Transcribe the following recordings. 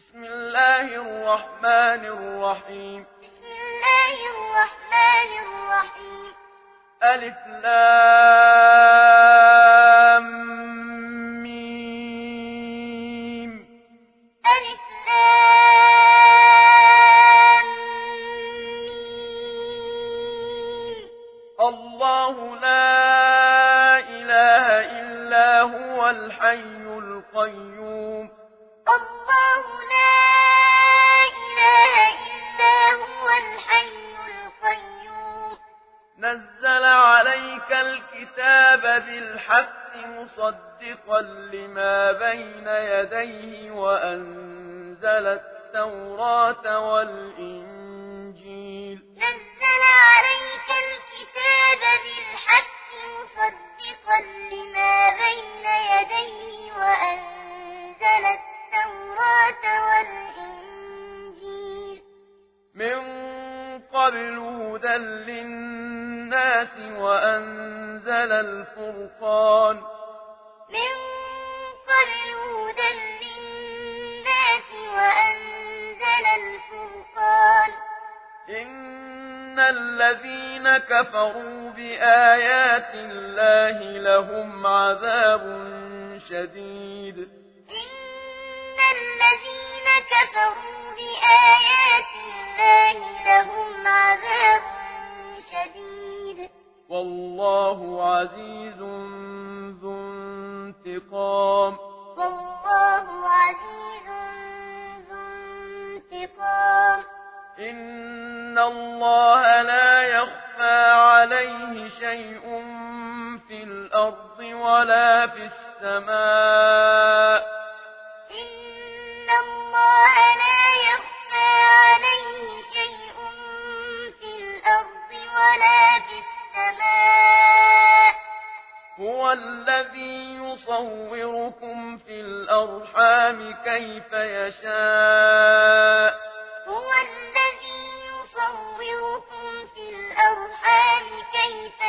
بسم الله الرحمن الرحيم. بسم الله الرحمن الرحيم. ألف لام ميم. ألف لام ميم. الله لا إله إلا هو الحي القيوم. الله لا إله إلا هو الحي القيوم. نزل عليك الكتاب بالحق مصدقا لما بين يديه وأنزل التوراة والإنجيل. نزل عليك الكتاب بالحق مصدقا لما بين يديه وأنزل التوراة والإنجيل. من قبل هدى للناس وأنزل الفرقان. من قبل هدى للناس وأنزل الفرقان. إن الذين كفروا بآيات الله لهم عذاب شديد. إن الذين كفروا بآيات الله لهم عذاب شديد. والله عزيز ذو انتقام. والله عزيز ذو انتقام. إن الله لا يخفى عليه شيء في الأرض ولا في السماء. إن الله لا يخفى عليه شيء في الأرض ولا في السماء. هو الذي يصوركم في الأرحام كيف يشاء. هو الذي يصوركم في الأرحام كيف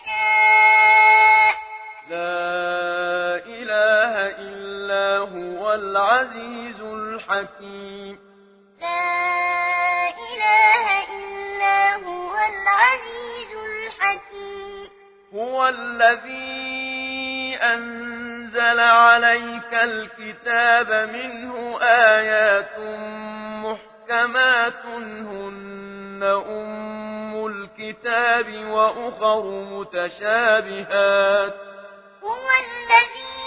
يشاء. لا إله إلا هو العزيز الحكيم. لا إله إلا هو العزيز الحكيم. هو الذي أنزل عليك الكتاب منه آيات محكمات هن أم الكتاب وأخر متشابهات. هو الذي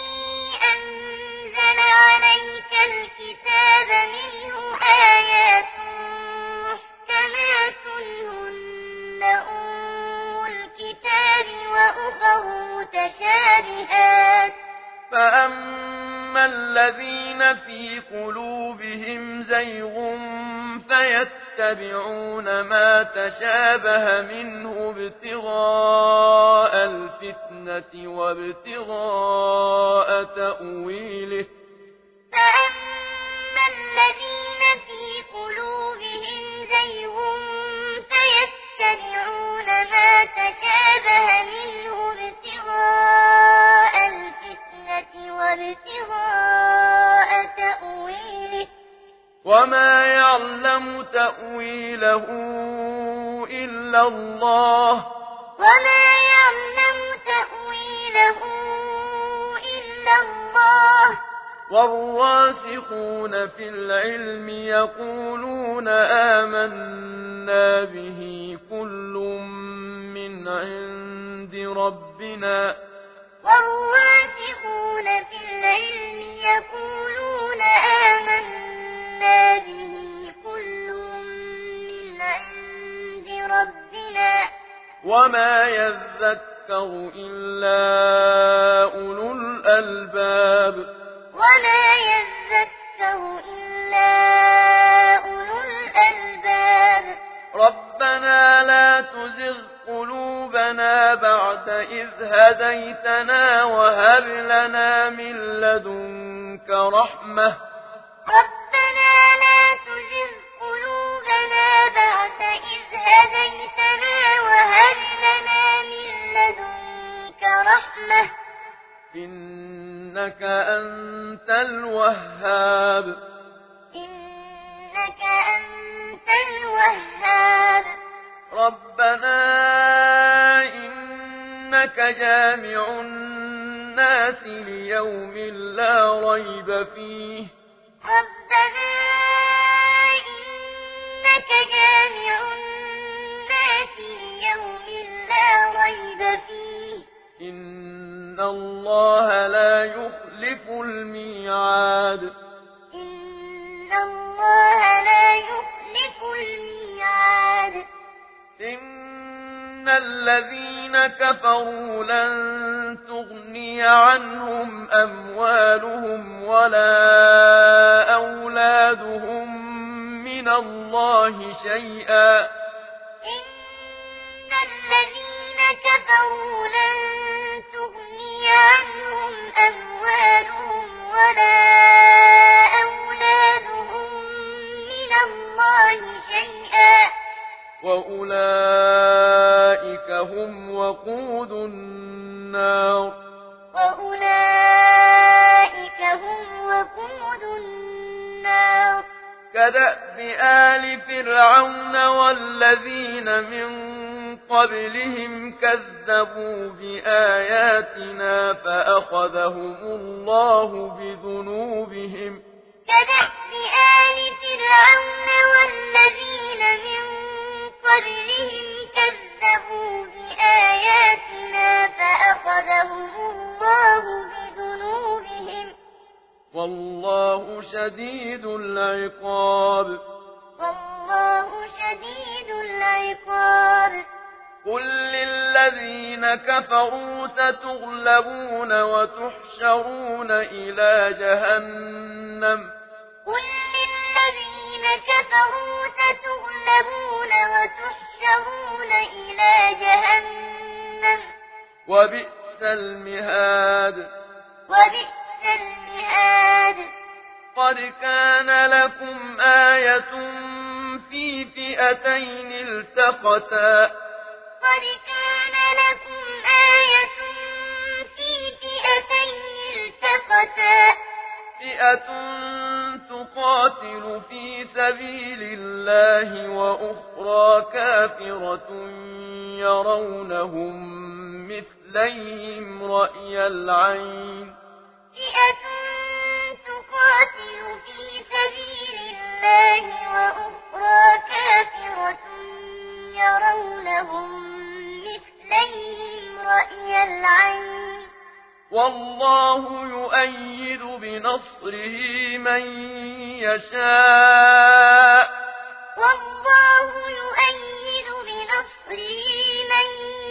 أنزل عليك الكتاب منه آيات محكمات هن أم الكتاب وأخر متشابهات. فأما الذين في قلوبهم زيغ فيتبعون ما تشابه منه ابتغاء الفتنة وابتغاء تأويله. فأما الذين في قلوبهم زيغ فيتبعون ما تشابه منه ابتغاء الفتنة وابتغاء تأويله. وما يعلم تأويله إلا الله. وما يعلم تأويله إلا الله. والراسخون في العلم يقولون آمنا به كل من عند ربنا. والراسخون في العلم يقولون آمنا به كل من عند ربنا. وما يذكر إلا أولو الألباب. وما يذكر إلا أولو الألباب. ربنا لا تزغ قلوبنا بعد إذ هديتنا وهب لنا من لدنك رحمة. ربنا لا تزغ قلوبنا بعد إذ هديتنا وهب لنا من لدنك رحمة. إنك أنت الوهاب. الوهاب ربنا إنك جامع الناس ليوم لا ريب فيه ربنا إنك جامع الناس ليوم لا ريب فيه إن الله لا يخلف الميعاد إن الله لا يخلف الميعاد إن الذين كفروا لن تغني عنهم أموالهم ولا أولادهم من الله شيئا إن الذين كفروا لن تغني عنهم أموالهم ولا أولادهم من الله شيئا وأولئك هم وقود النار وأولئك هم وقود النار كدأب آل فرعون والذين من قبلهم كذبوا بآياتنا فأخذهم الله بذنوبهم كدأب آل فرعون والذين من قبلهم كذبوا بآياتنا فأخذهم الله بذنوبهم والله شديد العقاب والله شديد العقاب قل للذين كفروا ستغلبون وتحشرون إلى جهنم قل للذين كفروا ستغلبون وتحشرون إلى جهنم وبئس المهاد وبئس المهاد قد كان لكم آية في فئتين التقتا قد كان لكم آية في فئتين التقتا فئة تقاتل في سبيل الله وأخرى كافرة يرونهم مثليهم رأي العين فئة تقاتل في سبيل الله وأخرى كافرة يرونهم مثليهم رأي العين والله يؤيد بنصره من يشاء والله يؤيد بنصره من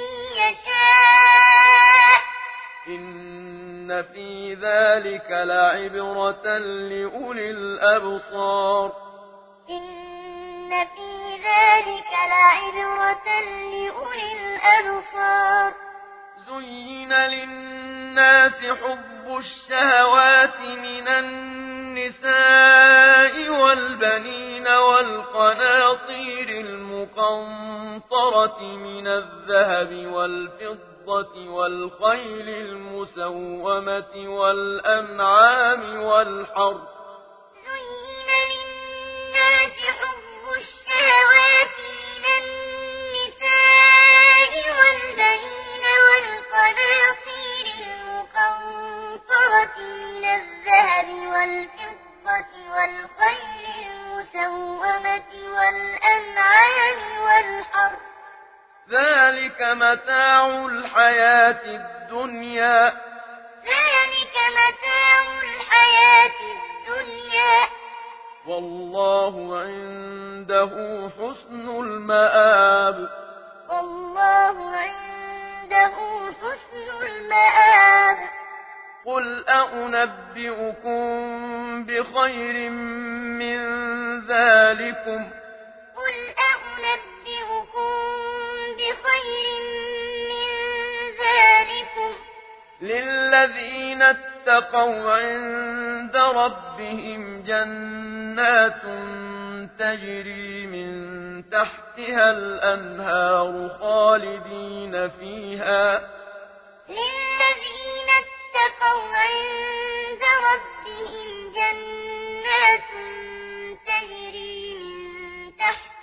يشاء إن في ذلك لعبرة لأولي الأبصار إن في ذلك لعبرة لأولي الأبصار زين للناس حب الشهوات من النساء والبنين والقناطير المقنطرة من الذهب والفضة والخيل المسومة والأنعام والحرث زين للناس حب الشهوات من النساء والبنين والقناطير المقنطرة من الذهب والفضة والخيل المسومة والأنعام والحرث ذلك متاع الحياة الدنيا ذلك متاع الحياة الدنيا والله عنده حسن المآب والله عنده حسن المآب قل أنبئكم بخير من ذلكم قل أنبئكم بخير من ذلكم للذين اتقوا عند ربهم جنات تجري من تحتها الأنهار خالدين فيها للذين اتقوا عند ربهم جنات تجري من تحتها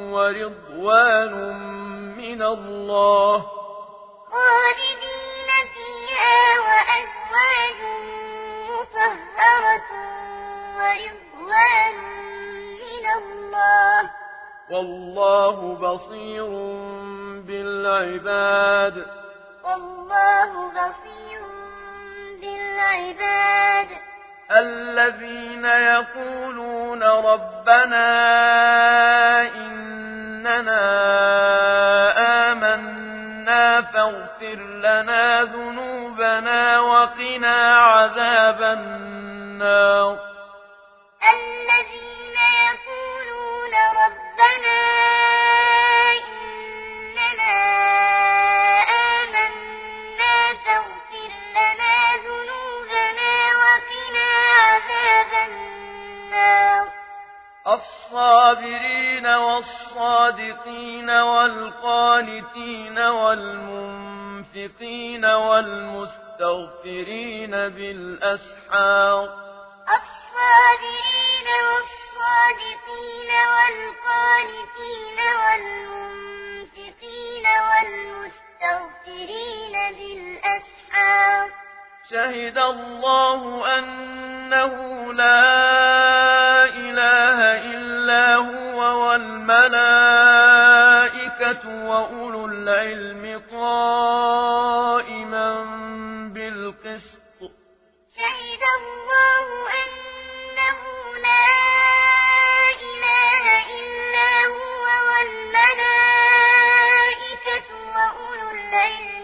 ورضوان من الله خالدين فيها وأزواج مطهرة ورضوان من الله والله بصير بالعباد والله بصير بالعباد الذين يقولون ربنا إننا آمنا فاغفر لنا ذنوبنا وقنا عذاب النار الذين يقولون ربنا إننا آمنا فاغفر لنا ذنوبنا وقنا عذاب النار الصابرين والصادقين والقانتين والمنفقين والمستغفرين بالأسحار الصابرين والصادقين والقانتين والمنفقين والمستغفرين بالأسحار شهد الله أنه لا إله إلا هو والملائكة وأولو العلم قائما بالقسط شهد الله أنه لا إله إلا هو والملائكة وأولو العلم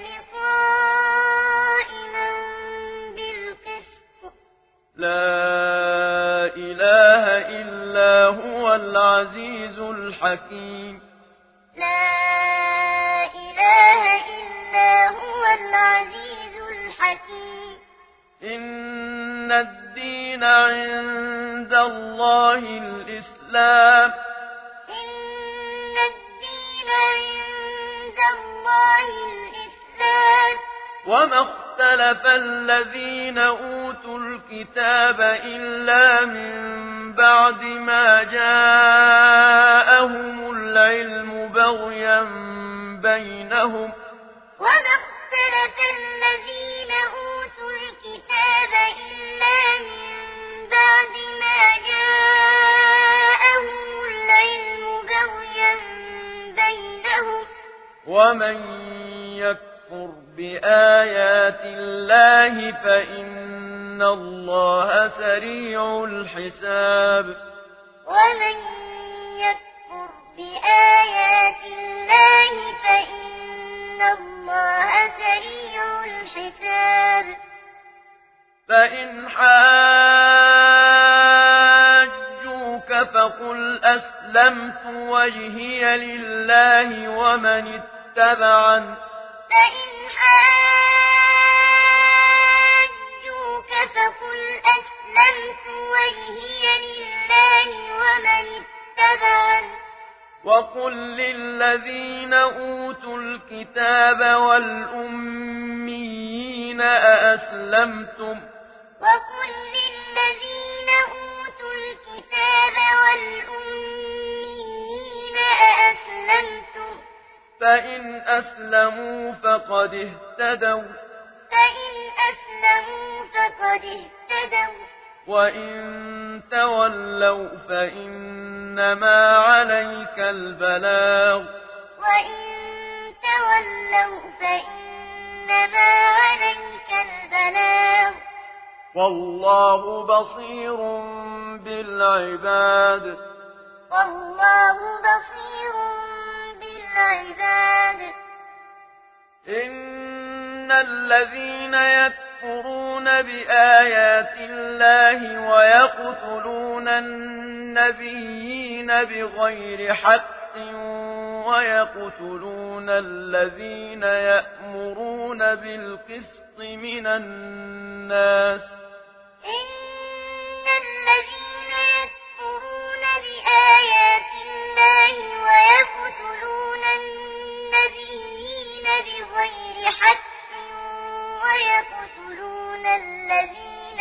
قائما بالقسط لا إله إلا هو العزيز الحكيم لا إله إلا هو العزيز الحكيم إن الدين عند الله الإسلام إن الدين عند الله الإسلام وما اختلف الذين أوتوا الكتاب إلا من بعد ما جاءهم العلم بغيا بينهم وما اختلف الذين أوتوا الكتاب إلا من بعد ما جاءهم العلم بغيا بينهم ومن يكفر بآيات الله فإن الله سريع الحساب ومن يكفر بآيات الله فإن الله سريع الحساب فإن حاجوك فقل أسلمت وجهي لله ومن اتبعني فإن حاجوك فقل أسلمت وجهي لله ومن اتبعني وقل للذين أوتوا الكتاب والأميين أأسلمتم وقل للذين أوتوا الكتاب والأميين أأسلمتم فإن أسلموا فقد اهتدوا وإن تولوا فإنما عليك البلاغ والله بصير بالعباد إن الذين يكفرون بآيات الله ويقتلون النبيين بغير حق ويقتلون الذين يأمرون بالقسط من الناس إن الذين يكفرون بآيات الله ويقتلون النبيين بغير حق ويقتلون الذين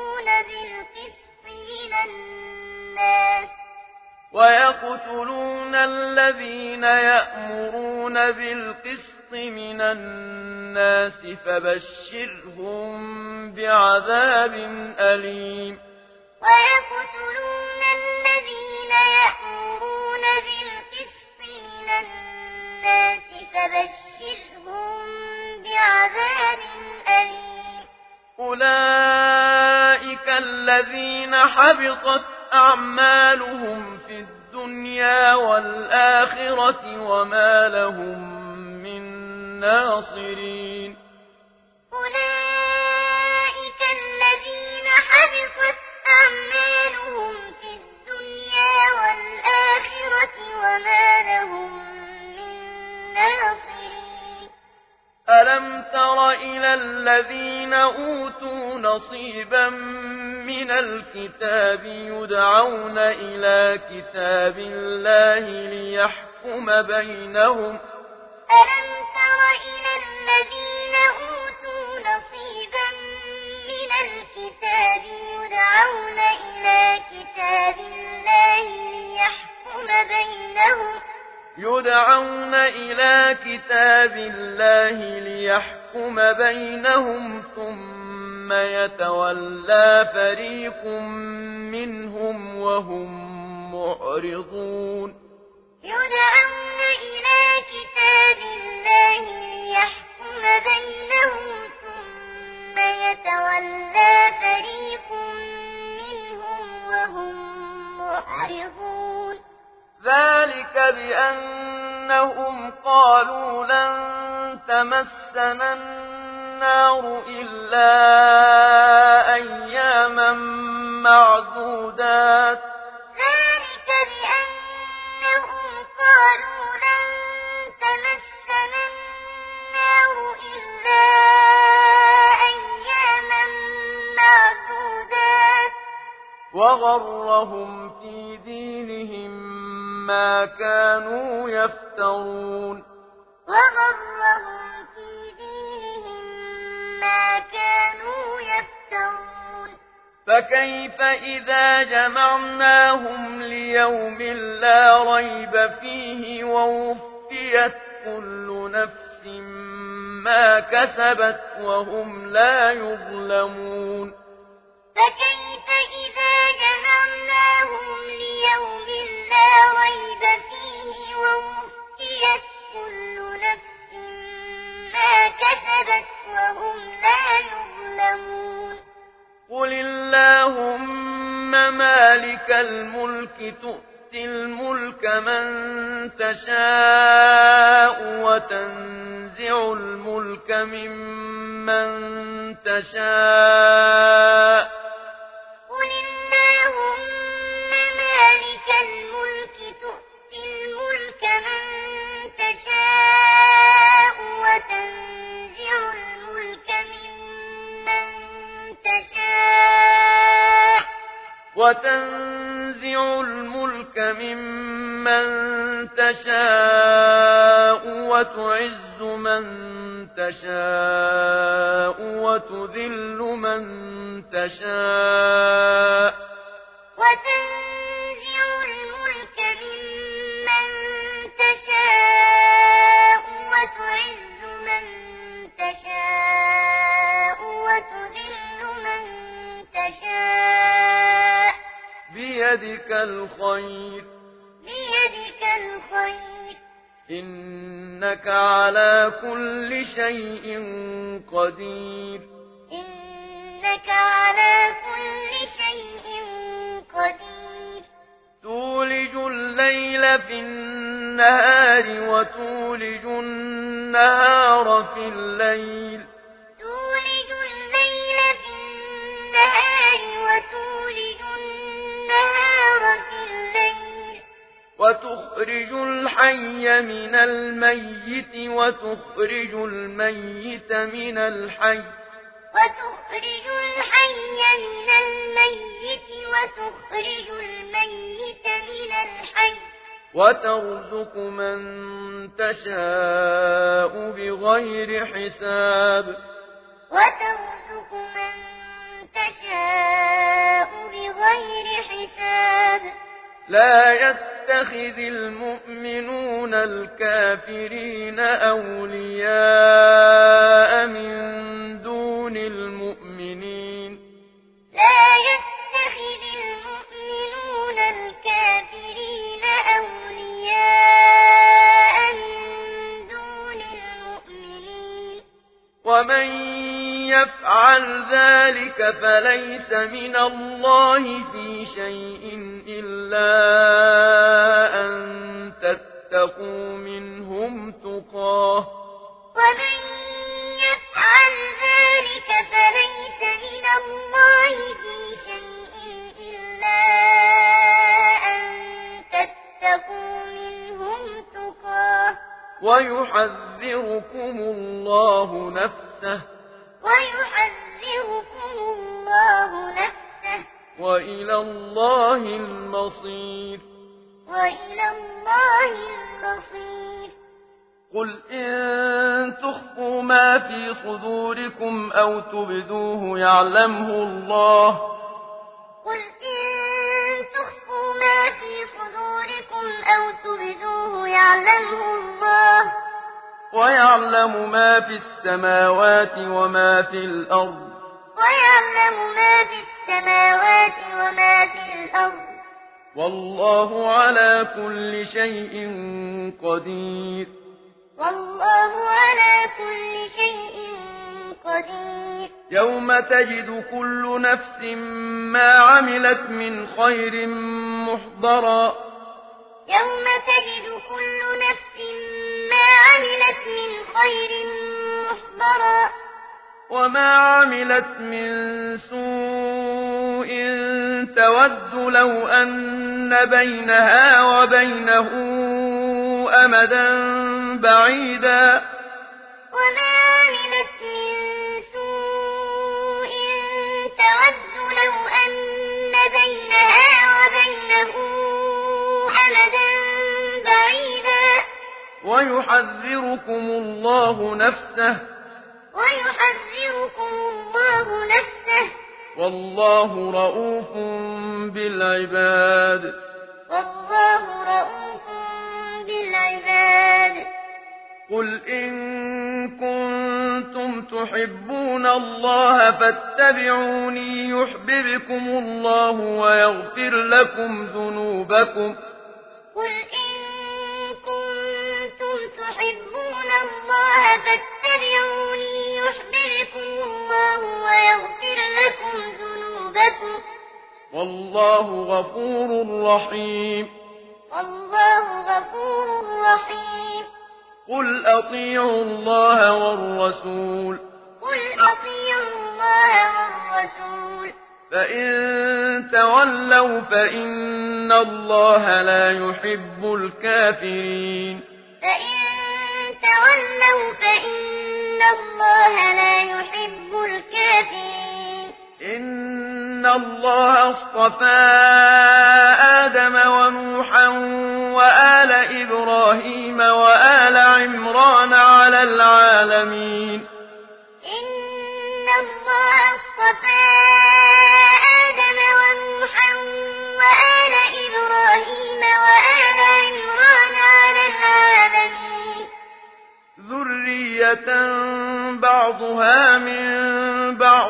يأمرون الذين يأمرون بالقسط من الناس فبشرهم بعذاب أليم ويقتلون الذين يأمرون بالقسط من الناس فبشرهم بعذاب أليم أولئك الذين حبطت أعمالهم في الدنيا والآخرة وما لهم من ناصرين أولئك الذين حبطت أعمالهم في الدنيا والآخرة وما لهم من ناصرين ألم تر إلى الذين أوتوا نصيبا من الكتاب يدعون إلى كتاب الله ليحكم بينهم ألم تر إلى الذين أوتوا نصيبا من الكتاب يدعون إلى كتاب الله ليحكم بينهم ثم يتولى فريق منهم وهم معرضون يدعون إلى كتاب الله ليحكم بينهم ثم يتولى فريق منهم وهم معرضون ذلك بأنهم قالوا لن تمسنا النار إلا أياما معدودات ذلك بأنهم قالوا لن تمسنا النار إلا أياما معدودات وغرهم في دينهم ما كانوا يفترون وغرهم في دينهم ما كانوا يفترون فكيف إذا جمعناهم ليوم لا ريب فيه ووفيت كل نفس ما كسبت وهم لا يظلمون فكيف إذا جمعناهم ليوم لا ريب فيه ووفيت كل نفس ما كسبت وهم لا يظلمون قل اللهم مالك الملك تؤتي الملك من تشاء وتنزع الملك ممن تشاء قل اللهم مالك الملك تؤتي الملك من تشاء وتنزع الملك ممن تشاء وتعز من تشاء وتذل من تشاء وتنزع الملك ممن تشاء وتعز من تشاء وتذل من تشاء بيدك الخير إنك على كل شيء قدير تولج الليل في النهار وتولج النهار في الليل وتخرج الحي من الميت وتخرج الميت من الحي وترزق من تشاء بغير حساب لا يتخذ المؤمنون الكافرين أولياء من دون المؤمنين لا يتخذ المؤمنون الكافرين أولياء من دون المؤمنين ومن يفعل ذلك فليس من الله في شيء إلا أن تتقوا منهم تقاه ومن يفعل ذلك فليس من الله في شيء إلا أن تتقوا منهم تقاه ويحذركم الله نفسه وإلى الله المصير قل إن تخفوا ما في صدوركم أو تبدوه يعلمه الله ويعلم ما في السماوات وما في الأرض والله على كل شيء قدير يوم تجد كل نفس ما عملت من خير محضرا وما عملت من سوء تود لو أن بينها وبينه أمدا بعيدا ويحذركم الله نفسه والله رؤوف بالعباد قل إن كنتم تحبون الله فاتبعوني يحببكم الله ويغفر لكم ذنوبكم والله غفور رحيم قل أطيعوا الله والرسول فإن تولوا فإن الله لا يحب الكافرين إن الله اصطفى آدم ونوحا وآل إبراهيم وآل عمران على العالمين ذرية بعضها من بعض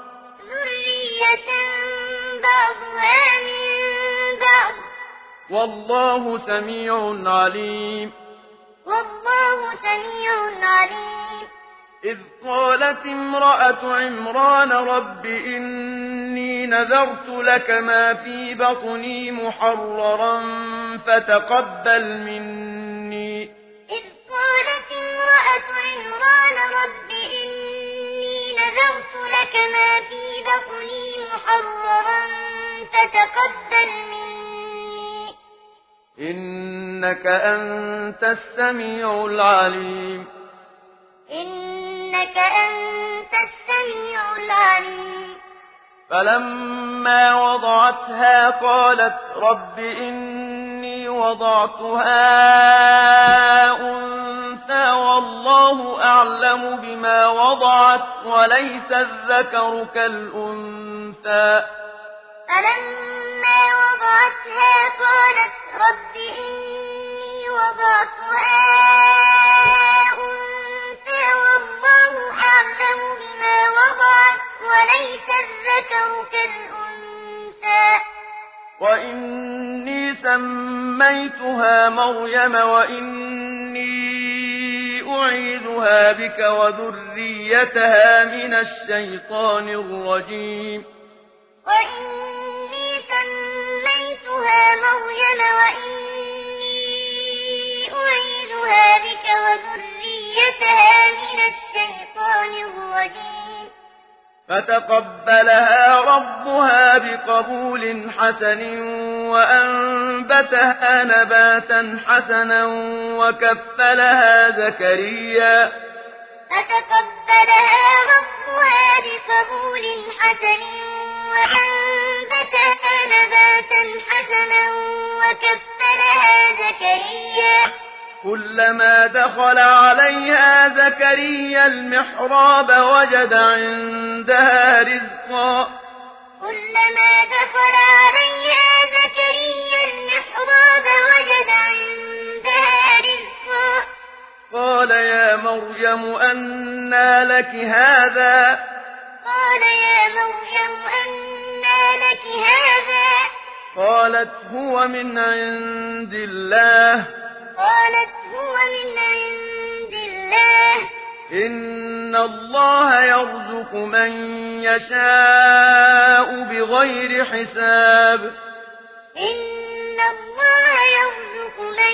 والله سميع عليم إذ قالت امرأة عمران رب إني نذرت لك ما في بطني محررا فتقبل مني إنك أنت السميع العليم فلما وضعتها قالت رب إني وضعتها أنثى والله أعلم بما وضعت وليس الذكر كالأنثى فلما وضعتها قالت رب إني وضعتها أنثى والله أعلم بما وضعت وليس الذكر كالأنثى وإني سميتها مريم وإني أعيذها بك وذريتها من الشيطان الرجيم وإني سميتها مريم وإني أعيذها بك وذريتها من الشيطان الرجيم فتقبلها ربها بقبول حسن وأنبتها نباتا حسنا وكفلها زكريا فتقبلها ربها بقبول حسن وأنبتها نباتا حسنا وكفلها زكريا كلما دخل عليها زكريا المحراب وجد عندها رزقا كلما دخل عليها زكريا المحراب وجد عندها رزقا قال يا مريم أنى لك هذا قال يا مريم أنى لك هذا قالت هو من عند الله قالت هو من عند الله إن الله يرزق من يشاء بغير حساب إن الله يرزق من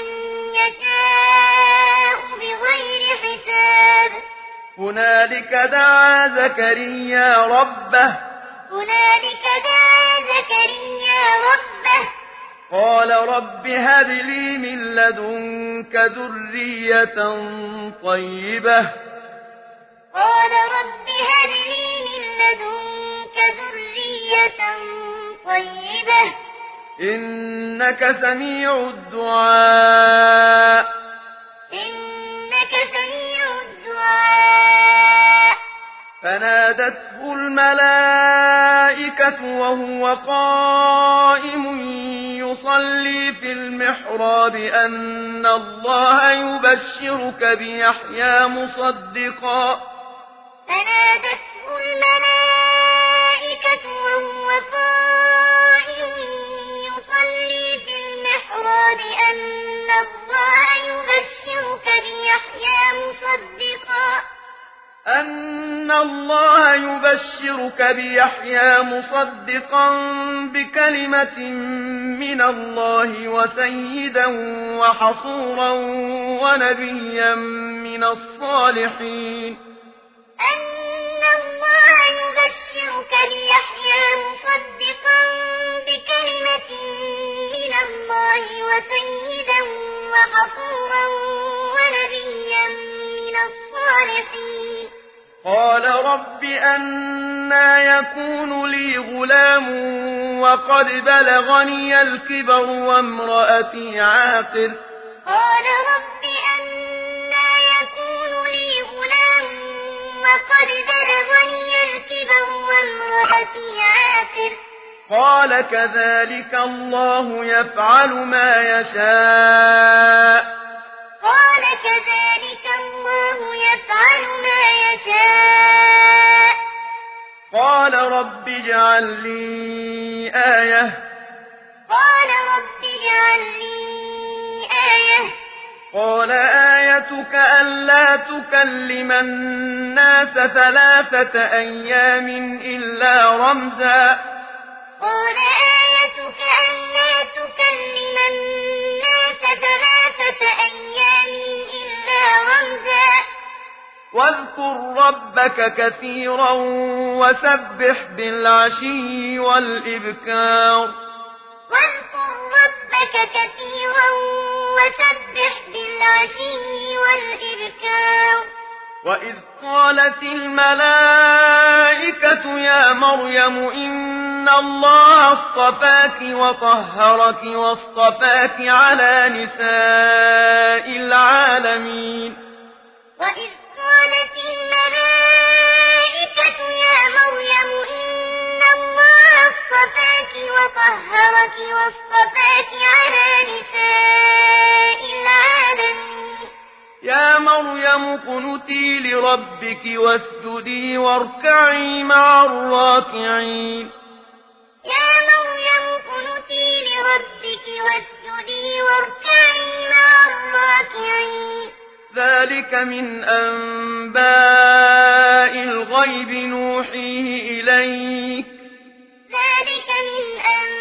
يشاء بغير حساب هنالك دعا زكريا ربه هنالك دعا زكريا ربه قال رب هب لي من لدنك ذرية طيبة قال رب هب لي من لدنك ذرية طيبة إنك سميع الدعاء إنك سميع الدعاء فنادته الملائكة وهو قائم يصلي في المحراب أن الله يبشرك بيحيى مصدقا فنادته الملائكة وهو قائم يصلي في المحراب أن الله يبشرك بيحيى مصدقا بكلمة من الله وسيدا وحصورا ونبيا من الصالحين أن الله يبشرك بيحيى مصدقا بكلمة من الله وسيدا وحصورا ونبيا من الصالحين قال رب أنى يكون لي غلام وقد بلغني الكبر وامرأتي عاقر قال رب أنى يكون لي غلام وقد بلغني الكبر وامرأتي عاقر قال كذلك الله يفعل ما يشاء قال كذلك الله يفعل ما يشاء قال رب اجعل لي آية قال رب اجعل لي آية قال آيتك ألا تكلم الناس 3 أيام إلا رمزا قال آيتك ألا تكلم الناس 3 أيام إلا رمزا واذكر ربك كثيرا وسبح بالعشي والإبكار واذكر ربك كثيرا وسبح بالعشي والإبكار وإذ قالت الملائكة يا مريم إن الله اصطفاك وطهرك واصطفاك على نساء العالمين وإذ قالت الملائكة يا مريم إن الله اصطفاك وطهرك واصطفاك على نساء العالمين. يا مريم اقنتي لربك واسجدي واركعي مع الراكعين. يا مريم اقنتي لربك واسجدي واركعي مع الراكعين. ذلك من أنباء الغيب نوحيه إليك. ذلك من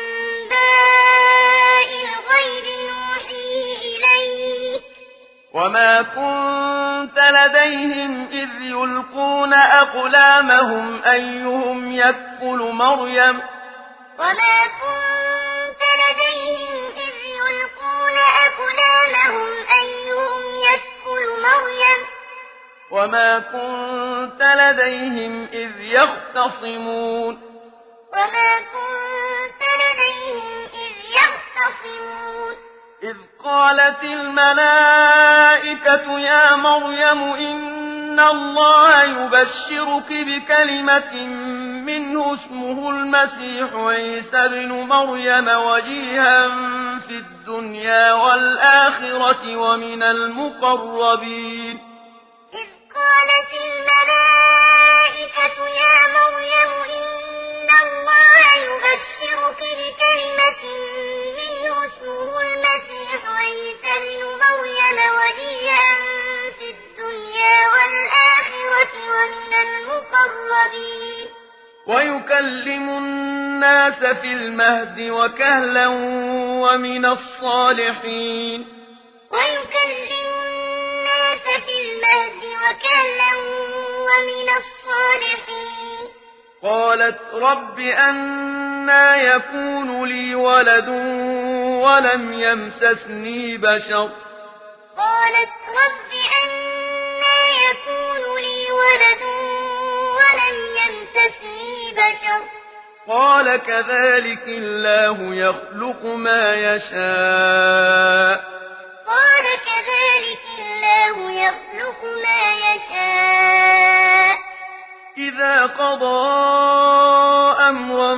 أنباء الغيب نوحيه إليك. وما كنت لديهم إذ يلقون أقلامهم أيهم يكفل مريم. وما كنت لديهم إذ يلقون أقلامهم أيهم يكفل مريم. وما كنت لديهم إذ يختصمون. وما كنت لديهم إذ يختصمون. إذ قالت الملائكة يا مريم إن الله يبشرك بكلمة منه اسمه المسيح عيسى بن مريم وجيها في الدنيا والآخرة ومن المقربين. إذ قالت الملائكة يا مريم إن الله يبشرك بكلمة منه اسمه المسيح عيسى بن مريم وجيها في الدنيا والآخرة ومن المقربين. ويكلم الناس في المهد وكهلا ومن الصالحين. ويكلم الناس في المهد وكهلا ومن الصالحين. قالت رب أنى يكون لي ولد ولم يمسسني بشر. قالت رب أنى يكون لي ولد ولم يمسسني بشر. قال كذلك الله يخلق ما يشاء. قال كذلك الله يخلق ما يشاء. إذا قضى أمرا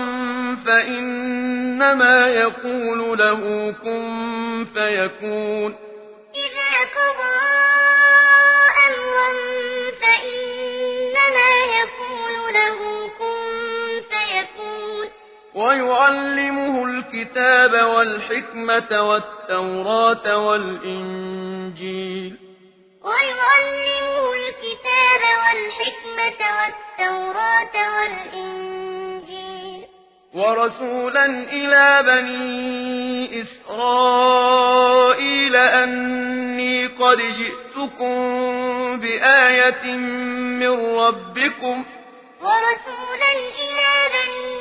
فإنما يقول له كن فيكون. إذا قضى أمرا فإنما يقول له كن فيكون. ويعلمه الكتاب والحكمة والتوراة والإنجيل. ويعلمه الكتاب والحكمة والتوراة والإنجيل. ورسولا إلى بني إسرائيل أني قد جئتكم بآية من ربكم. ورسولا إلى بني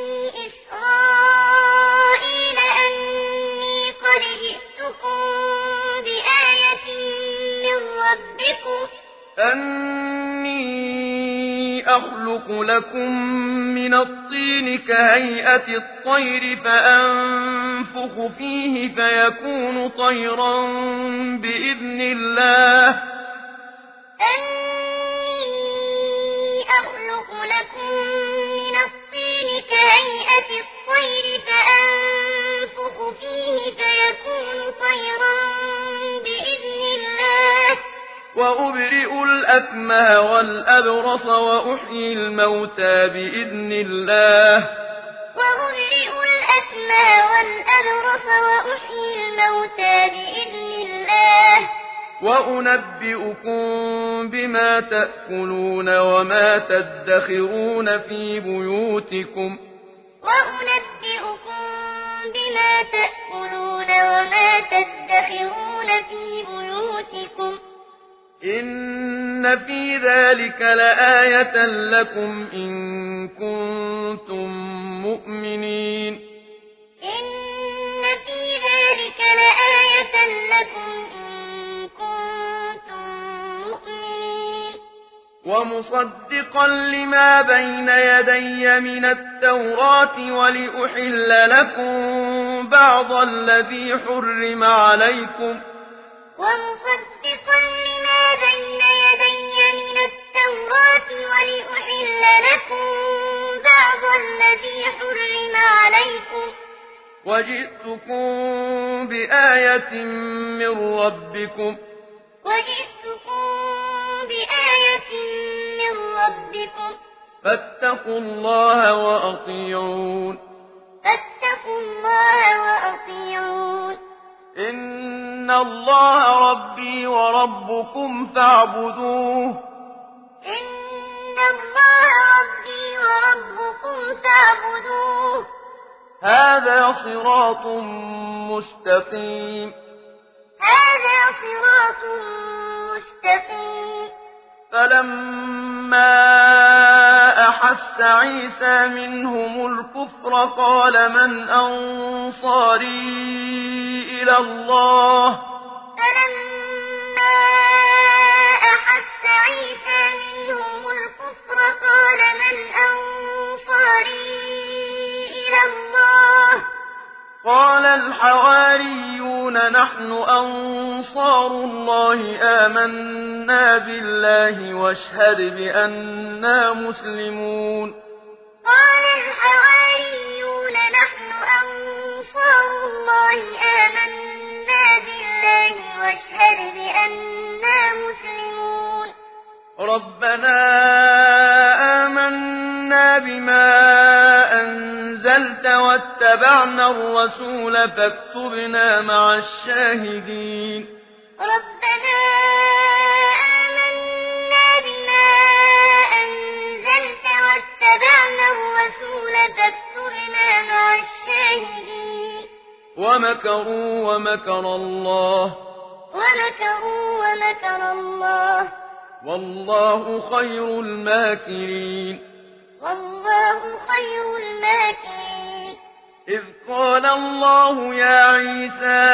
إسرائيل أني قد جئتكم بآية من ربكم. أني أخلق لكم من الطين كهيئة الطير فأنفخ فيه فيكون طيرا بإذن الله. أني أخلق لكم من الطين كهيئة الطير فأنفخ فيه فيكون طيرا بإذن الله. وأبرئ الأكمه والأبرص وأحيي الموتى بإذن الله. وأبرئ الأكمه والأبرص وأحيي الموتى بإذن الله. وأنبئكم بما تأكلون وما تدخرون في بيوتكم. وأنبئكم بما تأكلون وما تدخرون في بيوتكم. إن في ذلك لآية لكم إن كنتم مؤمنين. إن في ذلك لآية لكم إن كنتم مؤمنين. ومصدقا لما بين يدي من التوراة ولأحل لكم بعض الذي حرم عليكم. ومصدقا لما بين يدي من التوراة ولأحل لكم بعض الذي حرم وجئتكم بآية من ربكم فاتقوا الله وأطيعون إن الله ربي وربكم فاعبدوه هذا صراط مستقيم فلما أحس عيسى منهم الكفر قال من أنصاري إلى الله قال الحواريون نحن أنصار الله آمنا بالله واشهد بأننا مسلمون ربنا آمنا بما أنزلت واتبعنا الرسول فاكتبنا مع الشاهدين ومكروا ومكر الله والله خير الماكرين إذ قال الله يا عيسى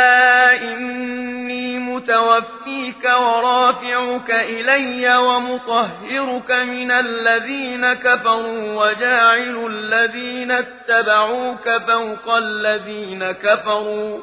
إني متوفيك ورافعك إلي ومطهرك من الذين كفروا وجاعل الذين اتبعوك فوق الذين كفروا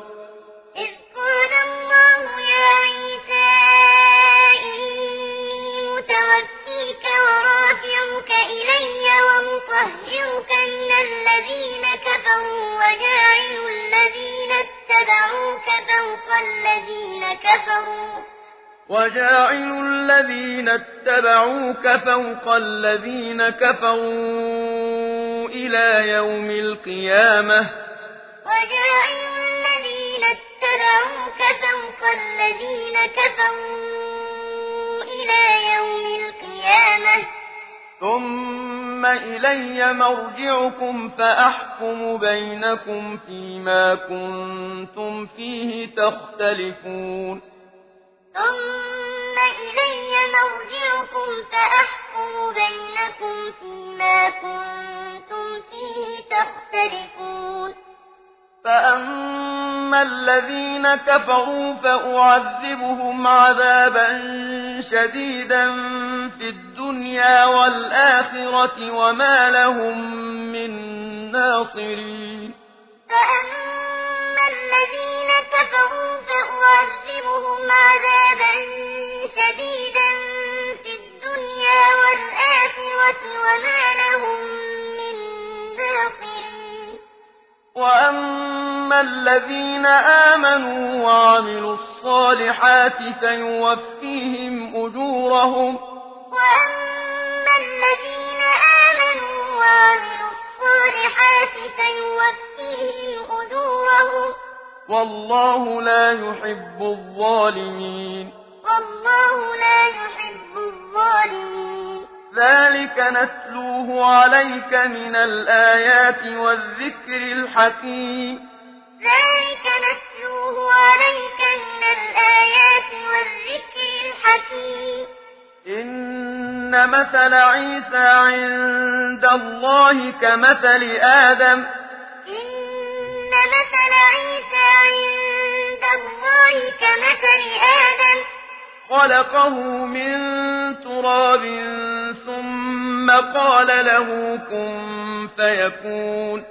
وجاعل الذين اتبعوك فوق الذين كفروا إلى يوم القيامة ثم إلي مرجعكم فأحكم بينكم فيما كنتم فيه تختلفون فأما الذين كفروا فأعذبهم عذابا شديدا في الدنيا والآخرة وما لهم من ناصرين وأما الذين آمنوا وعملوا الصالحات فيوفيهم أجورهم والله لا يحب الظالمين ذلك نتلوه عليك من الآيات والذكر الحكيم إن مثل عيسى عند الله كمثل آدم خلقه من تراب ثم قال له كن فيكون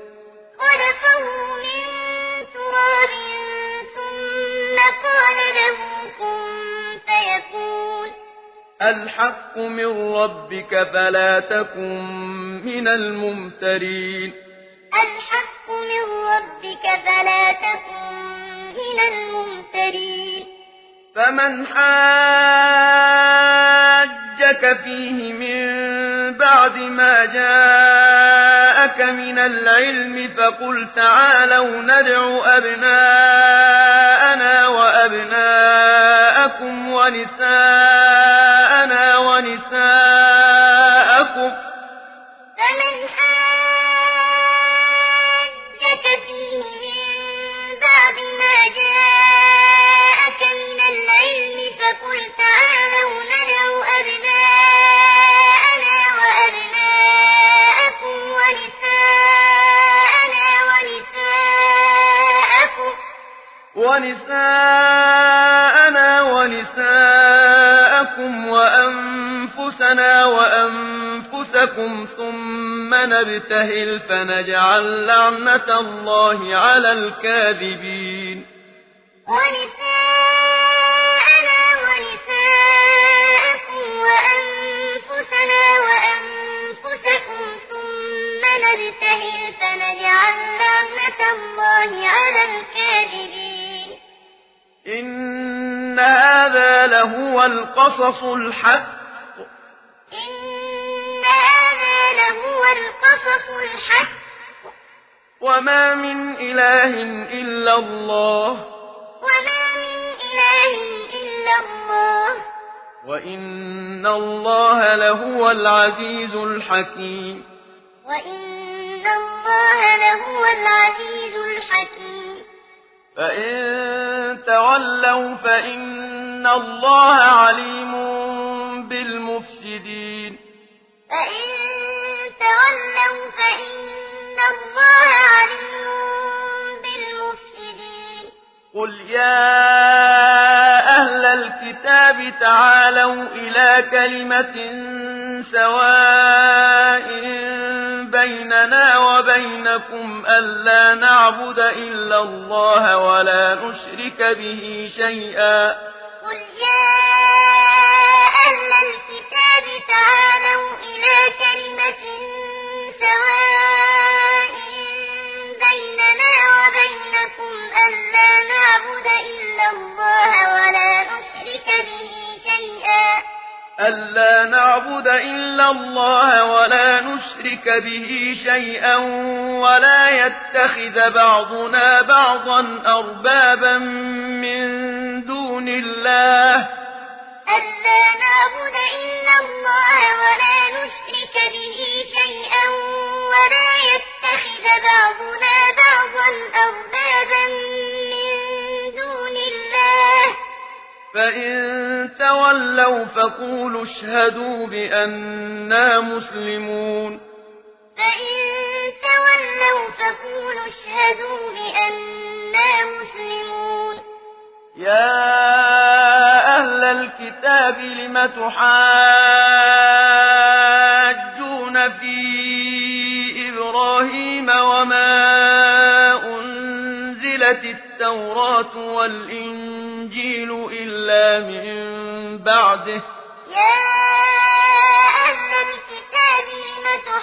الحق من ربك فلا تكن من الممترين الحق من ربك فلا تكن من الممترين فمن حاجك فيه من بعد ما جاءك من العلم فقل تعالوا ندع أبناءنا وأبناءكم ونساءنا ونساءكم فمن حاجك فيه من بعد ما جاءك من العلم فقل تعالوا ندع أبناءنا وأبناءكم ونساءنا ونساءكم وأنفسنا وأنفسكم ثم نبتهل فنجعل لعنة الله على الكاذبين ونساءنا ونساءكم وأنفسنا وأنفسكم ثم نبتهل فنجعل لعنة الله على الكاذبين إن هذا لهو القصص الحق إن هذا لهو القصص الحق وما من إله إلا الله وما من إله إلا الله وإن الله لهو العزيز الحكيم وإن الله لهو العزيز الحكيم فإن تولوا فإن الله عليم بالمفسدين فإن تولوا فإن الله عليم بالمفسدين قل يا أهل الكتاب تعالوا إلى كلمة سواء بيننا وبينكم ألا نعبد إلا الله ولا نشرك به شيئا قل يا أهل الكتاب تعالوا إلى كلمة سواء بيننا وبينكم ألا نعبد إلا الله ولا نشرك به شيئا ألا نعبد إلا الله ولا نشرك به شيئا ولا يتخذ بعضنا بعضا أربابا من دون الله ألا نعبد إلا الله ولا نشرك به شيئا ولا يتخذ بعضنا بعضا أربابا من دون الله فإن تولوا فقولوا اشهدوا بأننا مسلمون فإن تولوا فقولوا اشهدوا بأننا مسلمون يا أهل الكتاب لم تحاجون في إبراهيم وما أنزلت التوراة والإنجيل إلا من بعده يا أهل الكتاب لم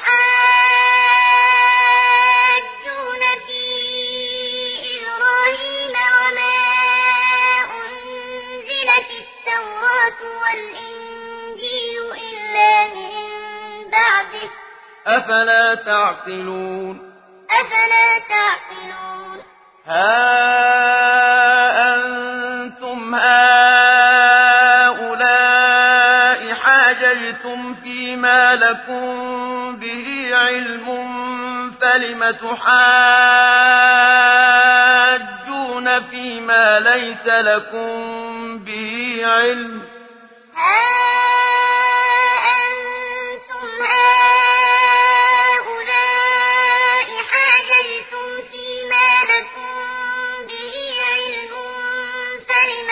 تحاجون في إبراهيم وما أنزلت التوراة والإنجيل إلا من بعده أفلا تعقلون أفلا تعقلون ها أنتم هؤلاء حاججتم فيما لكم به علم فلم تحاجون فيما ليس لكم به علم ها أنتم هؤلاء حاججتم فيما لكم به علم فلم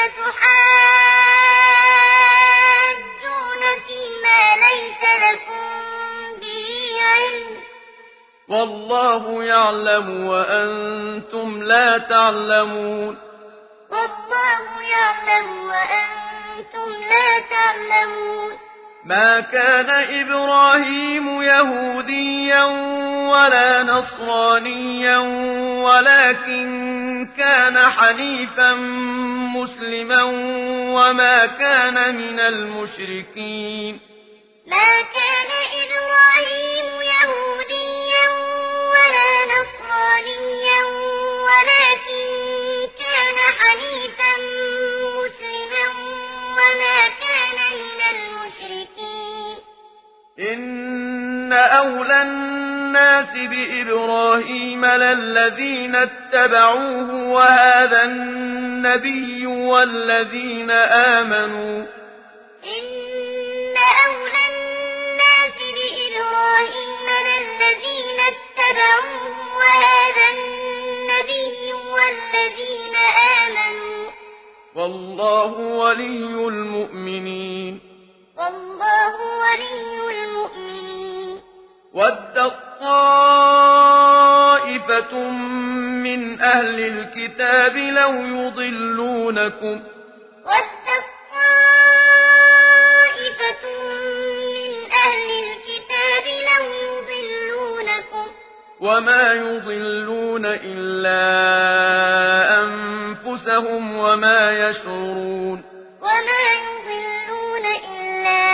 تحاجون فيما ليس لكم به علم والله يعلم وأنتم لا تعلمون والله يعلم وأنتم لا تعلمون ما كان إبراهيم يهوديا ولا نصرانيا ولكن كان حنيفا مسلما وما كان من المشركين ما كان إبراهيم يهوديا ولا نصرانيا ولكن كان حنيفا مسلما وما كان من المشركين إن أولى الناس بإبراهيم للذين اتبعوه وهذا النبي والذين آمنوا إن أولى الناس بإبراهيم للذين اتبعوه وهذا النبي والذين آمنوا والله ولي المؤمنين والله ولي المؤمنين ودت طائفة من أهل الكتاب لو يضلونكم ودت طائفة من أهل الكتاب لو يضلونكم وما يضلون إلا أنفسهم وما يشعرون وما يضلون إلا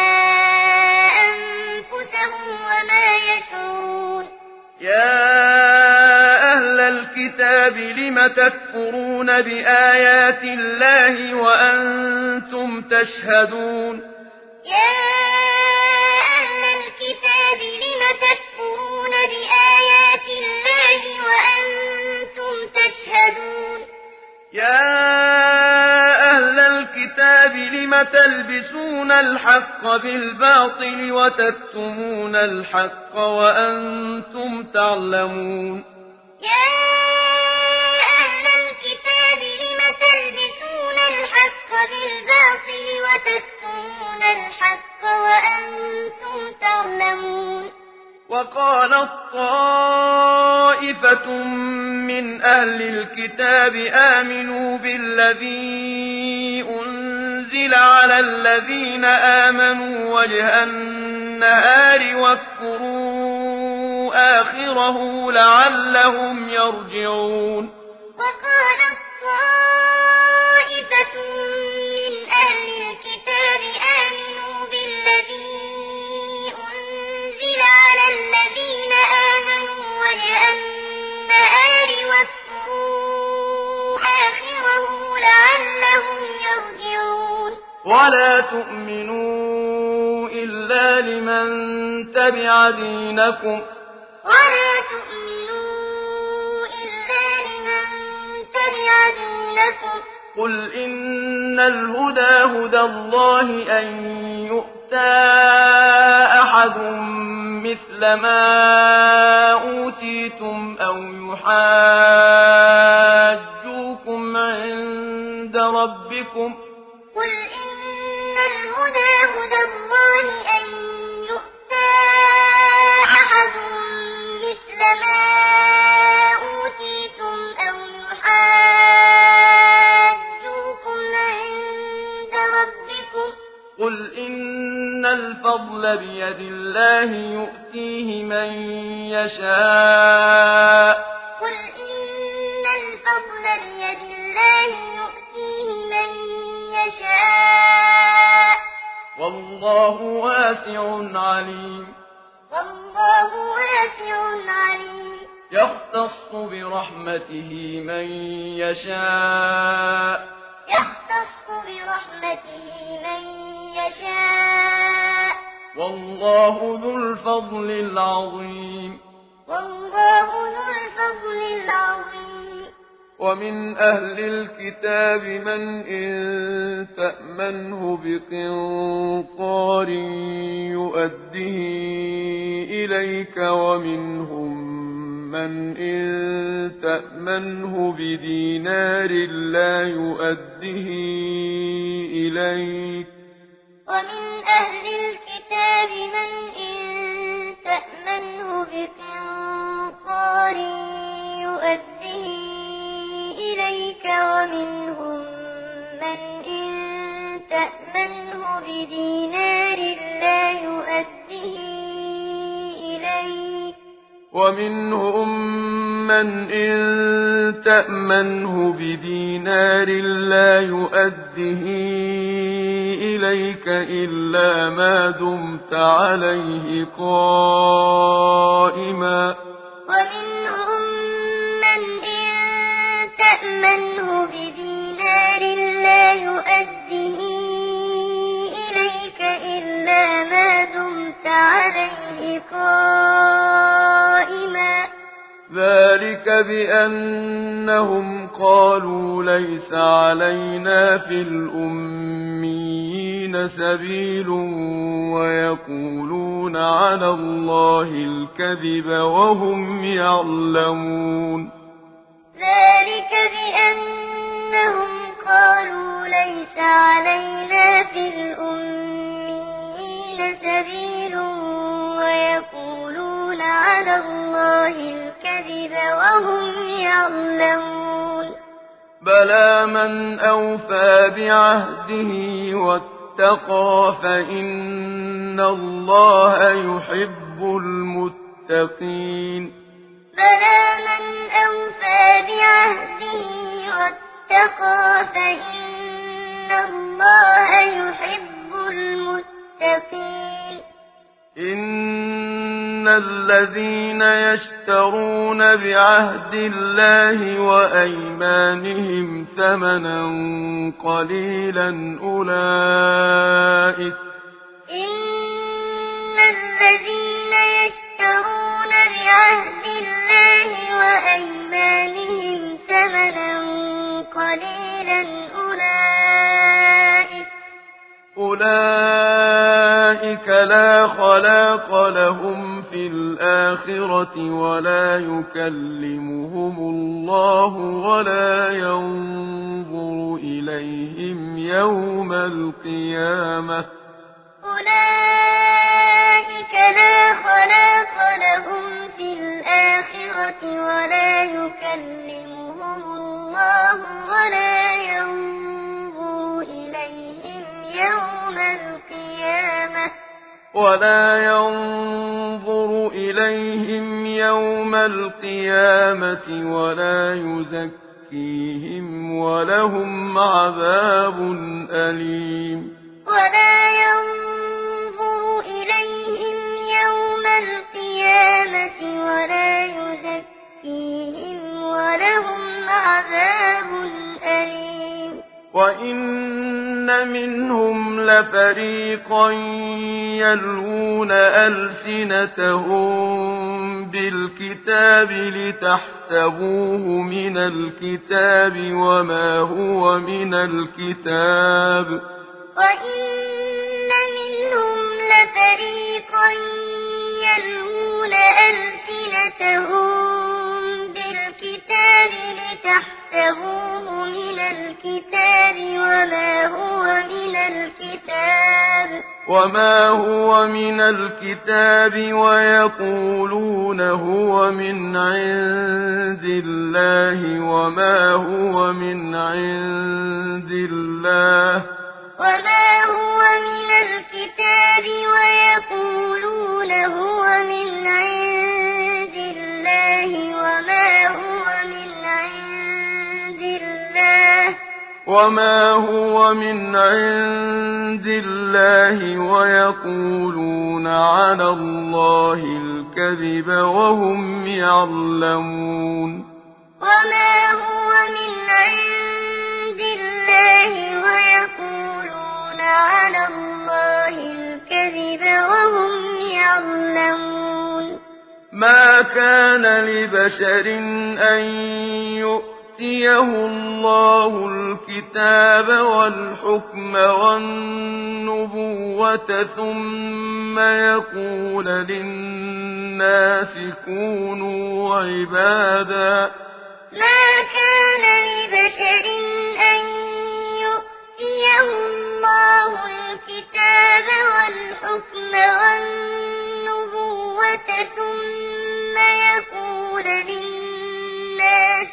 أنفسهم وما يشعرون يا أهل الكتاب لم تكفرون بآيات الله وأنتم تشهدون يا أهل الكتاب لم تكفرون بآيات الله وأنتم تشهدون يا أهل الكتاب لم تلبسون الحق بالباطل وتكتمون الحق وأنتم تعلمون يا أهل الكتاب لم تلبسون الحق بالباطل وتكتمون الحق وأنتم تعلمون وقالت طائفة من أهل الكتاب آمنوا بالذي أنزل على الذين آمنوا وجه النهار واكفروا آخره لعلهم يرجعون وقالت طائفة من أهل الكتاب آمنوا بالذي أنزل على الذين آمنوا وجه النهار واكفروا آخره لعلهم يرجعون ولا تؤمنوا إلا لمن تبع دينكم ولا تؤمنوا إلا لمن تبع دينكم قل إن الهدى هدى الله أن يؤتى أحد مثل ما أوتيتم أو يحاجوكم عند ربكم قل إن الهدى هدى الله أن يؤتى أحد مثل ما أوتيتم أو يحاجوكم عند ربكم قل إن الفضل بيد الله يؤتيه من يشاء قل إن الفضل بيد الله يؤتيه من يشاء والله واسع عليم والله واسع عليم يختص برحمته من يشاء يختص برحمته من يشاء والله ذو الفضل العظيم والله ذو الفضل العظيم ومن أهل الكتاب من إن تأمنه بقنطار يؤده إليك ومنهم من إن تأمنه بدينار لا يؤده إليك ومن أهل الكتاب من إن تأمنه بقنطار يؤده إليك ومنهم من إن تأمنه بدينار لا ومنهم من إن تأمنه بدينار لا يؤده إليك إلا ما دمت عليه قائما ومنهم من إن تأمنه بدينار لا يؤده إليك إلا ما دمت عليه قائما ذلك بأنهم قالوا ليس علينا في الأميين سبيل ويقولون على الله الكذب وهم يعلمون ذلك بأنهم قالوا ليس علينا في الأميين سبيل ويقولون على الله الكذب وهم يعلمون بلى من أوفى بعهده واتقى فإن الله يحب المتقين بلى من أوفى بعهده واتقى فإن الله يحب المتقين إن الذين يشترون بعهد الله وأيمانهم ثمنا قليلا أولئك إن الذين يشترون بعهد الله وأيمانهم ثمنا قليلا أولئك لا خلاق لهم في الآخرة ولا يكلمهم الله ولا ينظر إليهم يوم القيامة أولئك لا خلاق لهم في الآخرة ولا يكلمهم الله ولا ينظر إليهم يوم القيامة ولا يزكيهم ولهم عذاب أليم ولا ينظر إليهم يوم القيامة ولا يزكيهم ولهم عذاب أليم وإن منهم لفريقا يلوون ألسنتهم بالكتاب لتحسبوه من الكتاب وما هو من الكتاب وإن منهم لفريقا يلوون ألسنتهم بالكتاب لتحسبوه من الكتاب وما هو من الكتاب ويقولون هو من عند الله وما هو من عند الله وما هو من الكتاب ويقولون هو من عند الله وما هو من عند الله ويقولون على الله الكذب وهم يعلمون وما هو من عند الله ويقولون على الله الكذب وهم يعلمون ما كان لبشر أن يؤتيه الله الكتاب والحكم والنبوة ثم يقول للناس كونوا عبادا ما كان لبشر أن يؤتيه الله الكتاب والحكم والنبوة ثم يقول للناس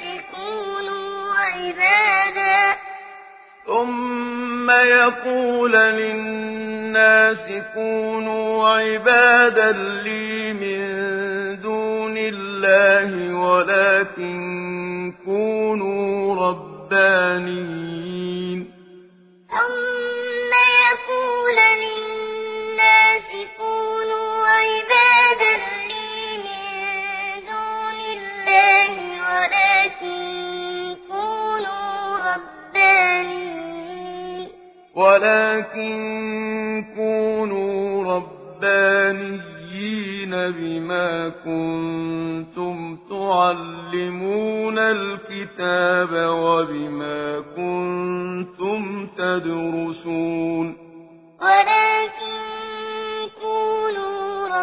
كونوا عبادا لي من دون الله ولكن كونوا ربانيين ثم يقول للناس كونوا عبادا لي من دون الله ولكن كونوا ربانيين بما كنتم تعلمون الكتاب وبما كنتم تدرسون ولكن كونوا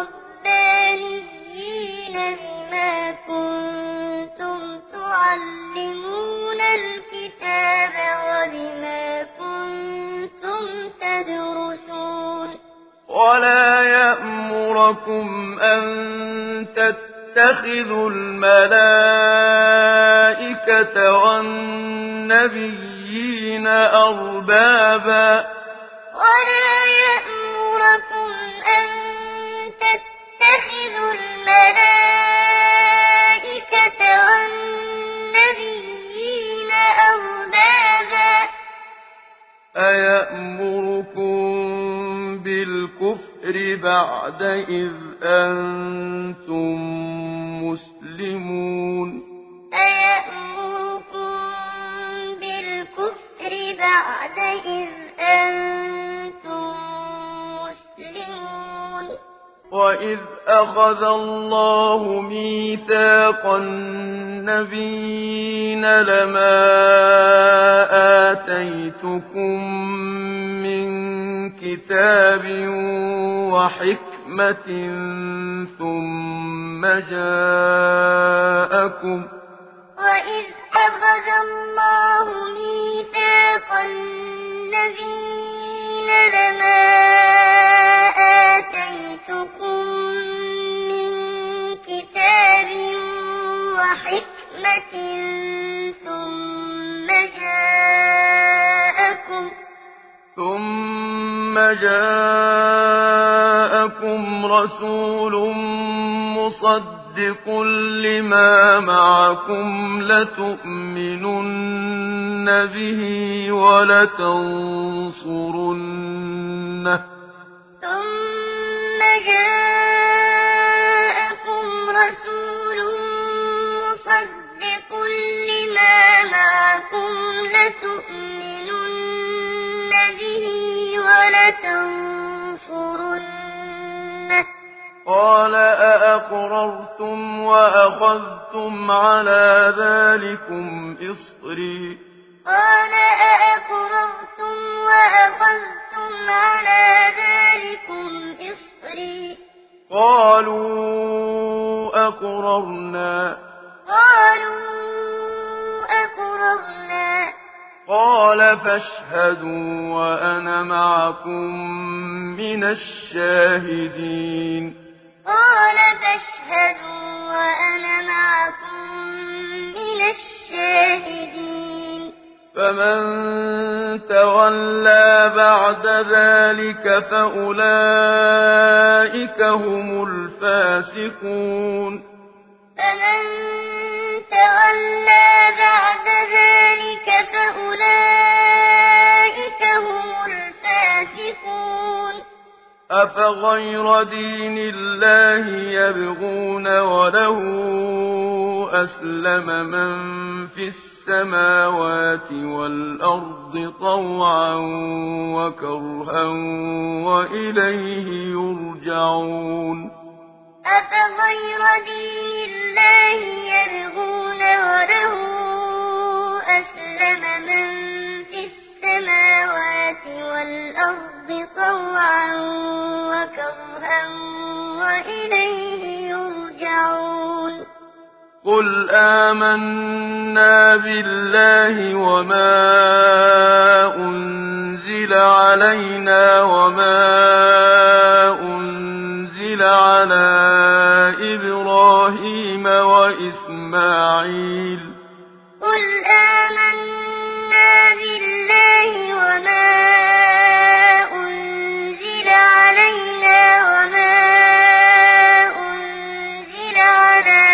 ربانيين بما كنتم تعلمون الكتاب وبما كنتم تدرسون ولا يأمركم أن تتخذوا الملائكة والنبيين أربابا ولا يأمركم أن تتخذوا الملائكة والنبيين أربابا أيأمركم بالكفر بعد إذ أنتم مسلمون أيأمركم بالكفر بعد إذ أنتم مسلمون وإذ أخذ الله ميثاق النبيين لما آتيتكم من كتاب وحكمة ثم جاءكم وإذ أخذ الله ميثاق النبيين لما آتيتكم من كتاب وحكمة ثم جاءكم رسول مصدق لما معكم لتؤمنن به ولتنصرنه ثم جاءكم رسول مصدق لما معكم لتؤمنن به ولتنصرنه قال أأقررتم وأخذتم على ذلكم إصري قال أأقررتم وأخذتم على ذلكم إصري قالوا أقررنا قال فاشهدوا وأنا معكم من الشاهدين قال فاشهدوا وأنا معكم من الشاهدين فمن تولى بعد ذلك فأولئك هم الفاسقون فمن تولى بعد ذلك فأولئك هم الفاسقون أفغير دين الله يبغون وله أسلم من في السماوات والأرض طوعا وكرها وإليه يرجعون أفغير دين الله يبغون وله أسلم من في السماوات والأرض طوعا وكرها وإليه يرجعون قل آمنا بالله وما أنزل علينا وما أنزل على إبراهيم وإسماعيل قل آمنا بالله وما أنزل علينا وما أنزل على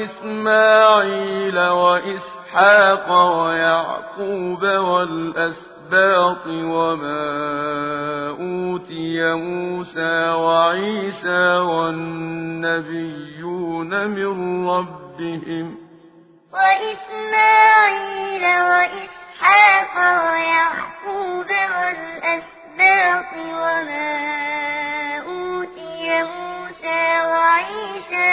وإسماعيل وإسحاق ويعقوب والأسباط وما أوتي موسى وعيسى والنبيون من ربهم وإسماعيل وإسحاق ويعقوب والأسباط وما أوتي موسى وعيسى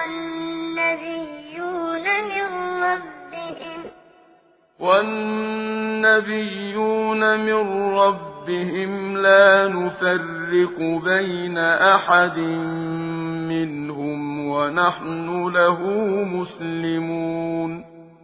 والنبيون من ربهم لا نفرق بين أحد منهم ونحن له مسلمون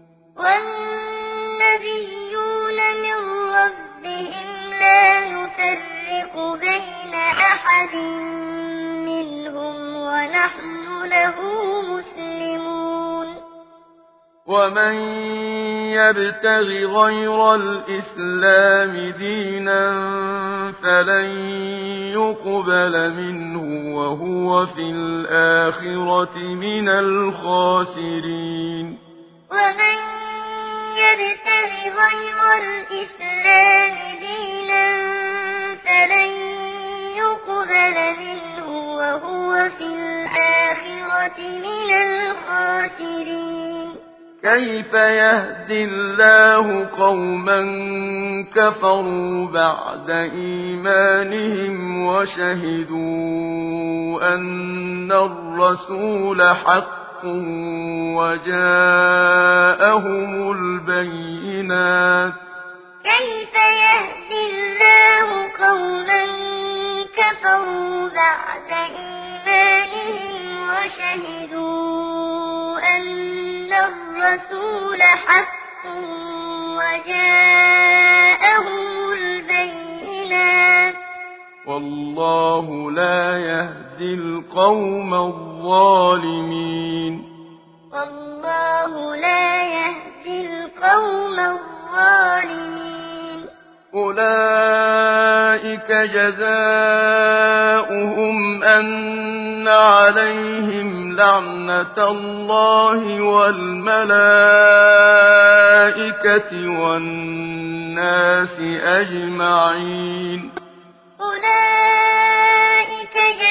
والنبيون من ربهم لا نفرق بين أحد منهم ونحن له مسلمون ومن يبتغ غير الإسلام دينا فلن يقبل منه وهو في الآخرة من الخاسرين ومن يبتغ غير الإسلام دينا فلن يقبل منه وهو في الآخرة من الخاسرين كيف يهدي الله قوما كفروا بعد إيمانهم وشهدوا أن الرسول حق وجاءهم البينات كيف يهدي الله قوما كفروا بعد إيمانهم وشهدوا أن الرسول حق وجاءهم البينات والله لا يهدي القوم الظالمين والله لا يهدي القوم الظالمين أولئك جزاؤهم أن عليهم لعنة الله والملائكة والناس أجمعين أولئك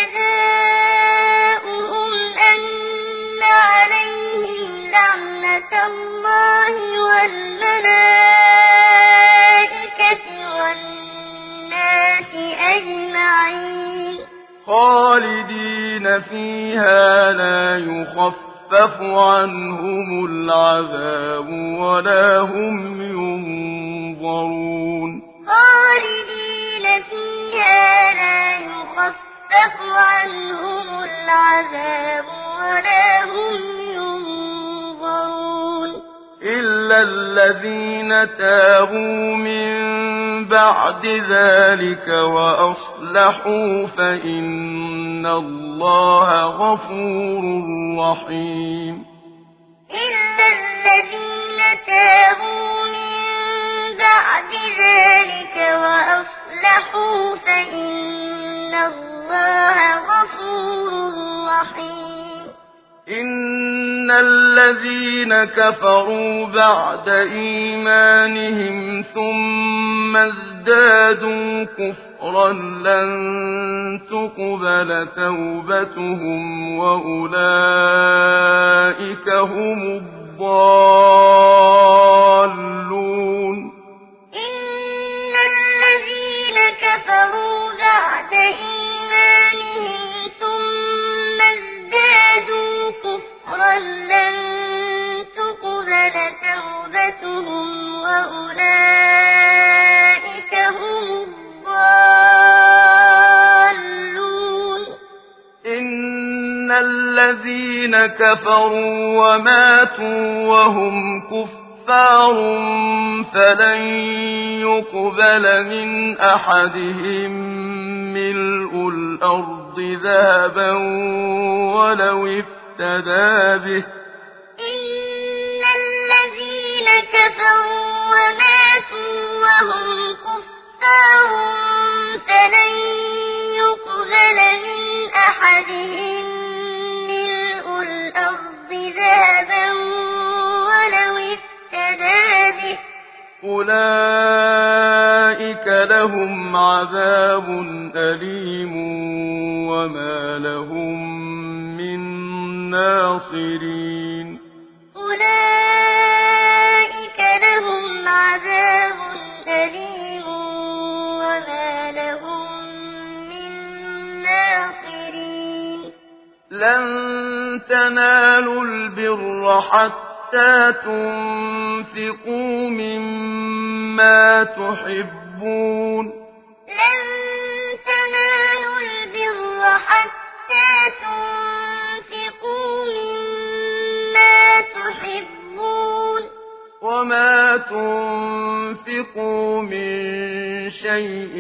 جزاؤهم أن عليهم لعنة الله والملائكة والناس أجمعين خالدين فيها لا يخفف عنهم العذاب ولا هم ينظرون خالدين فيها لا يخفف عنهم العذاب ولا هم ينظرون إلا الذين تابوا من بعد ذلك وأصلحوا فإن الله غفور رحيم إلا الذين تابوا من بعد ذلك وأصلحوا فإن الله غفور رحيم إن الذين كفروا بعد إيمانهم ثم ازدادوا كفرا لن تقبل توبتهم وأولئك هم الضالون إن الذين كفروا بعد إيمانهم ثم ازدادوا كفرا لن تقبل توبتهم وأولئك هم الضالون إن الذين كفروا وماتوا وهم كفار فلن يقبل من أحدهم ملء الأرض ذهبا ولو افتدى به إن الذين كفروا وماتوا وهم كفار فلن يقبل من أحدهم ملء الأرض ذهبا أولئك لهم عذاب أليم وما لهم من ناصرين أولئك لهم عذاب أليم وما لهم من ناصرين لن تنالوا البر حتى تنفقوا مما تحبون لن تنالوا البر حتى تنفقوا مما تحبون وما تنفقوا من شيء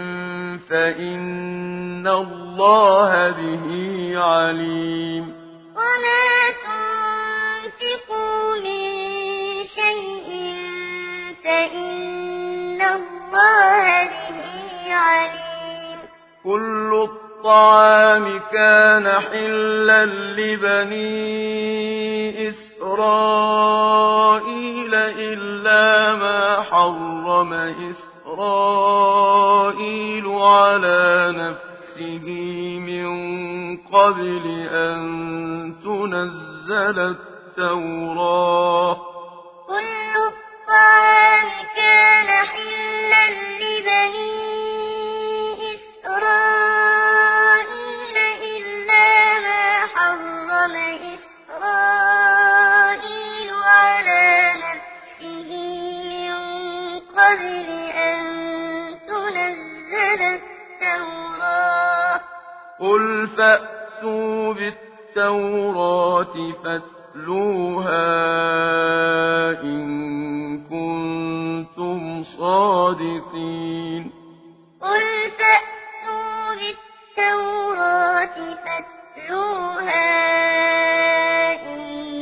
فإن الله به عليم وما تنفقوا من شيء فإن الله به عليم كل الطعام كان حلا لبني إسرائيل إلا ما حرم إسرائيل على نفسه من قبل أن تنزل التوراة كل الطعام كان حلا لبني إسرائيل إلا ما حرم إسرائيل على نفسه من قبل أن تنزل التوراة قل فأتوا بالتوراة فاتلوها إن كنتم صادقين قل فأتوا بالتوراة فاتلوها إن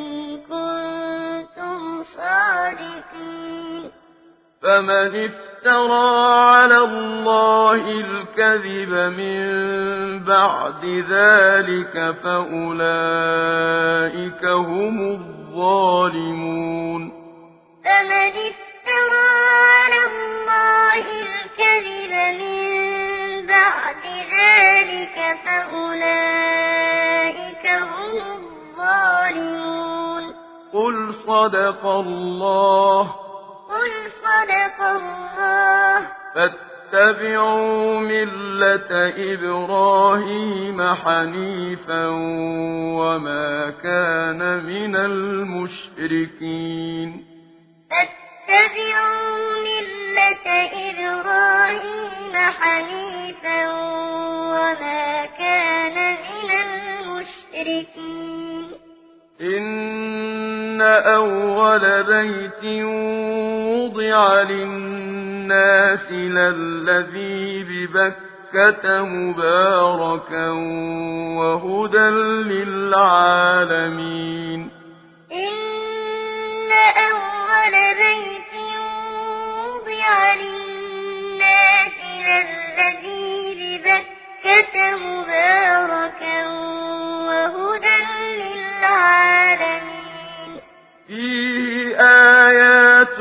كنتم صادقين فمن افترى على الله الكذب من بعد ذلك فأولئك هم الظالمون فمن افترى على الله الكذب من بعد ذلك فأولئك هم الظالمون قل صدق الله قل صدق الله فاتبعوا ملة إبراهيم حنيفا وما كان من المشركين فاتبعوا ملة إبراهيم حنيفا وما كان من المشركين إن أول بيت وضع للناس للذي ببكة مباركا وهدى للعالمين إن أول بيت وضع للناس للذي ببكة مباركا وهدى للعالمين فيه آيات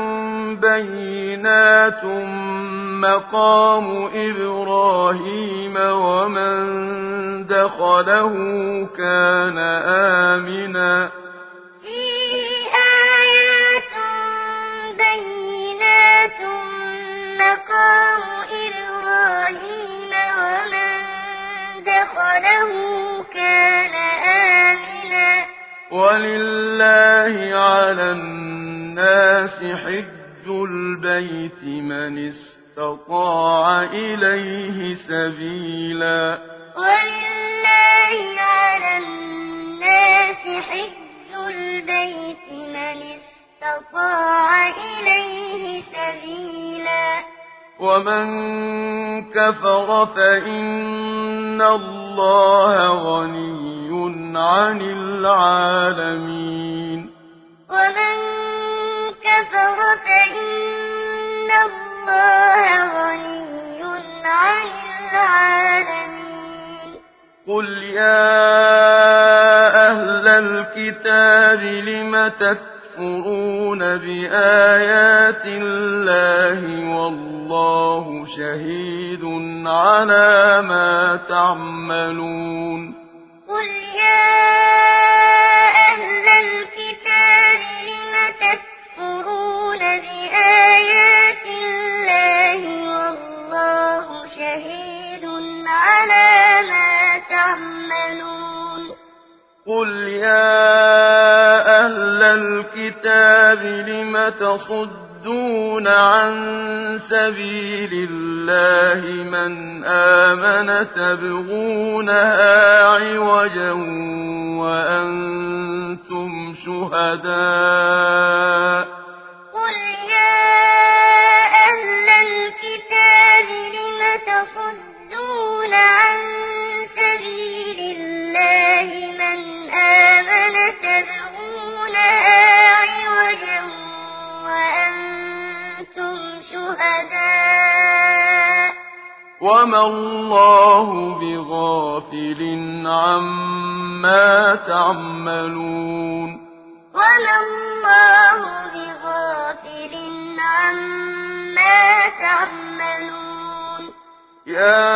بينات مقام إبراهيم ومن دخله كان آمنا فيه آيات بينات مقام إبراهيم ومن دخله كان آمنا ولله على الناس حج البيت من استطاع إليه سبيلا ولله على الناس حج البيت من استطاع إليه سبيلا ومن كفر فإن الله غني عن العالمين ومن كفر فإن الله غني عن العالمين قل يا أهل الكتاب لم تكفرون بآيات بآيات الله والله شهيد على ما تعملون قل يا أهل الكتاب لم تكفرون بآيات الله والله شهيد على ما تعملون قل يا أهل الكتاب لم تصدون عن سبيل الله من آمن تبغونها عوجا وأنتم شهداء قل يا أهل الكتاب لم تصدون عن سبيل الله من آمن تبغونها عوجا وأنتم شهداء وما الله بغافل عما تعملون وما الله بغافل عما تعملون يا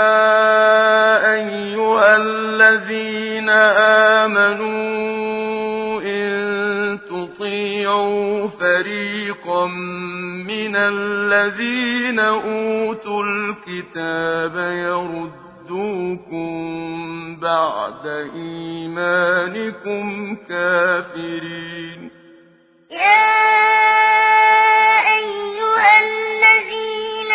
أيها الذين آمنوا إن تطيعوا فريقا من الذين أوتوا الكتاب يردوكم بعد إيمانكم كافرين يا أيها الذين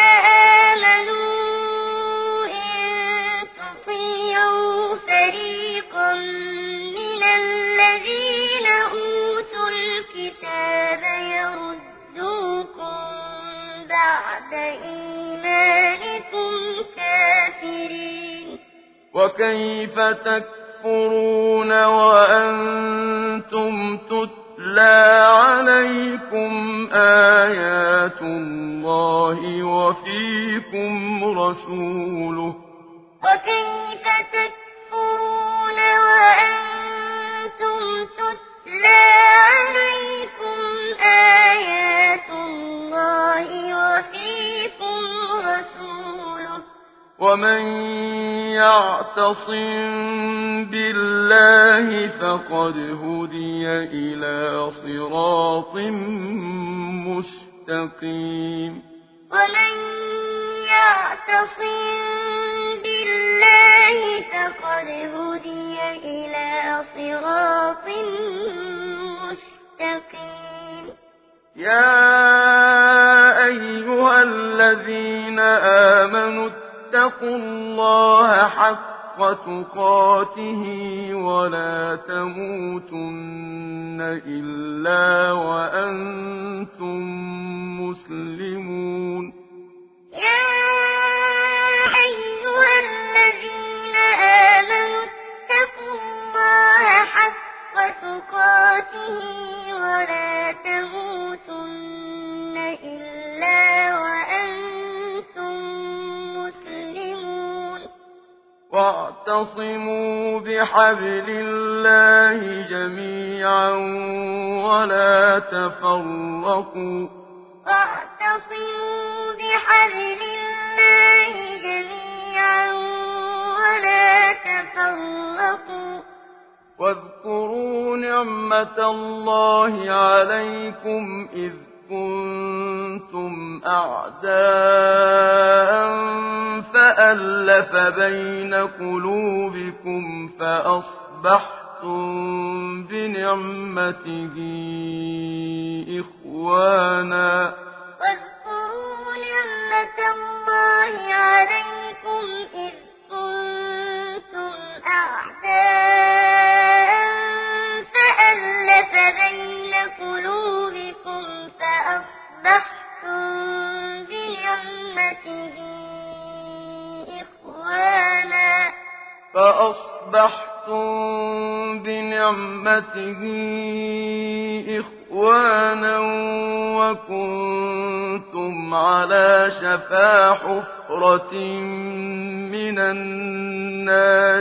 آمنوا إن تطيعوا فريقا من الذين أوتوا الكتاب يردوكم بعد إيمانكم كافرين وكيف تكفرون وأنتم تتلى عليكم آيات الله وفيكم رسوله وكيف تكفرون وأنتم تتلى عليكم آيات الله وفيكم رسوله ومن يعتصم بالله فقد هدي إلى صراط مستقيم ومن يعتصم بالله فقد هدي إلى صراط مستقيم يا أيها الذين آمنوا اتقوا الله حق تقاته ولا تموتن إلا وأنتم مسلمون يا أيها الذين آمنوا اتقوا الله حق تقاته ولا تموتن إلا وأنتم مسلمون واعتصموا بحبل الله جميعا ولا تفرقوا واعتصموا بحبل الله جميعا ولا تفرقوا واذكروا نعمة الله عليكم إذ كنتم أعداء فألف بين قلوبكم فأصبحتم بنعمته إخوانا واذكروا نعمة الله عليكم إذ كنتم أعداء فألف بين قلوبكم فأصبحتم بنعمته إخوانا وكنتم على شفا حفرة من النار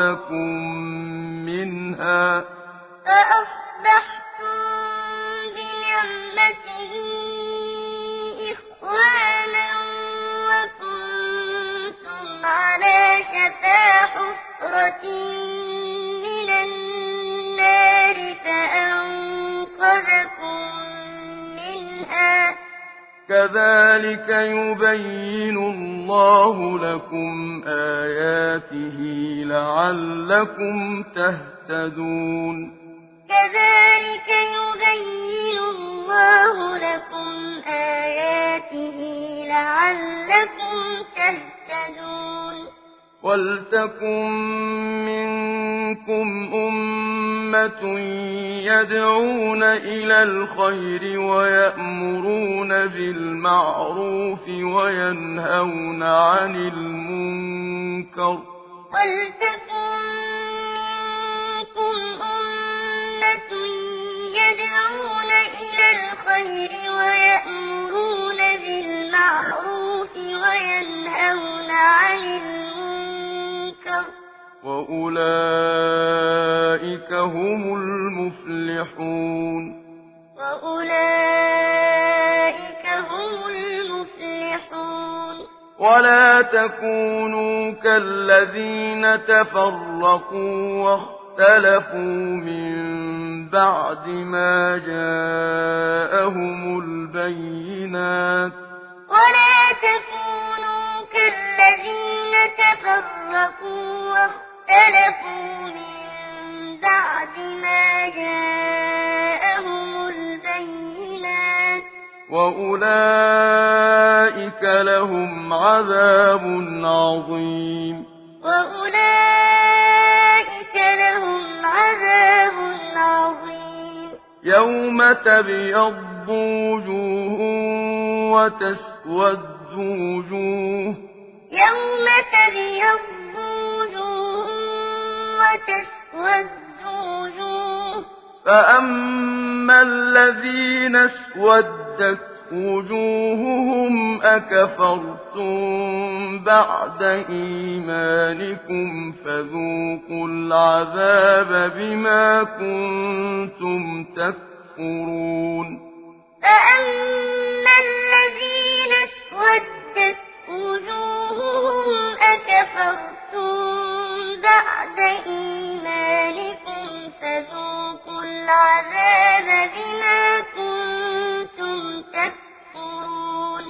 فأنقذكم منها فأصبحتم نعمته إخوانا وكنتم على شفا حفرة من النار فأنقذكم منها كذلك يبين الله لكم آياته لعلكم تهتدون كذلك يبين الله لكم آياته لعلكم تهتدون ولتكن منكم أمة يدعون إلى الخير ويأمرون بالمعروف وينهون عن المنكر ولتكن منكم أمة يدعون إلى الخير ويأمرون بالمعروف وينهون عن المنكر وأولئك هم المفلحون وأولئك هم المفلحون ولا تكونوا كالذين تفرقوا واختلفوا من بعد ما جاءهم البينات ولا تكونوا كالذين تفرقوا واختلفوا من بعد ما جاءهم البينات وأولئك لهم عذاب عظيم وأولئك لهم عذاب عظيم يوم تبيض وجوه وتسود وجوه يوم تبيض وجوه وتسود وجوه فأما الذين اسودت وجوههم أكفرتم بعد إيمانكم فذوقوا العذاب بما كنتم تكفرون فأما الذين اسودت وجوههم أكفرتم بعد إيمانكم فذوقوا العذاب بما كنتم تكفرون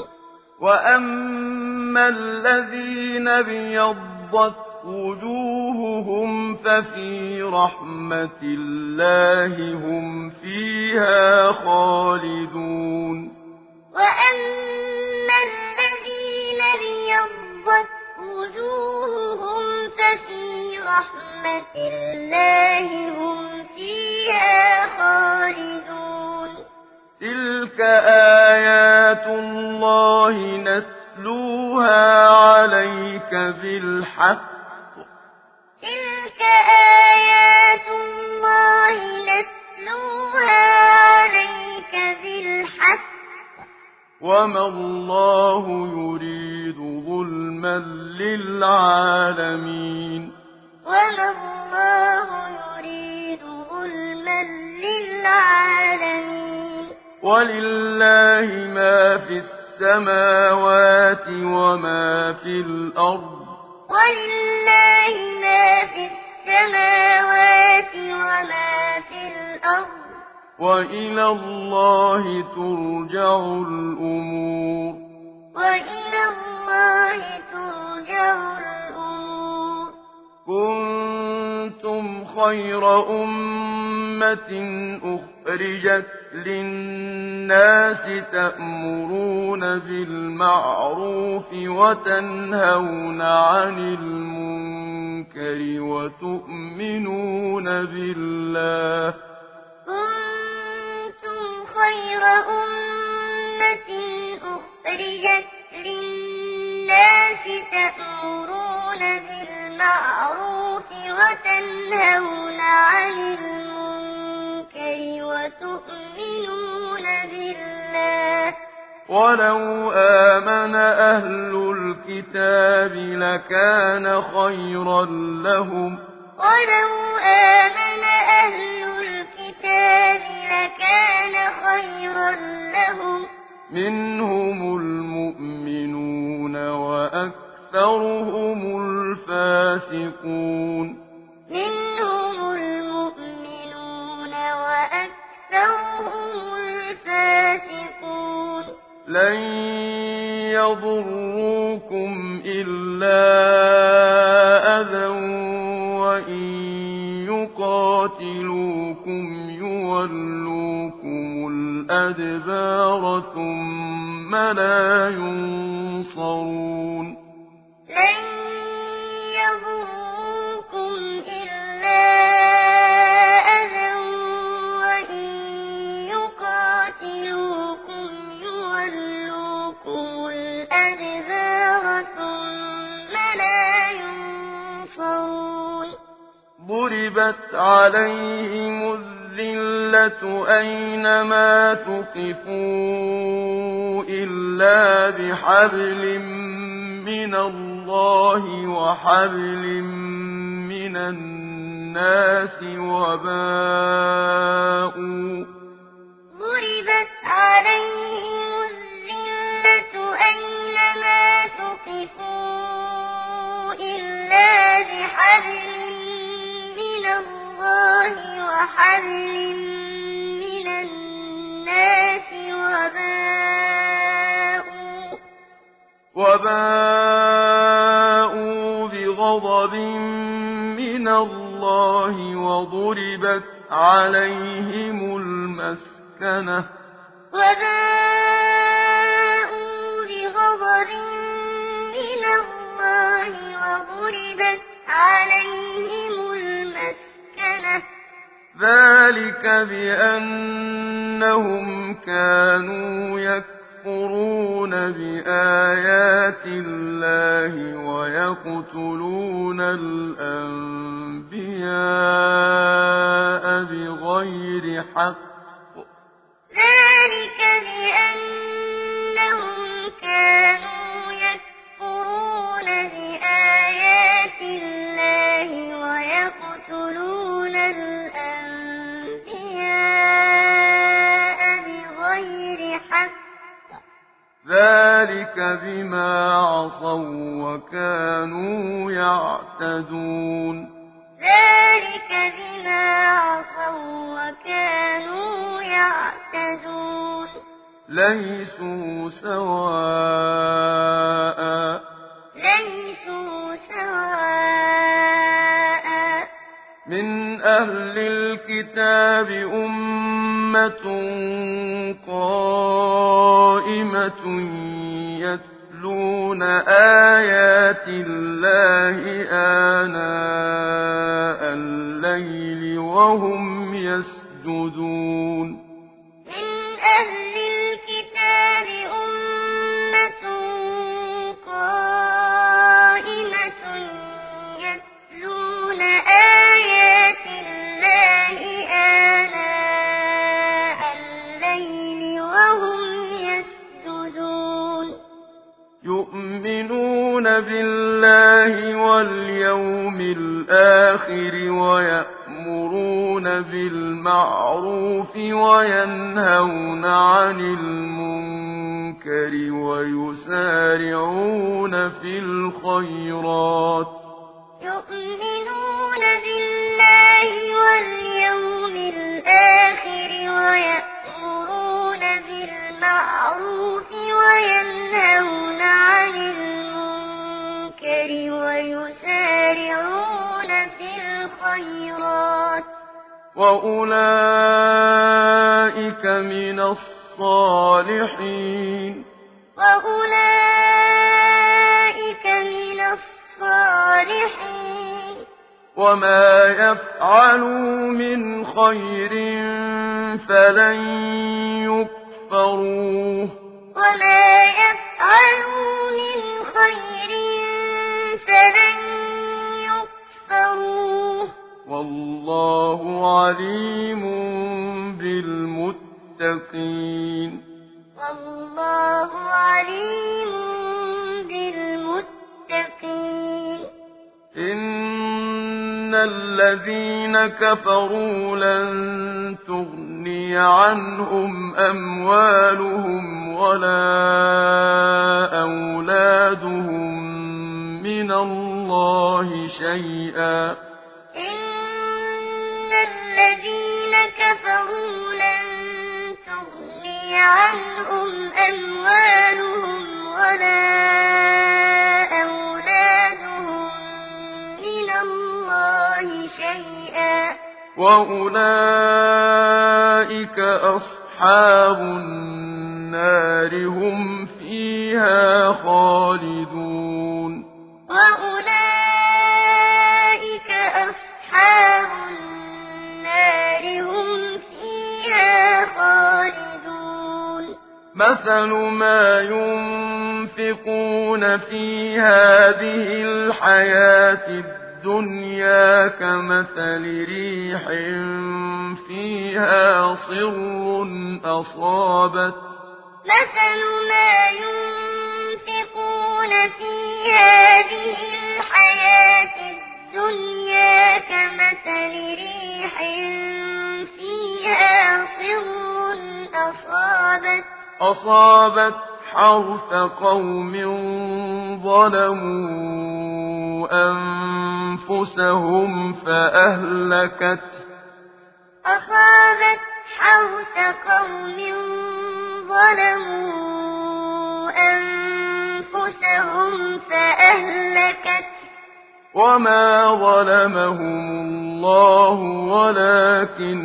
وأما الذين ابيضت وجوههم ففي رحمة الله هم فيها خالدون وأما الذين ابيضت وجوههم ففي رحمة الله هم فيها خالدون تلك آيات الله نتلوها عليك بالحق تلك آيات الله نتلوها عليك بالحق وما الله يريد ظلما للعالمين وما الله يريد ظلما للعالمين ولله ما في السماوات وما في الأرض ولله ما في السماوات وما في الأرض وإلى الله ترجع الأمور وإلى الله ترجع الأمور كنتم خير أمة أخرجت للناس تأمرون بالمعروف وتنهون عن المنكر وتؤمنون بالله كنتم خير أمة أخرجت للناس تأمرون بالمعروف وتنهون عن المنكر وتؤمنون بالله ولو آمن أهل الكتاب لكان خيرا لهم ولو آمن أهل الكتاب لكان خيرا منهم المؤمنون وأكثرهم الفاسقون منهم المؤمنون وأكثرهم الفاسقون لن يضروكم إلا أذى وإن يقاتلوكم يولوكم الأدبار ثم لا ينصرون لن يضروكم إلا أذى وإن يقاتلوكم يولوكم الأدبار ثم لا ينصرون ضربت عليهم الذلة أينما ثقفوا إلا بحبل من الله وحبل من الناس ضربت عليهم الذلة أينما ثقفوا إلا بحبل من الله وحبل من الناس وباءوا بغضب من الله وضربت عليهم المسكنة ذلك بأنهم كانوا يكفرون بآيات الله ويقتلون الأنبياء بغير حق ذلك بأنهم كانوا يكفرون بآيات الله ويقتلون الأنبياء بغير حق ذلك بما عصوا وكانوا يعتدون ذلك بما عصوا وكانوا يعتدون ليسوا سواء من أهل الكتاب أمة قائمة يتلون آيات الله آناء الليل وهم يسجدون من أهل الكتاب أمة قائمة يتلون آيات الله آناء الليل وهم يسجدون يؤمنون بالله واليوم الآخر ويأمرون بالمعروف وينهون عن المنكر ويسارعون في الخيرات يؤمنون بالله واليوم الآخر ويأمرون بالمعروف وينهون عن المنكر ويسارعون في الخيرات وأولئك من الصالحين وما يفعلوا من خير فلن يكفروه والله عليم بالمتقين والله عليم بالمتقين إن الذين كفروا لن تغني عنهم أموالهم ولا أولادهم من الله شيئا إن الذين كفروا لن تغني عنهم أموالهم ولا أولادهم من الله شيئا وأولئك أصحاب النار هم فيها خالدون وأولئك أصحاب النار هم فيها خالدون مثل ما ينفقون في هذه الحياة الدنيا كمثل ريح فيها صر أصابت مثل ما ينفقون في هذه الحياة الدنيا كمثل ريح فيها صر أصابت حرث قوم ظلموا أنفسهم أصابت حرث قوم ظلموا أنفسهم فأهلكت وما ظلمهم الله ولكن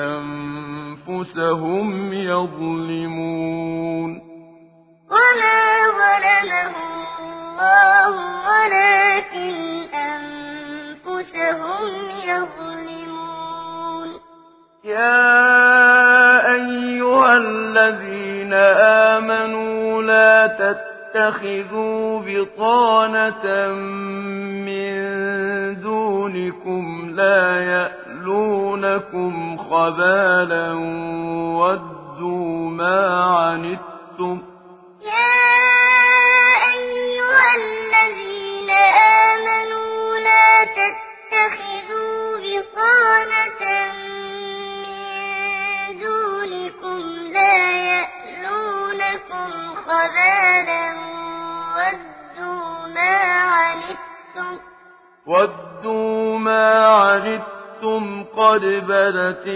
أنفسهم يظلمون وما ظلمهم الله ولكن أنفسهم يظلمون يا أيها الذين آمنوا لا تتخذوا بطانة من دونكم لا يألونكم خبالا ودوا ما عنتم يا أيها الذين آمنوا لا تتخذوا بطانة من دونكم لا يألونكم خبالا ودوا ما عنتم قد بدت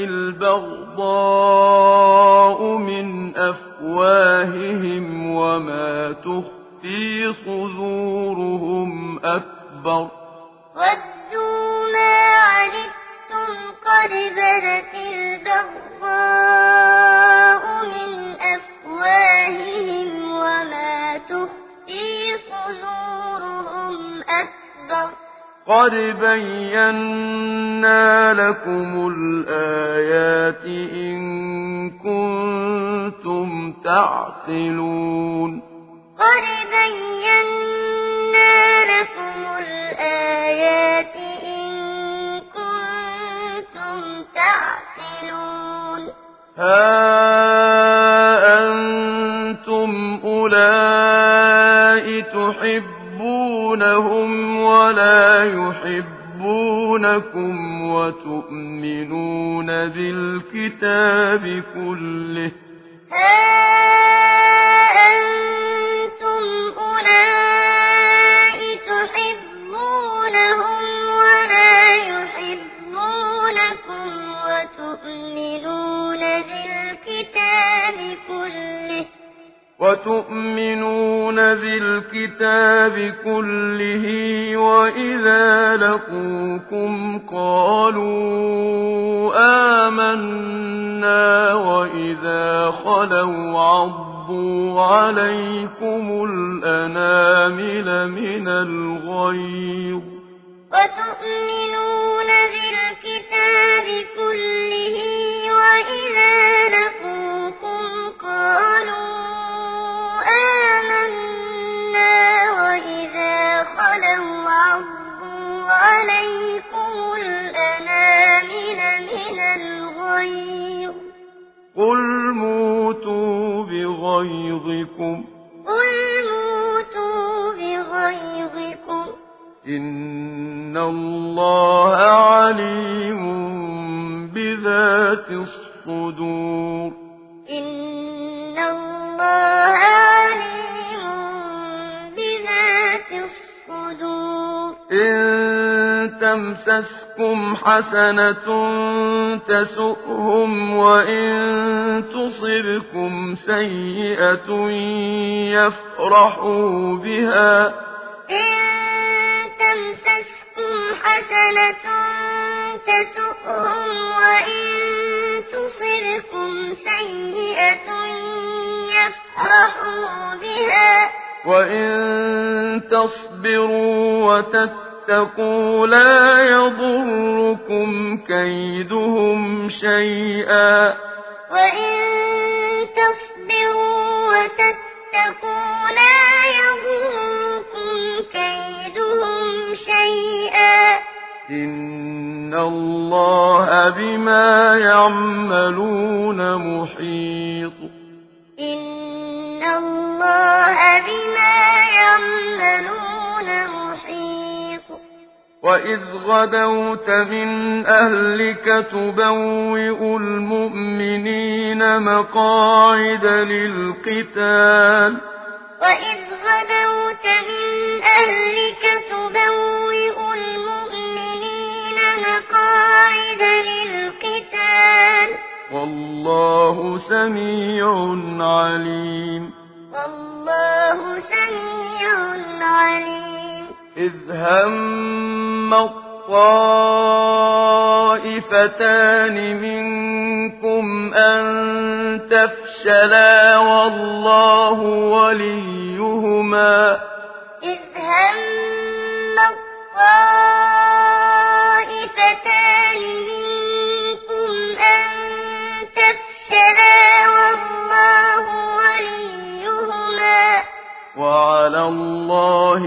البغضاء من أفواههم وما تخفي صدورهم أكبر ودوا ما عنتم قد بدت البغضاء من أفواههم وما تخفي صدورهم أكبر قد بينا لكم الآيات إن كنتم تعقلون قد بينا لكم الآيات إن كنتم تعقلون ها أنتم أولئك تحبونهم ولا يحبونكم وتؤمنون بالكتاب كله أنتم أولئك تحبونهم ولا يحبونكم وتؤمنون بالكتاب كله وإذا لقوكم قالوا آمنا وإذا خلوا عضوا عليكم الأنامل من الغيظ وتؤمنون بالكتاب كله وإذا لقوكم قالوا آمنا وإذا خلوا عضوا عليكم الأنامل من الغيظ قل موتوا بغيظكم إن الله عليم بذات الصدور إن الله تمسسكم حسنة تسؤهم وإن تصبكم سيئة يفرحوا بها إن تمسسكم حسنة تسؤهم وإن تصبكم سيئة يفرحوا بها وإن تصبروا وتتقوا لا يضركم كيدهم شيئا وإن تصبروا وتتقوا لا يضركم كيدهم شيئا إن الله بما يعملون محيط إن الله بما يعملون محيط وإذ غدوت من أهلك تبوئ المؤمنين مقاعد للقتال وإذ غدوت من أهلك تبوئ المؤمنين مقاعد للقتال والله سميع عليم والله سميع عليم إذ هم الطائفتان منكم أن تفشلا والله وليهما إذ هم الطائفتان منكم أن تفشلا والله وليهما وعلى الله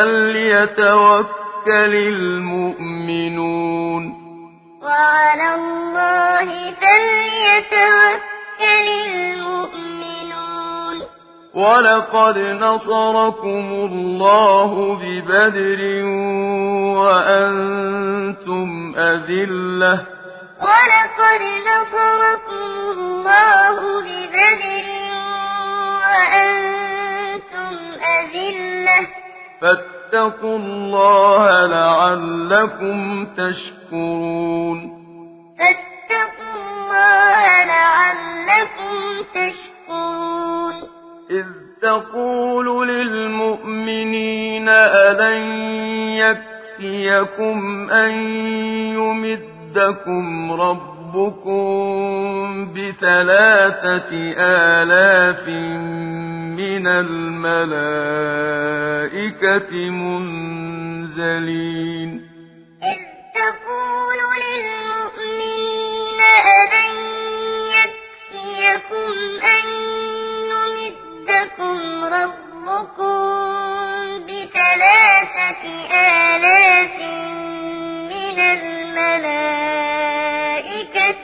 فليتوكل المؤمنون وعلى الله فليتوكل المؤمنون ولقد نصركم الله ببدر وأنتم أذلة ولقد نصركم الله ببدر وأنتم أذلة فاتقوا الله لعلكم تشكرون فاتقوا الله لعلكم تشكرون إذ تقول للمؤمنين ألن يكفيكم أن يمدكم ربكم ب3,000 من الملائكة منزلين إذ تقول للمؤمنين ألن يكفيكم أن يمدكم ربكم ب3,000 من الملائكة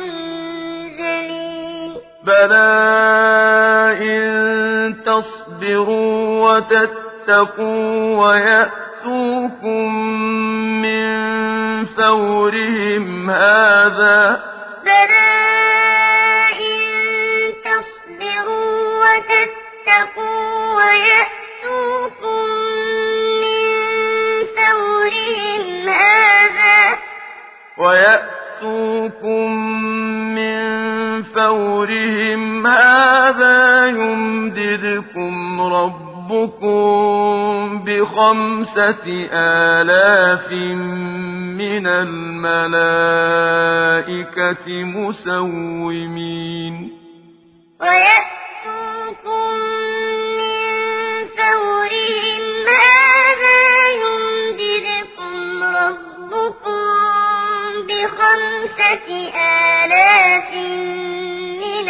منزلين بلى إن تصبروا وتتقوا ويأتوكم من فورهم هذا بلى إن تصبروا وتتقوا ويأتوكم من فورهم هذا يمددكم ربكم ب5,000 من الملائكة مسومين ويأتوكم من فورهم هذا يمددكم ربكم ب5,000 من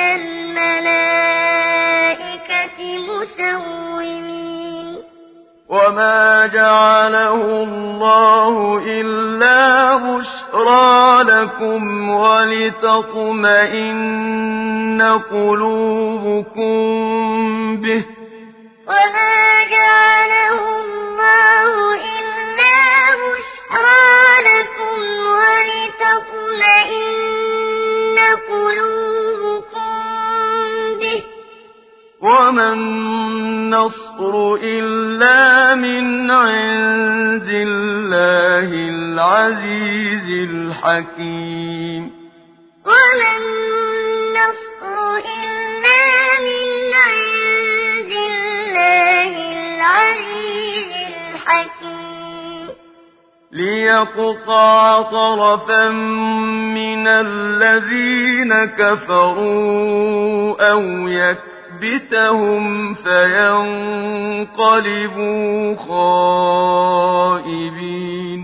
الملائكة مسومين وما جعله الله إلا بشرى لكم ولتطمئن قلوبكم به وما جعله الله إلا بشرى لكم ولتطمئن قلوبكم به وما النصر إلا من عند الله العزيز الحكيم وما النصر إلا من عند الله العزيز الحكيم ليقطع طرفا من الذين كفروا أو يكبتهم فينقلبوا خائبين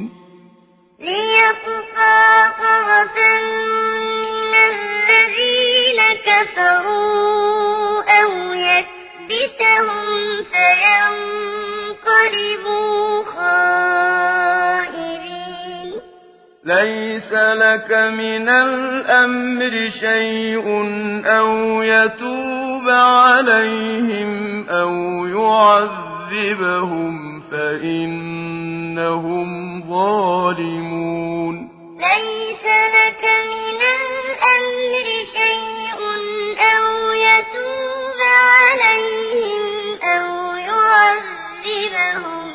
ليقطع طرفا من الذين كفروا أو يكبتهم فينقلبوا خائبين ليس لك من الأمر شيء أو يتوب عليهم أو يعذبهم فإنهم ظالمون ليس لك من الأمر شيء أو يتوب عليهم أو يعذبهم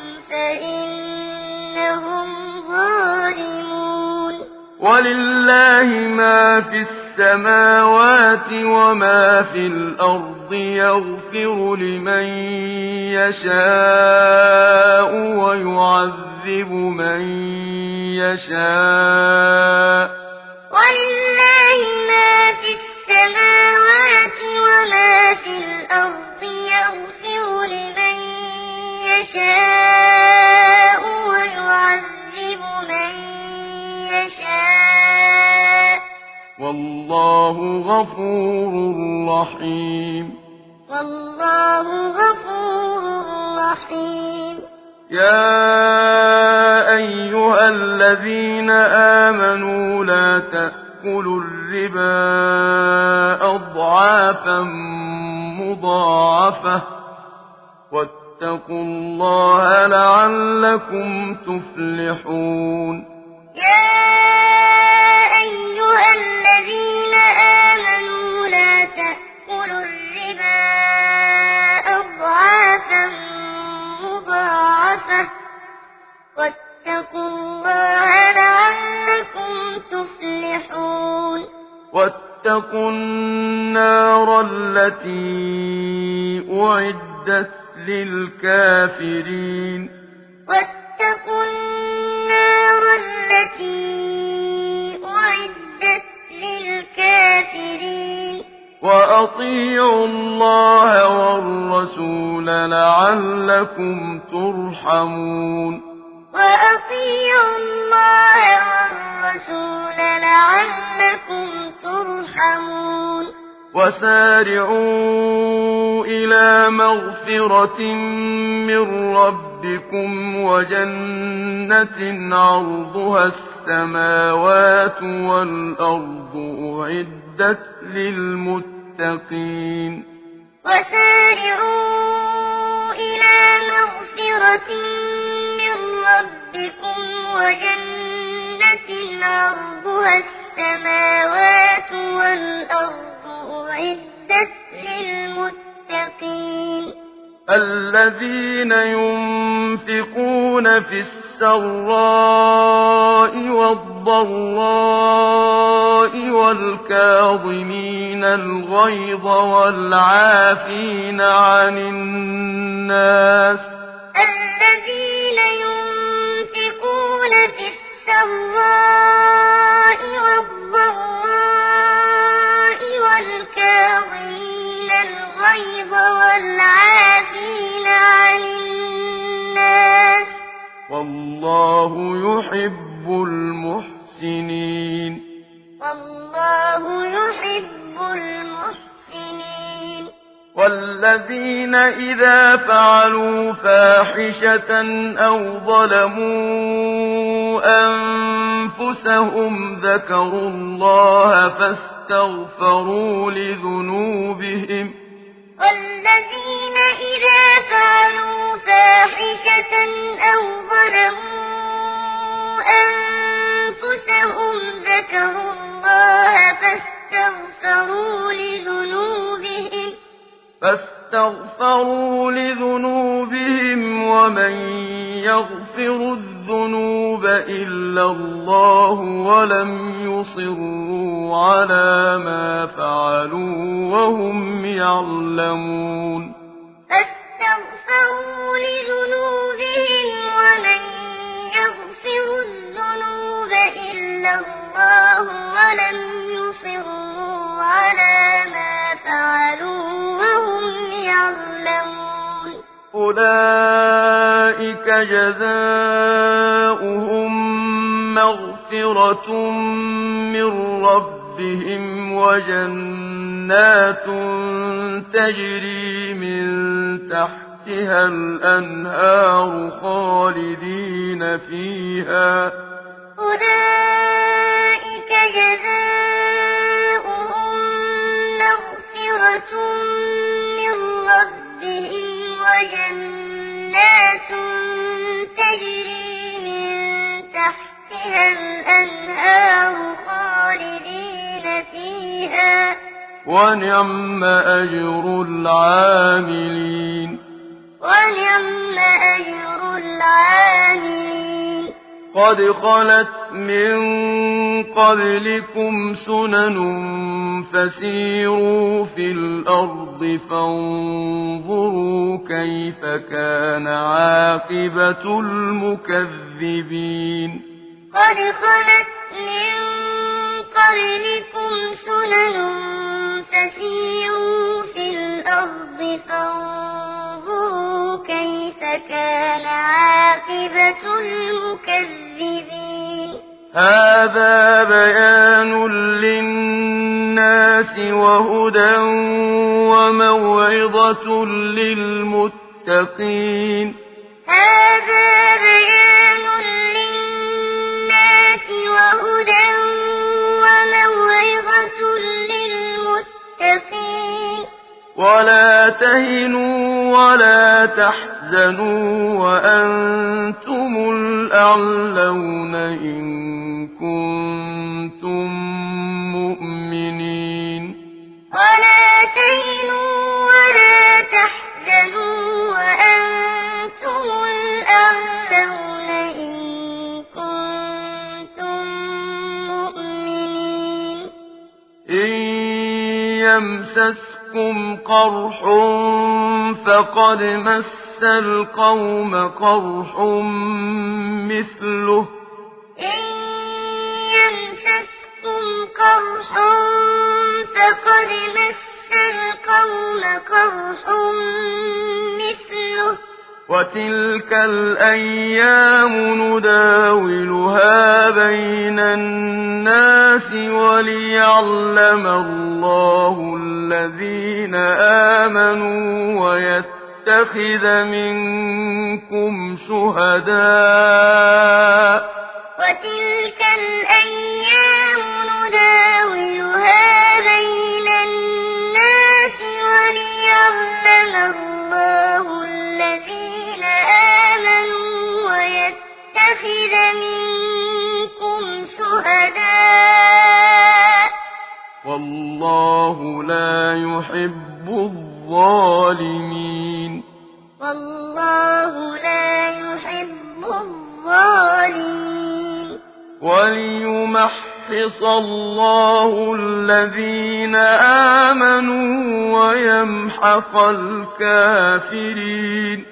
فإنهم ظالمون ولله ما في السماوات وما في الأرض يغفر لمن يشاء ويعذب من يشاء ولله ما في السماوات وما في الأرض يغفر لمن يشاء ويعذب من يشاء والله غفور رحيم والله غفور رحيم يا أيها الذين آمنوا لا تأكلوا الربا أضعافا مضاعفة واتقوا الله لعلكم تفلحون يا أيها الذين آمنوا لا تأكلوا الربا أضعافا مضاعفة واتقوا الله لعلكم تفلحون واتقوا النار التي أعدت للكافرين واتقوا النار التي أعدت للكافرين وأطيعوا الله والرسول لعلكم ترحمون وأطيعوا الله والرسول لعلكم ترحمون وسارعوا إلى مغفرة من ربكم وجنة عرضها السماوات والأرض أعدت للمتقين وسارعوا إلى مغفرة من ربكم وجنة عرضها السماوات والأرض أعدت للمتقين الذين ينفقون في السراء والضراء والكاظمين الغيظ والعافين عن الناس الذين ينفقون في السراء والضراء والكاظمين الغيظ والعافين عن الناس والله يحب المحسنين والله يحب المحسنين والذين إذا فعلوا فاحشة أو ظلموا أنفسهم ذكروا الله فاستغفروا لذنوبهم والذين إذا فعلوا فاحشة أو ظلموا أنفسهم ذكروا الله فاستغفروا لذنوبهم فاستغفروا لذنوبهم ومن يغفر الذنوب إلا الله ولم يصروا على ما فعلوا وهم يعلمون فاستغفروا لذنوبهم ومن يغفر الذنوب إلا الله ولم يصروا على ما فعلوا وهم يعلمون أولئك جزاؤهم مغفرة من ربهم وجنات تجري من تحتها الأنهار خالدين فيها أولئك جزاؤهم مغفرة من ربهم وجنات تجري من تحتها الأنهار خالدين فيها ونعم أجر العاملين ونعم أجر العاملين قد خلت من قبلكم سنن فسيروا في الأرض فانظروا كيف كان عاقبة المكذبين قد خلت من قبلكم سنن فسيروا في الأرض فانظروا كيف كان عاقبة المكذبين هذا بيان للناس وهدى وموعظة للمتقين هذا بيان للناس وهدى وموعظة للمتقين ولا تهنوا ولا تحزنوا وأنتم الأعلون إن كنتم مؤمنين ولا تهنوا ولا تحزنوا وأنتم الأعلون إن كنتم مؤمنين إن يمسسكم قرح فقد مس القوم قرح مثله إن يمسسكم قرح فقد مس القوم قرح مثله وتلك الأيام نداولها بين الناس وليعلم الله الذين آمنوا ويتخذ منكم شهداء وتلك الأيام نداولها بين الناس وليعلم الله الذين آمنوا ويتخذ منكم شهداء والله لا يحب الظالمين والله لا يحب الظالمين وليمحص الله الذين آمنوا ويمحق الكافرين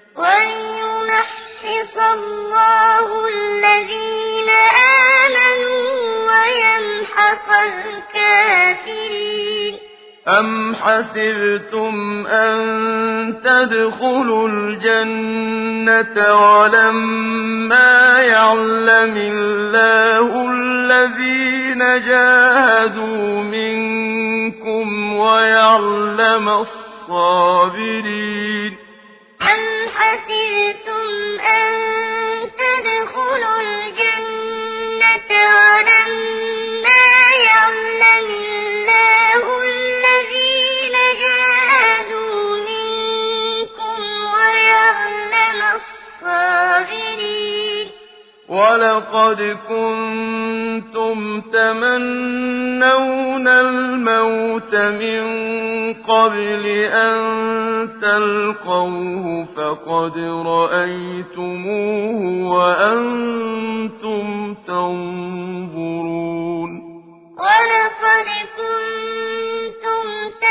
وليمحص الله الذين آمنوا ويمحق الكافرين أم حسبتم أن تدخلوا الجنة ولما يعلم الله الذين جاهدوا منكم ويعلم الصابرين أم حسبتم أن تدخلوا الجنة ولما يعلم الله الذين جاهدوا منكم ويعلم الصابرين وَلَقَدْ كُنتُمْ تَمَنَّوْنَ الْمَوْتَ مِن قَبْلِ أَن تَلْقَوْهُ فَقَدْ رَأَيْتُمُوهُ وَأَنتُمْ تَنظُرُونَ وَلَقَدْ كُنتُمْ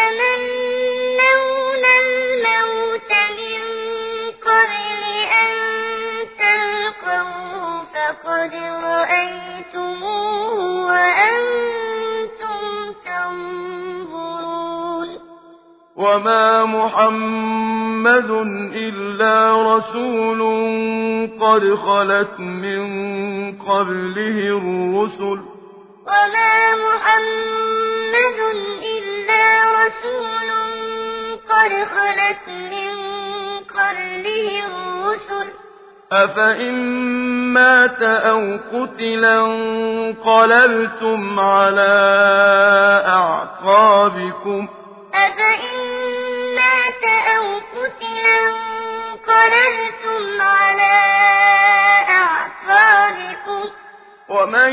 تَمَنَّوْنَ الْمَوْتَ مِن قَبْلِ أَن تَلْقَوْهُ فَقَدْ رَأَيْتُمُوهُ وَأَنتُمْ تَنظُرُونَ وَمَا مُحَمَّدٌ إِلَّا رَسُولٌ قَدْ خَلَتْ مِن قَبْلِهِ الرُّسُلُ وَمَا مُحَمَّدٌ إِلَّا رَسُولٌ قَدْ خَلَتْ مِن قَبْلِهِ الرُّسُلُ أَفَإِن مَّاتَ أَوْ قُتِلَ انقَلَبْتُمْ عَلَىٰ أَعْقَابِكُمْ أَفَإِن مَّاتَ أَوْ قُتِلَ انقَلَبْتُمْ عَلَىٰ أَعْقَابِكُمْ وَمَن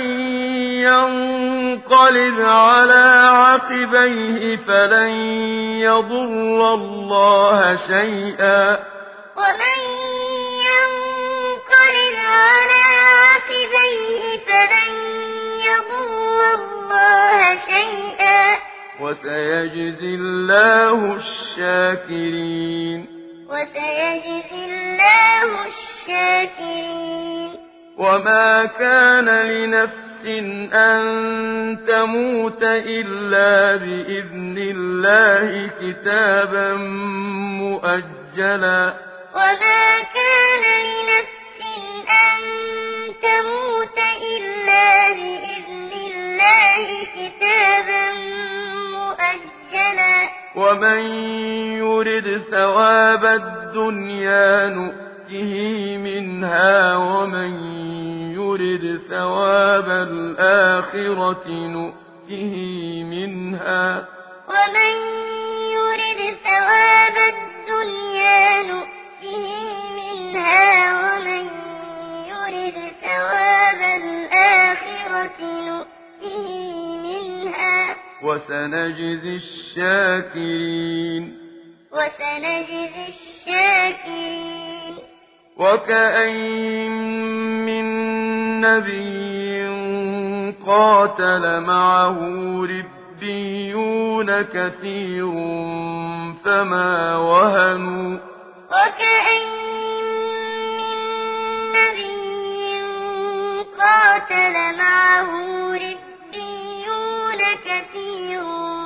يَنقَلِبْ عَلَىٰ عَقِبَيْهِ فَلَن يَضُرَّ اللَّهَ شَيْئًا وَمَن يَنقَلِبْ عَلَىٰ عَقِبَيْهِ فَلَن يَضُرَّ اللَّهَ شَيْئًا وَسَيَجْزِي اللَّهُ الشَّاكِرِينَ وَسَيَجْزِي اللَّهُ الشَّاكِرِينَ وَمَا كَانَ لِنَفْسٍ أَن تَمُوتَ إِلَّا بِإِذْنِ اللَّهِ كِتَابًا مُّؤَجَّلًا وَمَا كَانَ لِنَفْسٍ أَن تَمُوتَ إِلَّا بِإِذْنِ اللَّهِ كِتَابًا مُّؤَجَّلًا وَمَن يُرِدْ ثَوَابَ الدُّنْيَا نُؤْتِهِ مِنْهَا وَمَن يُرِدْ ثَوَابَ الْآخِرَةِ نُؤْتِهِ مِنْهَا وَمَن يُرِدْ ثَوَابَ الدُّنْيَا نُؤْتِهِ مِنْهَا وَمَن يُرِدْ ثَوَابَ الْآخِرَةِ نُؤْتِهِ مِنْهَا وَسَنَجْزِي الشَّاكِرِينَ وَسَنَجْزِي الشَّاكِرِينَ وَكَأَيِّن مِّن نَّبِيٍّ قَاتَلَ مَعَهُ رِبِّيُّونَ كَثِيرٌ فَمَا وَهَنُوا وَكَأَيِّن مِّن نَّبِيٍّ قَاتَلَ مَعَهُ رِبِّيُّونَ كَثِيرٌ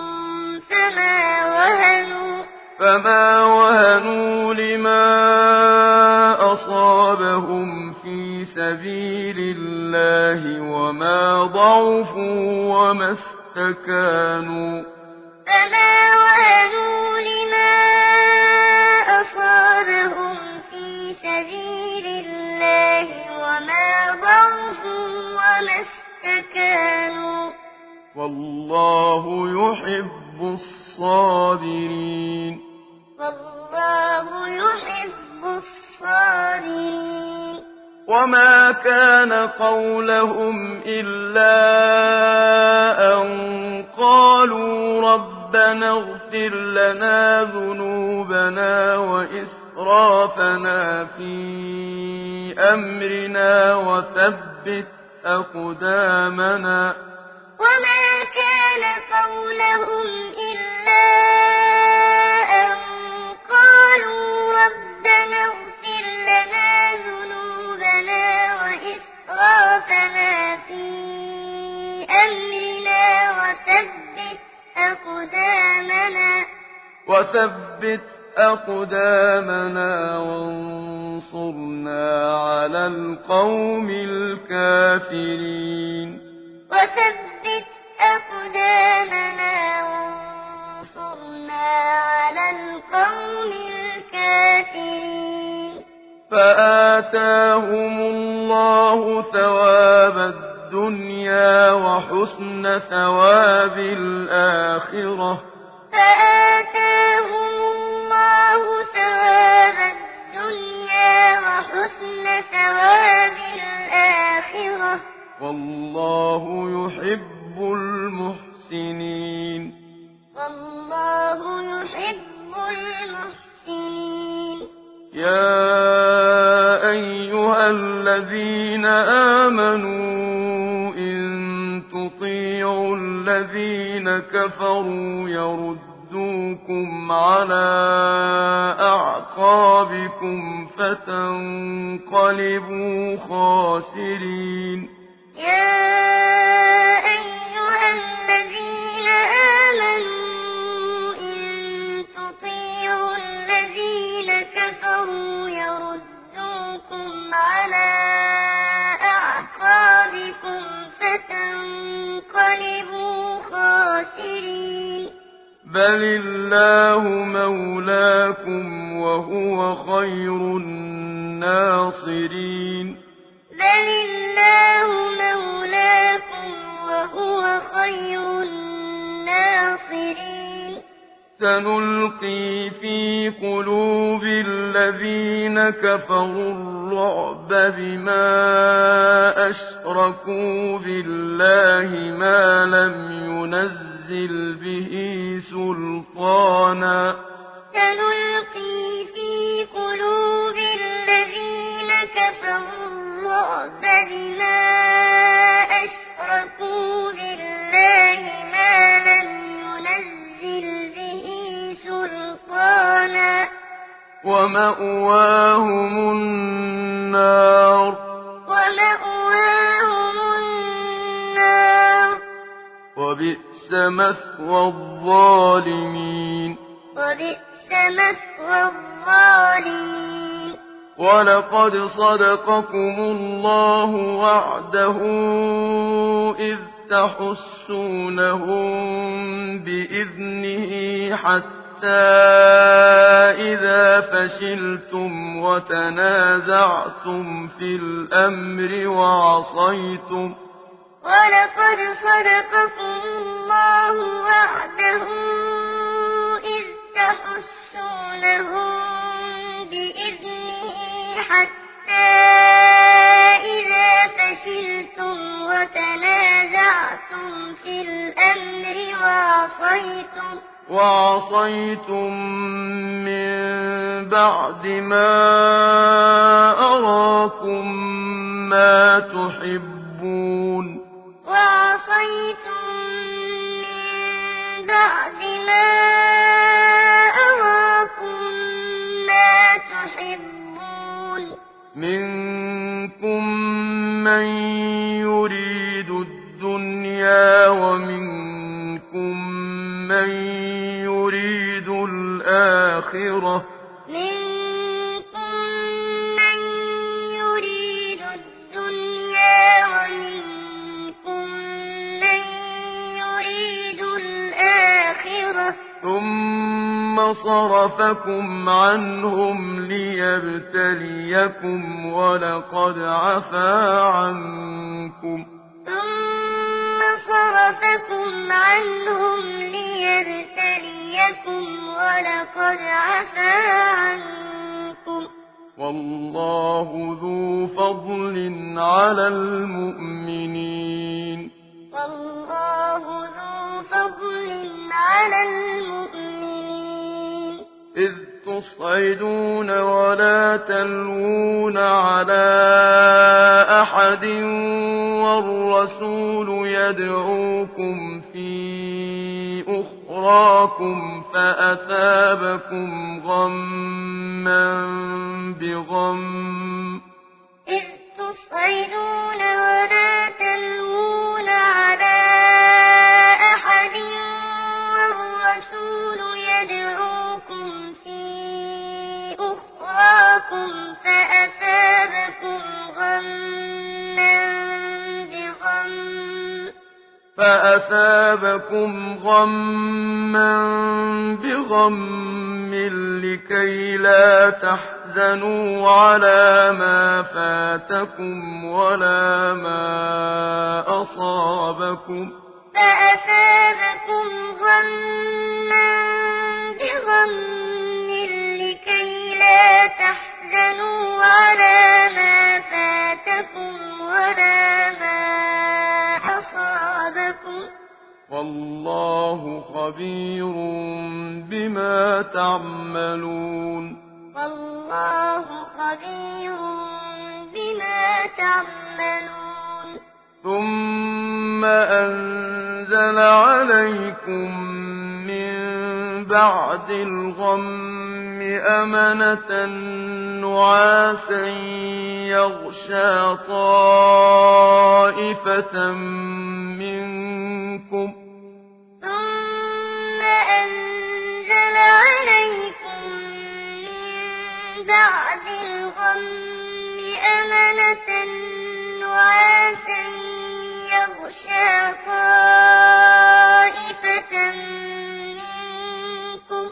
فَمَا وَهَنُوا لِمَا أَصَابَهُمْ فِي سَبِيلِ اللَّهِ وَمَا ضَعُفُوا وَمَا اسْتَكَانُوا فَمَا وَهَنُوا لِمَا أَصَابَهُمْ فِي سَبِيلِ اللَّهِ وَمَا ضَعُفُوا وَمَا اسْتَكَانُوا وَاللَّهُ يُحِبُّ الصَّابِرِينَ وَاللَّهُ يُحِبُّ الصَّابِرِينَ وَمَا كَانَ قَوْلَهُمْ إِلَّا أَن قَالُوا رَبَّنَا اغْفِرْ لَنَا ذُنُوبَنَا وَإِسْرَافَنَا فِي أَمْرِنَا وَثَبِّتْ أَقْدَامَنَا وَمَا كَانَ قَوْلَهُمْ إِلَّا أَن قَالُوا رَبَّنَا اغْفِرْ لَنَا ذُنُوبَنَا وَإِسْرَافَنَا فِي أَمْرِنَا وثبت أقدامنا وانصرنا على القوم الكافرين وثبت أقدامنا وانصرنا على القوم الكافرين فآتاهم الله ثواب الدنيا وحسن ثواب الآخرة فآتاهم الله ثواب الدنيا وحسن ثواب الآخرة والله يحب المحسنين والله يحب المحسنين يا أيها الذين آمنوا إن تطيعوا الذين كفروا يردوكم على أعقابكم فتنقلبوا خاسرين يا أيها الذين آمنوا إن تطيعوا الذين كفروا يردوكم على أعقابكم فتنقلبوا خاسرين بل الله مولاكم وهو خير الناصرين بل الله مولاكم وهو خير الناصرين سنلقي في قلوب الذين كفروا الرعب بما أشركوا بالله ما لم ينزل به سلطانا سنلقي في قلوب الذين كفروا الرعب بما أشركوا بالله ما لم ينزل به سلطانا ومأواهم النار وبئس مثوى الظالمين ولقد صدقكم الله وعده إذ تحسونهم بإذنه حتى إذا فشلتم وتنازعتم في الأمر وعصيتم ولقد صدقكم الله وعده إذ تحسونهم بإذنه حتى إذا فشلتم وتنازعتم في الأمر وعصيتم من بعد ما أراكم ما تحبون منكم من يريد الدنيا ومنكم من يريد الآخرة ثم صرفكم عنهم ليبتليكم ولقد عفا عنكم والله ذو فضل على المؤمنين إذ تصعدون ولا تلوون على أحد والرسول يدعوكم في أخراكم فأثابكم غما بغم فأثابكم غما بغم لكي لا تحزنوا على ما فاتكم ولا ما أصابكم تحزنوا على ما فاتكم ولا ما والله خبير بما تعملون والله خبير بما تعملون ثم أنزل عليكم من بعد الغم أمنة نعاسا يغشى طائفة منكم ثم أنزل عليكم من بعد الغم أمنة نعاسا يغشى طائفة منكم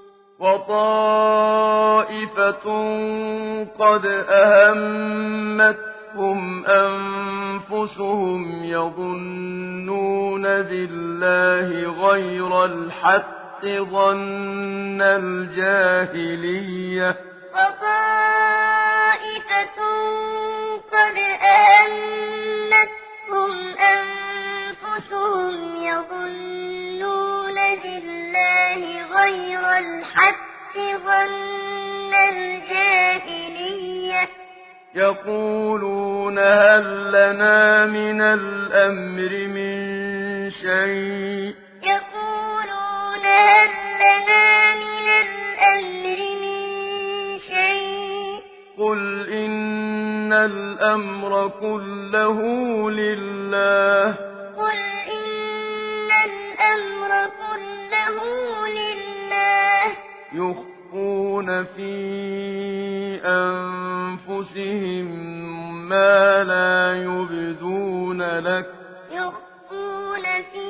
وطائفة قد أهمتهم أنفسهم يظنون بالله غير الحق ظن الجاهلية وطائفة قد أهمتهم أنفسهم يظنون بالله غير الحق ظن الجاهلية يقولون هل لنا من الأمر من شيء يقولون هل لنا من الأمر من شيء قل إن الأمر كله لله قل إن الأمر كله لله يخفون في أنفسهم ما لا يبدون لك يخفون في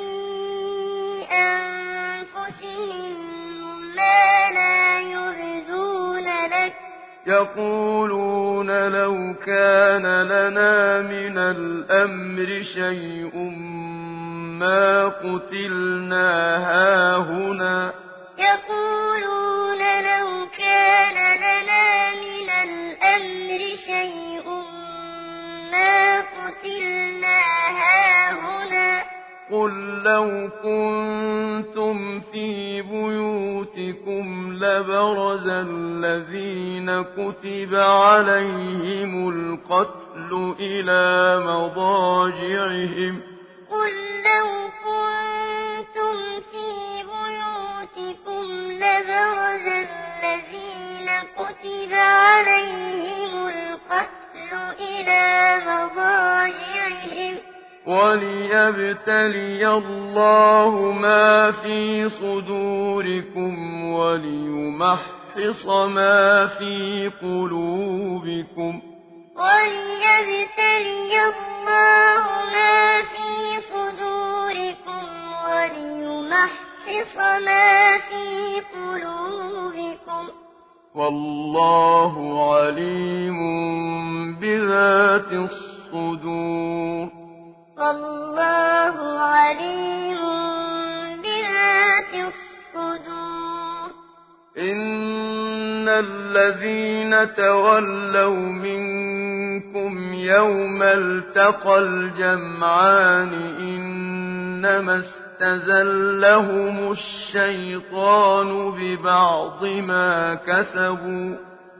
أنفسهم ما لا يبدون لك يقولون لو كان لنا من الأمر شيء ما قتلنا هاهنا يقولون لو كان لنا من الأمر شيء ما قتلنا هاهنا قل لو كنتم في بيوتكم لبرز الذين كتب عليهم القتل إلى مضاجعهم قل لو كنتم في بيوتكم لبرز الذين كتب عليهم القتل إلى مضاجعهم وليبتلي الله ما في صدوركم وليمحص ما في قلوبكم وليبتلي الله ما في صدوركم وليمحص ما في قلوبكم والله عليم بذات الصدور والله عليم بذات الصدور إن الذين تولوا منكم يوم التقى الجمعان إنما استزلهم الشيطان ببعض ما كسبوا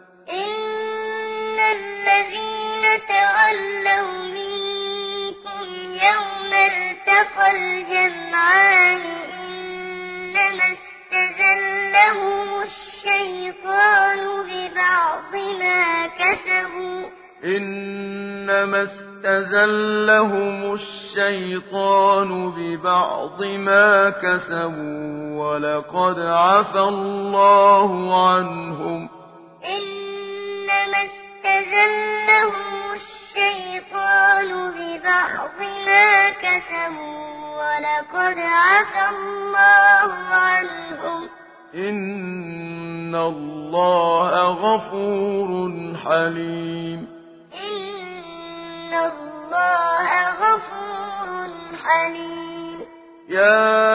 إن الذين تولوا منكم يوم التقى الجمعان إنما استزلهم الشيطان ببعض ما كسبوا إنما استزلهم الشيطان ببعض ما كسبوا ولقد عفى الله عنهم إنما استزلهم الشيطان ببعض ما كسبوا ولقد عفى الله عنهم إن الله غفور حليم إن الله غفور حليم يا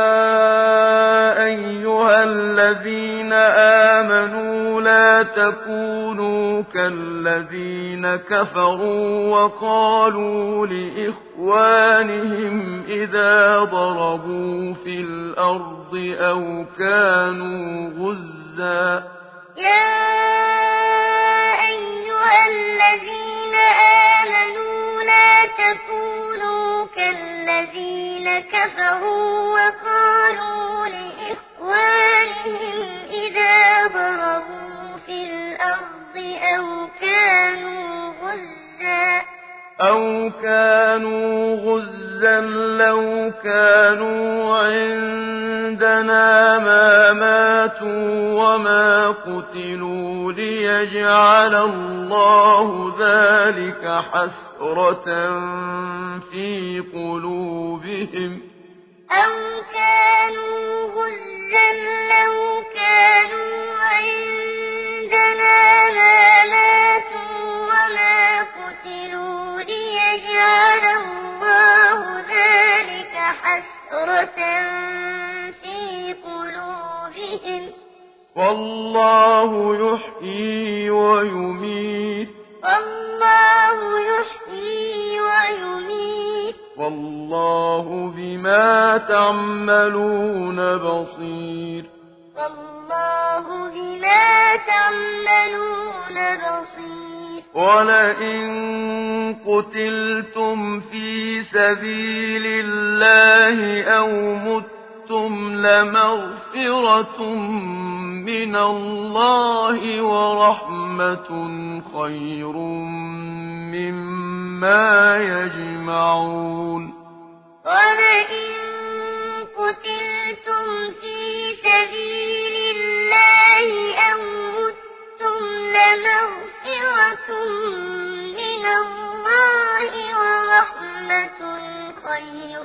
أيها الذين آمنوا لا تكونوا كالذين كفروا وقالوا لإخوانهم إذا ضربوا في الأرض أو كانوا غزا يا أيها الذين آمنوا لا تكونوا كالذين كفروا وقالوا لإخوانهم إذا ضربوا في الأرض أو كانوا غزا لو كانوا عندنا ما ماتوا وما قتلوا ليجعل الله ذلك حسرة في قلوبهم أو كانوا غزا لو كانوا عندنا ما ماتوا وما قتلوا ليجعل الله ذلك حسرة في قلوبهم والله يحيي ويميت والله يحيي ويميت والله بما تعملون بصير والله بما تعملون بصير ولئن قتلتم في سبيل الله أو متم لمغفرة من الله ورحمة خير مما يجمعون ولئن قتلتم في سبيل الله أو متم لمغفرة من الله ورحمة خير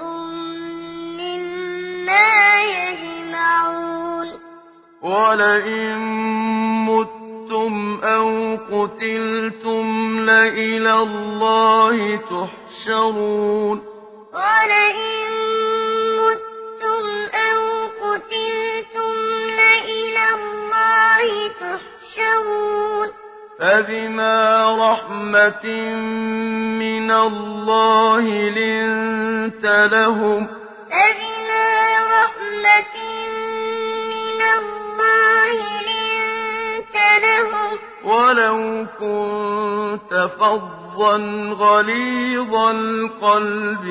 مما يجمعون ولئن متم أو قتلتم لإلى الله تحشرون ولئن متم أو قتلتم لإلى الله تحشرون فبما رحمة من الله لنت لهم فبما رحمة من الله لنت لهم ولو كنت فظا غليظ القلب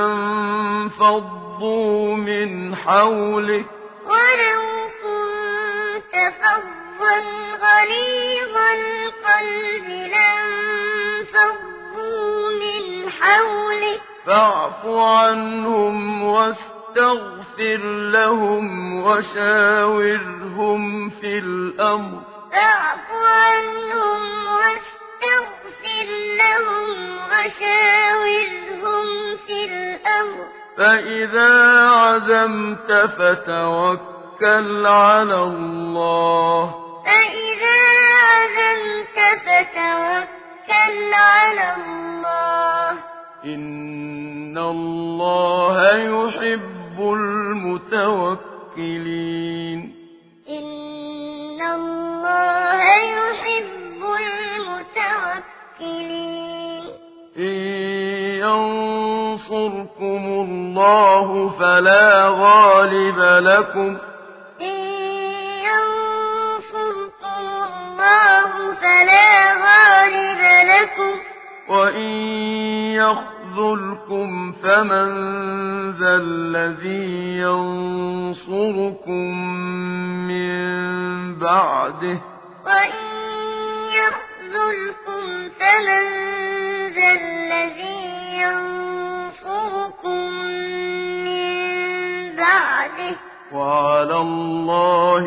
لانفضوا من حولك ولو كنت فظا غليظ القلب لانفضوا من حولك فاعف عنهم واستغفر لهم وشاورهم في الأمر فاعف عنهم واستغفر لهم وشاورهم في الأمر فإذا عزمت فتوكل على الله فإذا عزمت فتوكل على الله إن الله يحب المتوكلين إن الله يحب المتوكلين إن ينصركم الله فلا غالب لكم إن ينصركم الله فلا غالب لكم وإن يخذلكم فمن ذا الذي ينصركم من بعده وإن يخذلكم فمن ذا الذي ينصركم من بعده وعلى الله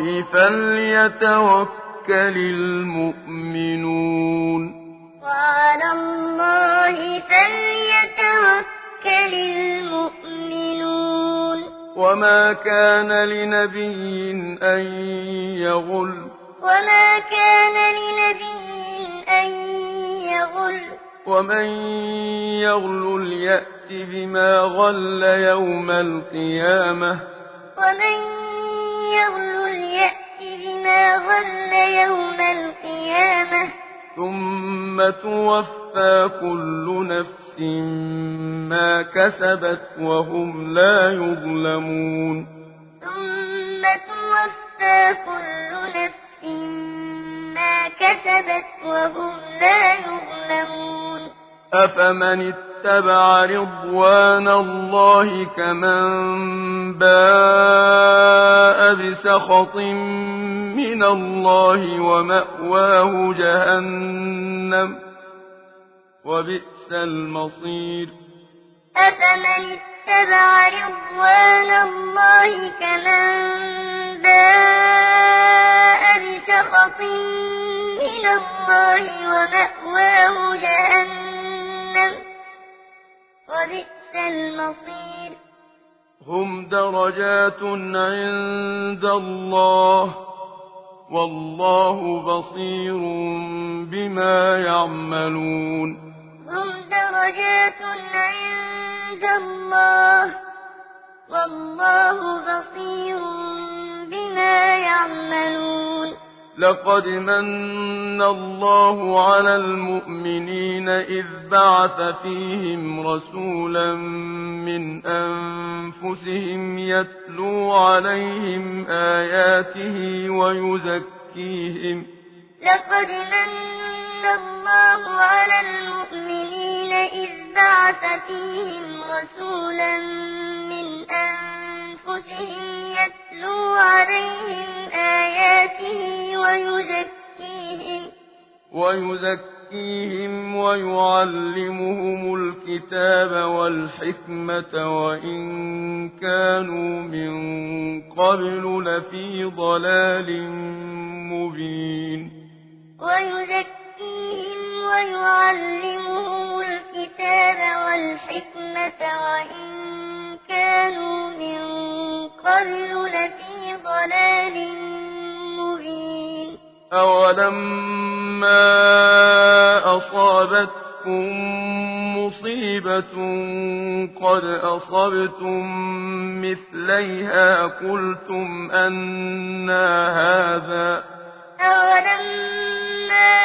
فليتوكل المؤمنون وعلى الله فليتوكل المؤمنون وما كان لنبي أن يغل وما كان لنبي أن يغل ومن يغل يأت بما غل يوم القيامة ومن يغلل يأت بما غل يوم القيامة ثم توفى كل نفس ما كسبت وهم لا يظلمون ثم توفى كل نفس ما كسبت وهم لا يظلمون أفمن اتبع رضوان الله كمن باء بسخط من الله ومأواه جهنم وبئس المصير أفمن اتبع رضوان الله كمن باء بسخط من الله ومأواه جهنم وبئس المصير هم درجات عند الله والله بصير بما يعملون هم درجات عند الله والله بصير بما يعملون لقد من الله على المؤمنين إذ بعث فيهم رسولا من أنفسهم يتلو عليهم آياته ويزكيهم لقد من الله على المؤمنين إذ بعث فيهم رسولا من أنفسهم يتلو عليهم آياته ويزكيهم ويعلمهم الكتاب والحكمة وإن كانوا من قبل لفي ضلال مبين ويزكيهم ويعلمهم الكتاب والحكمة وإن كانوا من قبل لفي ضلال مبين أولما أصابتكم مصيبة قد أصبتم مثليها قلتم أنى هذا أولما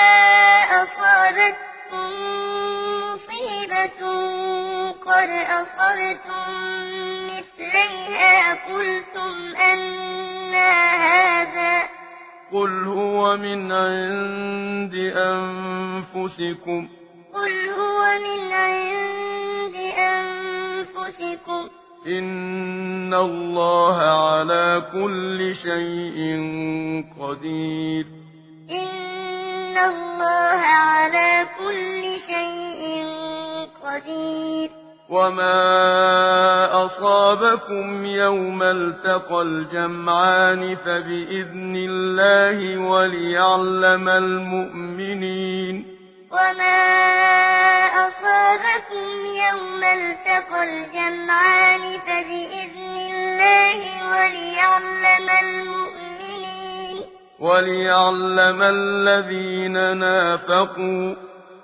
أصابتكم مصيبة قد أصبتم مثليها قلتم أنى هذا قل هو من عند أنفسكم إن الله على كل شيء قدير إن الله على كل شيء قدير وما أصابكم يوم التقى الجمعان فبإذن الله وليعلم المؤمنين وما أصابكم يوم التقى الجمعان فبإذن الله وليعلم المؤمنين وليعلم الذين نافقوا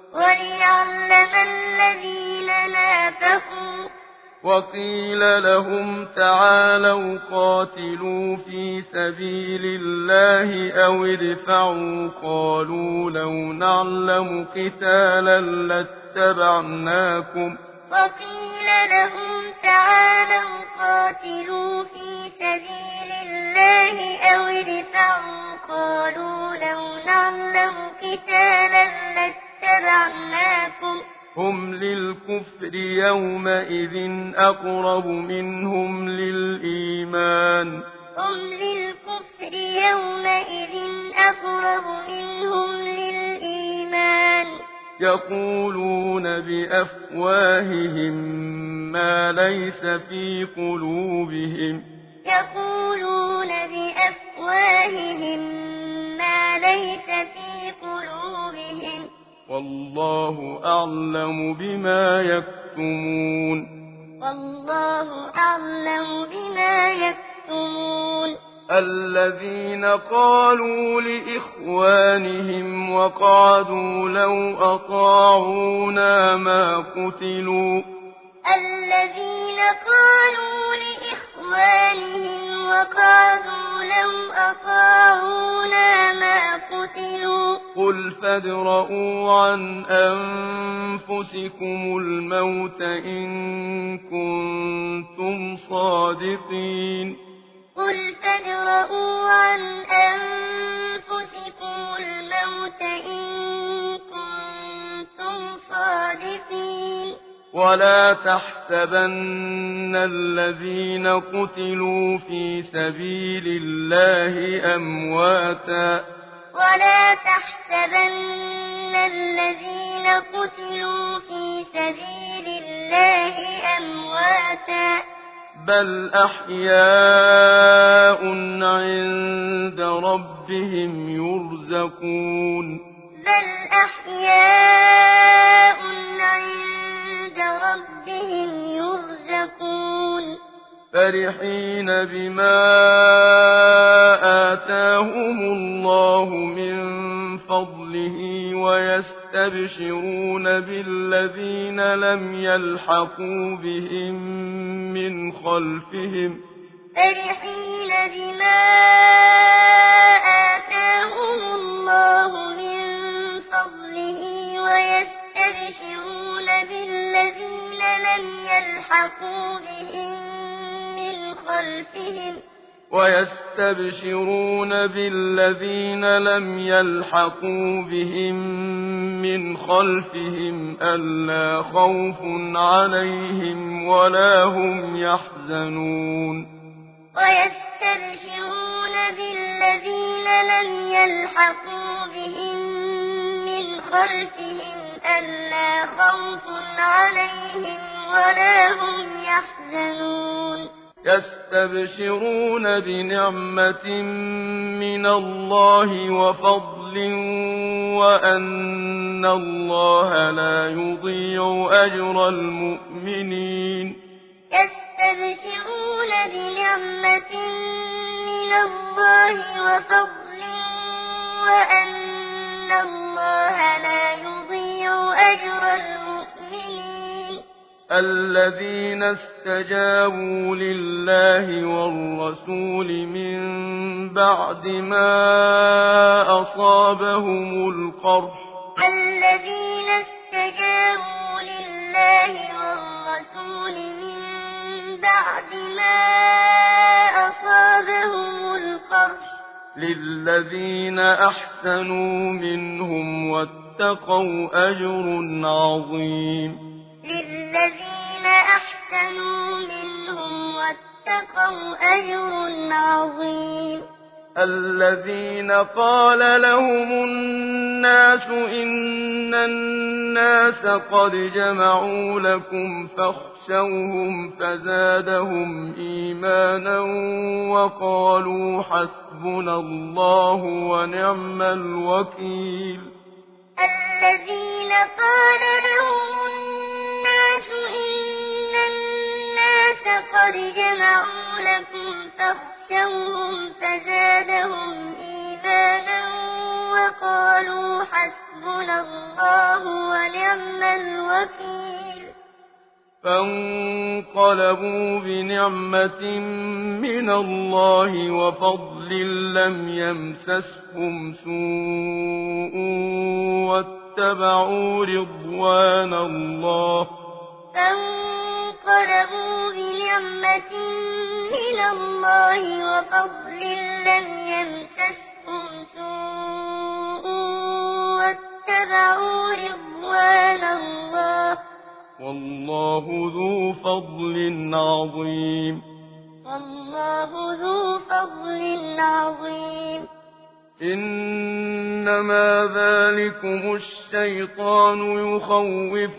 وقيل لهم تعالوا قاتلوا في سبيل الله أو ادفعوا قالوا لو نعلم قتالا لاتبعناكم وقيل لهم تعالوا قاتلوا في سبيل الله أو ادفعوا قالوا لو نعلم قتالا لاتبعناكم هم للكفر يومئذ أقرب منهم للإيمان يقولون بأفواههم ما ليس في قلوبهم والله أعلم بما يكتمون الذين قالوا لإخوانهم وقعدوا لو أطاعونا ما قتلوا الذين قالوا لإخوانهم وقعدوا لو أطاعونا ما قتلوا قل فادرءوا عن أنفسكم الموت إن كنتم صادقين قل فادرءوا عن أنفسكم الموت إن كنتم صادقين ولا تحسبن الذين قتلوا في سبيل الله أمواتا ولا تحسبن الذين قتلوا في سبيل الله أمواتا بل أحياء عند ربهم يرزقون بل أحياء عند ربهم يرزقون فرحين بما آتاهم الله من فضله ويستبشرون بالذين لم يلحقوا بهم من خلفهم فرحين بما آتاهم الله من فضله ويستبشرون بالذين لم يلحقوا بهم من خلفهم ويستبشرون بالذين لم يلحقوا بهم من خلفهم ألا خوف عليهم ولا هم يحزنون ويستبشرون بالذين لم يلحقوا بهم من خلفهم ألا خوف عليهم ولا هم يحزنون يستبشرون بنعمة من الله وفضل وأن الله لا يضيع أجر المؤمنين يستبشرون بنعمة من الله وفضل وأن الله لا يضيع أجر المؤمنين الذين استجابوا لله والرسول من بعد ما أصابهم القرح الذين استجابوا لله والرسول من بعد ما أصابهم القرح للذين أحسنوا منهم واتقوا أجر عظيم للذين أحسنوا منهم واتقوا أجر عظيم الذين قال لهم الناس إن الناس قد جمعوا لكم فاخشوهم فزادهم إيمانا وقالوا حسبنا الله ونعم الوكيل الذين قال لهم الناس إن الناس قد جمعوا لكم فاخشوهم فزادهم إيمانا وقالوا حسبنا الله ونعم الوكيل فانقلبوا بنعمة من الله وفضل لم يمسسهم سوء واتبعوا رضوان الله فانقلبوا بنعمة من الله وفضل لم يمسسهم سوء واتبعوا رضوان الله والله ذو فضل عظيم والله ذو فضل عظيم إنما ذلكم الشيطان يخوف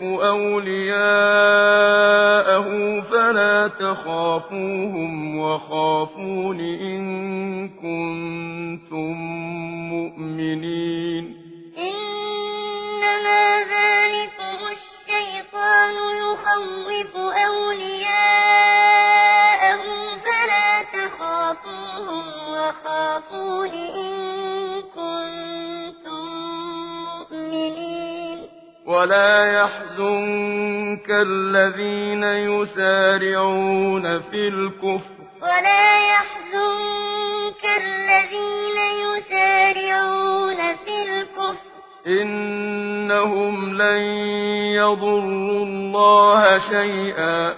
أولياءه فلا تخافوهم وخافون إن كنتم مؤمنين إنما ذلكم الشيطان يخوف أولياءه فلا تخافوهم وخافون إن كنتم مؤمنين ولا يحزنك الذين يسارعون في الكفر إنهم لن يضروا الله شيئا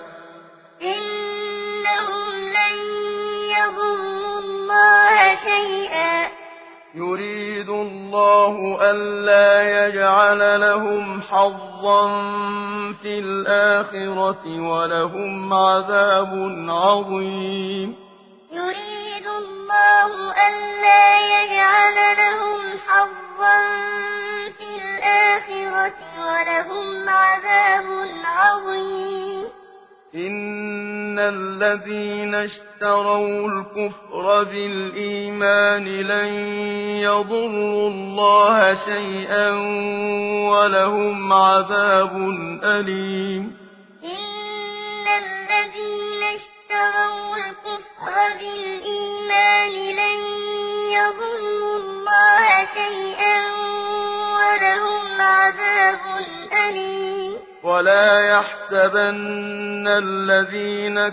يريد الله ألا يجعل لهم حظا في الآخرة ولهم عذاب عظيم يريد الله ألا يجعل لهم حظا في الآخرة ولهم عذاب عظيم إن الذين اشتروا الكفر بالإيمان لن يضروا الله شيئا ولهم عذاب أليم إن الذين اشتروا الكفر بالإيمان لن يضروا الله شيئا ولهم عذاب أليم ولا يحسبن الذين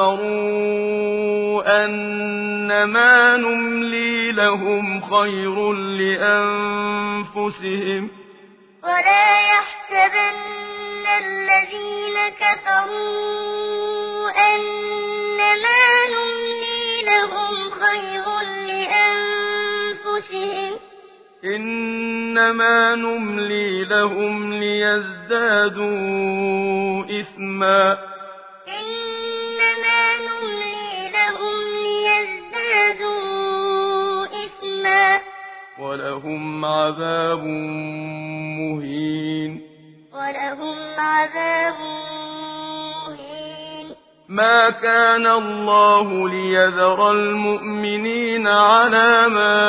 كفروا أنما نملي لهم خير لأنفسهم ولا يحسبن الذين كفروا أنما نملي لهم خير لأنفسهم إنما نملي لهم ليزدادوا إثما إنما نملي لهم ليزدادوا إثما ولهم عذاب مهين ولهم عذاب مهين ما كان الله ليذر المؤمنين على ما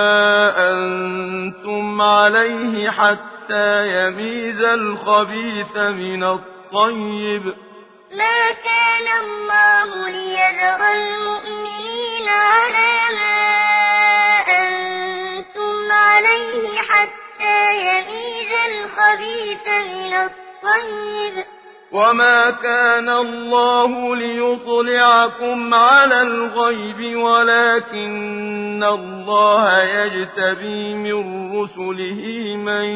أنتم عليه حتى يميز الخبيث من الطيب ما كان الله ليذر المؤمنين على ما أنتم عليه حتى يميز الخبيث من الطيب وما كان الله ليطلعكم على الغيب ولكن الله يجتبي من رسله من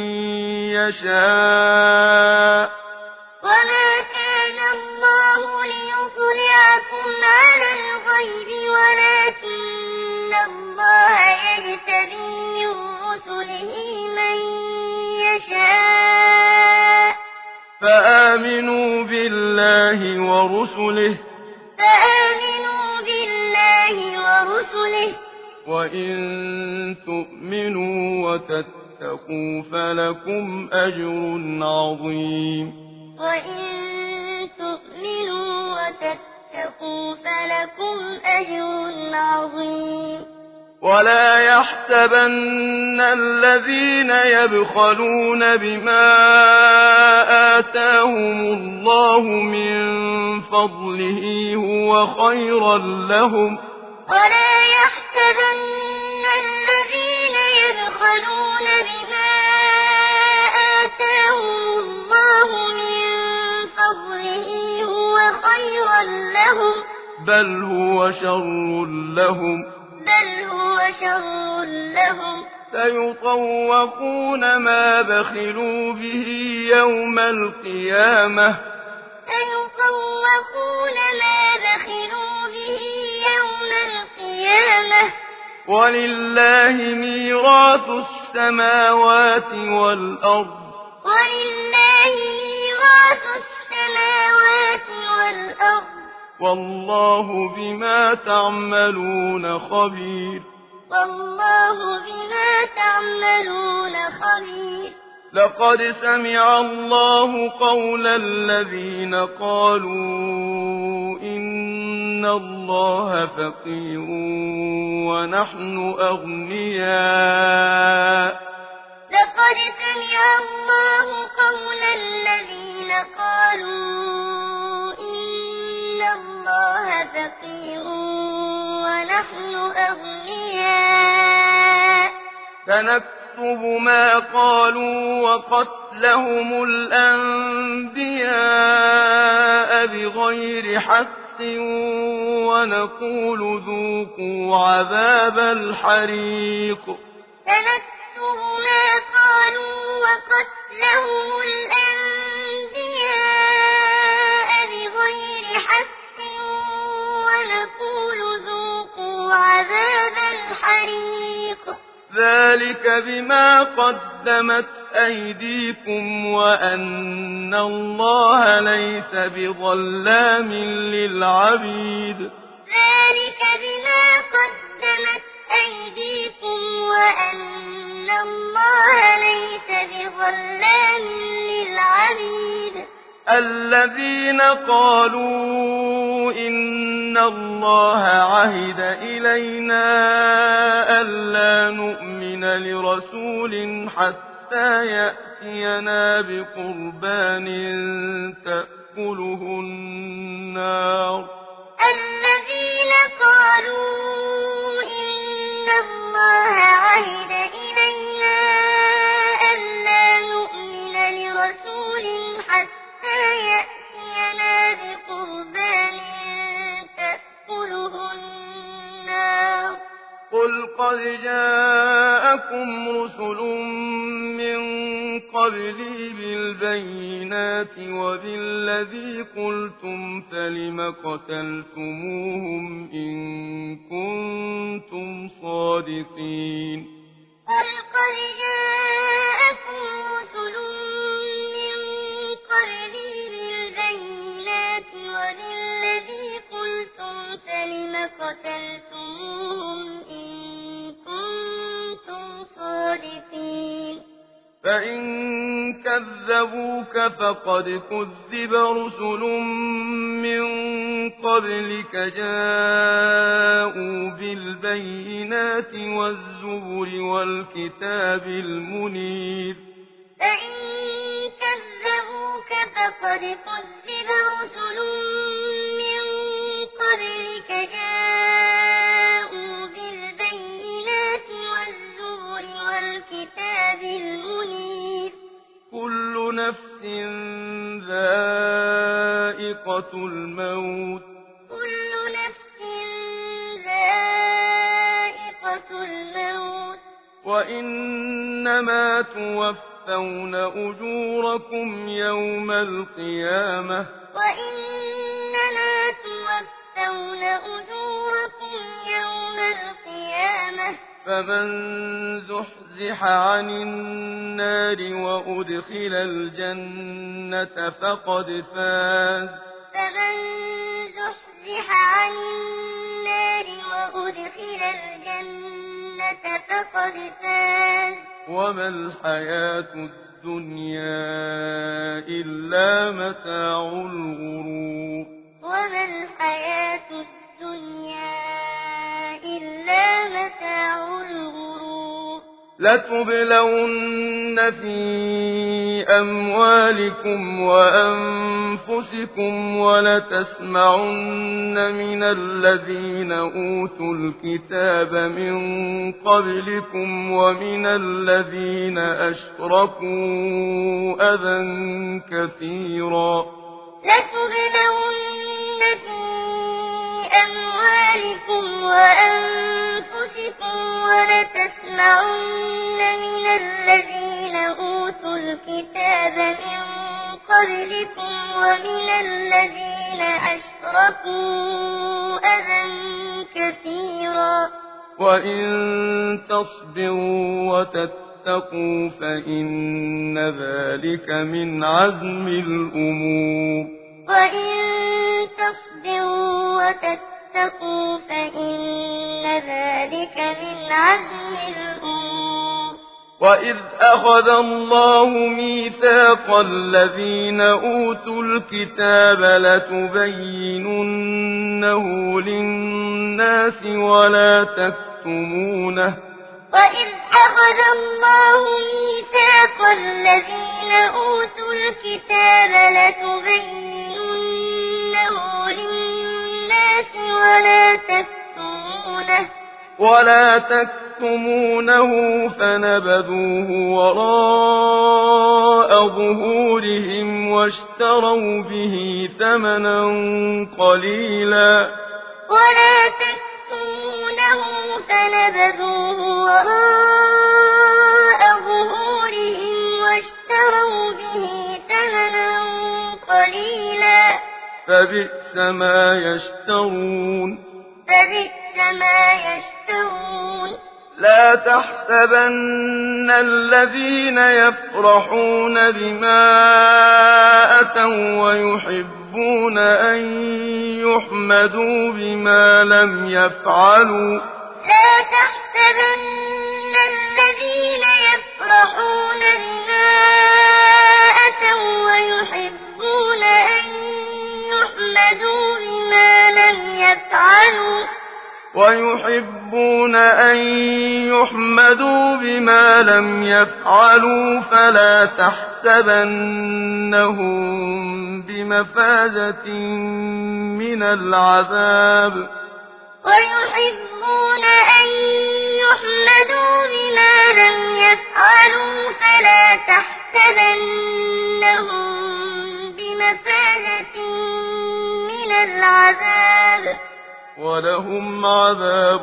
يشاء وما كان الله ليطلعكم على الغيب ولكن الله يجتبي من رسله من يشاء فآمنوا بالله ورسله وإن تؤمنوا وتتقوا فلكم أجر عظيم وإن تؤمنوا وتتقوا فلكم أجر عظيم ولا يحسبن الذين يبخلون بما آتاهم الله من فضله هو خيرا لهم ولا يحسبن الذين يبخلون بما آتاهم الله من فضله هو خيرا لهم بل هو شر لهم سيطوقون ما بخلوا به يوم القيامة ولله ميراث السماوات والأرض والله بما تعملون خبير لقد سمع الله قول الذين قالوا إن الله فقير ونحن أغنياء لقد سمع الله قول الذين قالوا إن الله فقير ونحن أغنياء سنكتب سنكتب ما قالوا وقتلهم الأنبياء بغير حق ونقول ذوقوا عذاب الحريق سنكتب ما قالوا وقتلهم الأنبياء بغير حق ونقول ذوقوا عذاب الحريق ذلك بما قدمت أيديكم وأن الله ليس بظلام للعبيد ذلك بما قدمت أيديكم وأن الله ليس بظلام للعبيد الذين قالوا إن الله عهد إلينا ألا نؤمن لرسول حتى يأتينا بقربان تأكله النار الذين قالوا إن الله عهد إلينا ألا نؤمن لرسول حتى يأتينا بقربان تأكله النار قل قد جاءكم رسل من قبلي بالبينات وبالذي قلتم فلم قتلتموهم إن كنتم صادقين قل قد جاءكم رسل من قبلي بالبينات وبالذي قلتم فلم قتلتموهم إن كنتم صادقين فإن كذبوك فقد كذب رسل من قبلك جاءوا بالبينات والزبر والكتاب المنير فإن كذبوك فقد كذب رسل من قبلك جاءوا بالبينات والزبر والكتاب المنير كل نفس ذائقة الموت كل نفس ذائقة الموت وإنما توفون أجوركم يوم القيامة وإنما توفون أجوركم يوم القيامة فمن زحزح عن النار وأدخل الجنة فقد فاز فمن زحزح عن النار وأدخل الجنة فقد فاز وما الحياة الدنيا إلا متاع الغرور وما الحياة الدنيا إلا متاع الغرور لتبلون في أموالكم وأنفسكم ولتسمعن من الذين أوتوا الكتاب من قبلكم ومن الذين أشركوا أذى كثيرا لتبلون في أموالكم وأنفسكم ولتسمعن من الذين أوتوا الكتاب من قبلكم ومن الذين أشركوا أذى كثيرا وإن تصبروا وتتقوا فإن ذلك من عزم الأمور وإن تصبروا وتتقوا فإن ذلك من عزم الأمور وإذ أخذ الله ميثاق الذين أوتوا الكتاب لتبيننه للناس ولا تكتمونه وإذ أخذ الله ميثاق الذين أوتوا الكتاب لتبيننه للناس ولا تكتمونه يكتمونه فنبذوه وراء ظهورهم واشتروا به ثمنا قليلا ولا تكتمونه فنبذوه وراء ظهورهم واشتروا به ثمنا قليلا فبئس ما يشترون لا تحسبن الذين يفرحون بما أتوا ويحبون أن يحمدوا بما لم يفعلوا لا تحسبن الذين يفرحون بما أتوا ويحبون أن يحمدوا بما لم يفعلوا فلا تحسبنهم بمفازة من العذاب ويحبون أن يحمدوا بما لم يفعلوا فلا تحسبنهم بمفازة من العذاب ولهم عذاب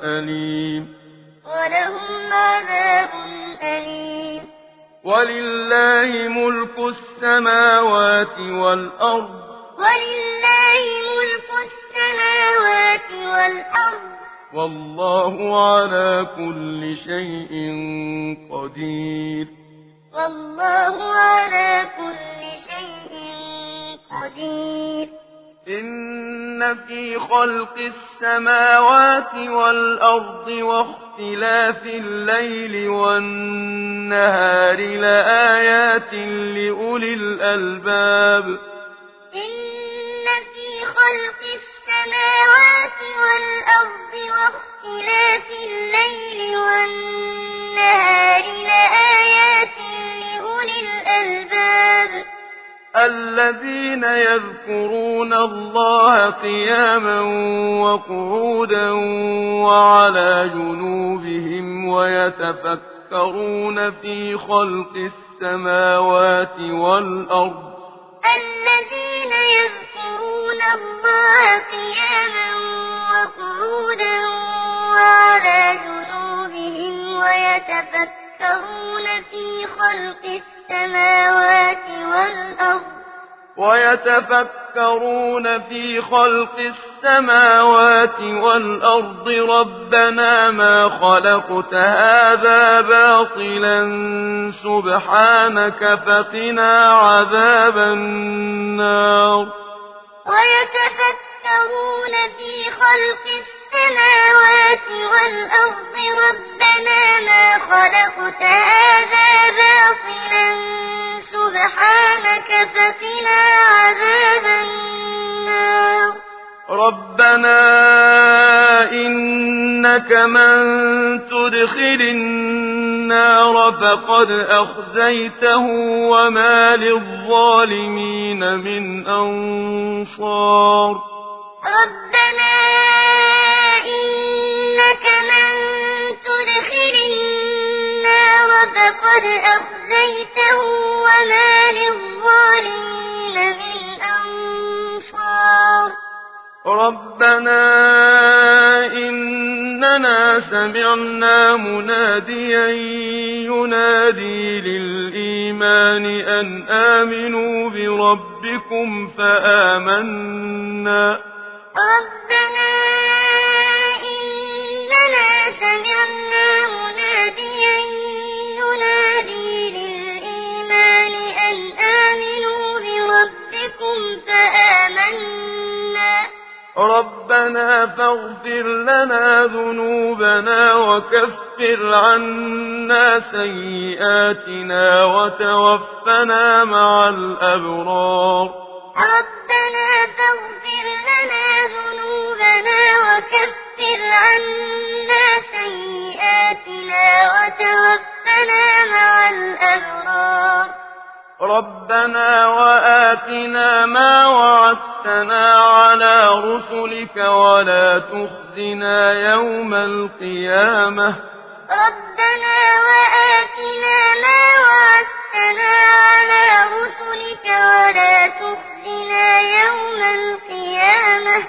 أليم ولله ملك السماوات والأرض والله على كل شيء قدير إن في خلق السماوات والأرض واختلاف الليل والنهار لآيات لأولي الألباب إن في خلق السماوات والأرض واختلاف الليل والنهار لآيات لأولي الألباب الذين يذكرون الله قياما وقعودا وعلى جنوبهم ويتفكرون في خلق السماوات والأرض الذين يذكرون الله قياما وقعودا وعلى جنوبهم ويتفكرون في خلق السماوات والأرض ربنا ما خلقت هذا باطلا سبحانك فقنا عذاب النار ويتفكرون في خلق السماوات والأرض ربنا ما خلقت هذا باطلا سبحانك فقنا عذاب النار ربنا إنك من تدخل النار فقد أخزيته وما للظالمين من أنصار ربنا إنك من تدخل النار فقد أخزيته وما للظالمين من أنصار ربنا إننا سمعنا مناديا ينادي للإيمان أن آمنوا بربكم فآمنا ربنا إننا سمعنا مناديا ينادي للإيمان أن آمنوا بربكم فآمنا ربنا فاغفر لنا ذنوبنا وكفر عنا سيئاتنا وتوفنا مع الأبرار ربنا فاغفر لنا ذنوبنا وكفر عنا سيئاتنا وتوفنا مع الأبرار ربنا وآتنا ما وعدتنا على رسلك ولا تخزنا يوم القيامة ربنا وآتنا ما وعدتنا على رسلك ولا تخزنا يوم القيامة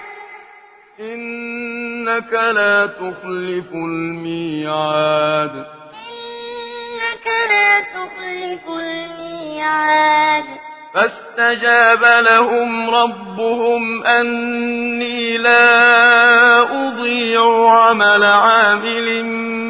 إنك لا تخلف الميعاد إنك لا تخلف الميعاد فاستجاب لهم ربهم أني لا أضيع عمل عامل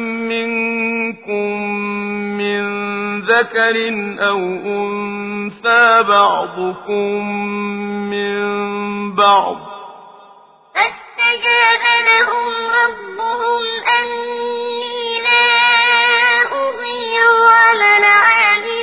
منكم من ذكر أو أنثى بعضكم من بعض فاستجاب لهم ربهم أني لا أضيع عمل عامل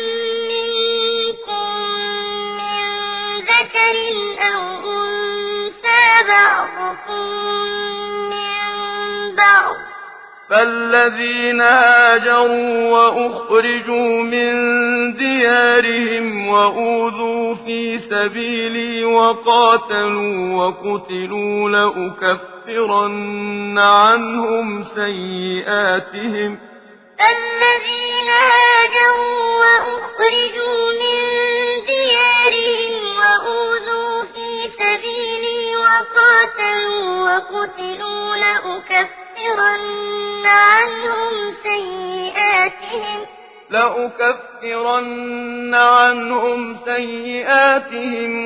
منكم من ذكر أو أنثى بعضكم من بعض فالذين هاجروا وأخرجوا من ديارهم وأوذوا في سبيلي وقاتلوا وقتلوا لأكفرن عنهم سيئاتهم الذين هاجروا وأخرجوا من ديارهم وأوذوا في سبيلي وقاتلوا وقتلوا لأكفرن عنهم سيئاتهم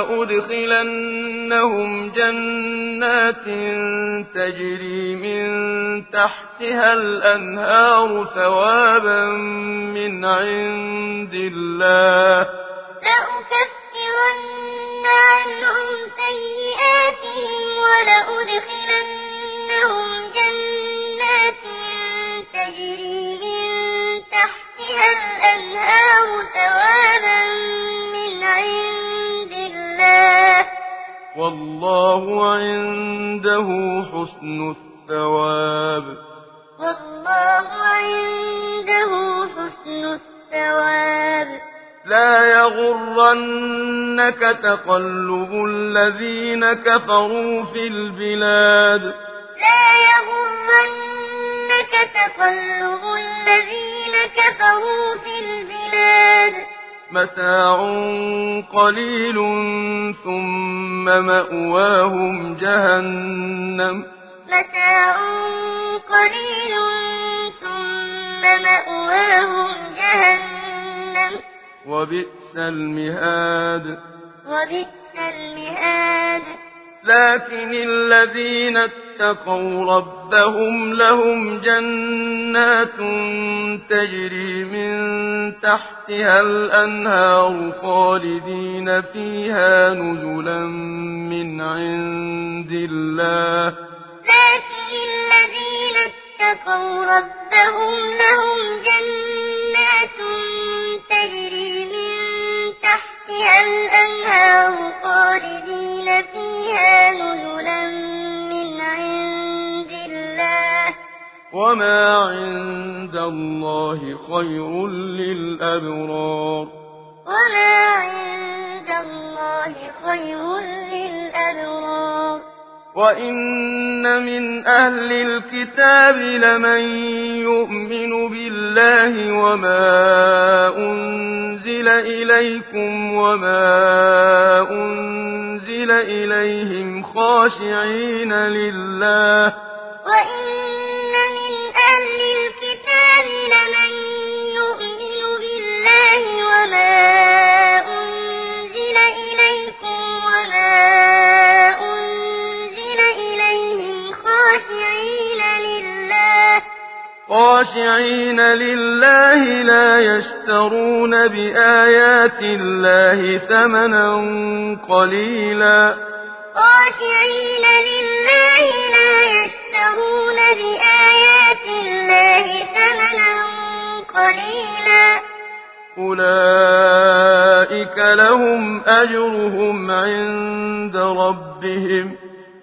ولأدخلنهم جنات تجري من تحتها الأنهار ثوابا من عند الله لأكفرن عنهم سيئاتهم ولأدخلنهم جنات تجري من تحتها الأنهار ثوابا من عند الله والله عنده حسن الثواب والله عنده حسن الثواب لا يغرنك تقلب الذين كفروا في البلاد لا يغرنك تقلب الذين كفروا في البلاد متاع قليل ثم مأواهم جهنم متاع قليل ثم مأواهم جهنم وبئس المهاد وبئس المهاد لكن الذين اتقوا ربهم لهم جنات تجري من تحتها الأنهار خالدين فيها نزلا من عند الله لكن الذين اتقوا ربهم لهم جنات تجري من تحتها الأنهار خالدين فيها نزلا من عند الله وما عند الله خير للأبرار وما عند الله خير للأبرار وإن من أهل الكتاب لمن يؤمن بالله وما أنزل إليكم وما أنزل إليهم خاشعين لله وإن من أهل الكتاب لمن يؤمن بالله وما أنزل إليكم وما أنزل إليهم خاشعين لله لا يشترون بآيات الله ثمنا قليلا خاشعين لله لا يشترون بآيات الله ثمنا قليلا أولئك لهم أجرهم عند ربهم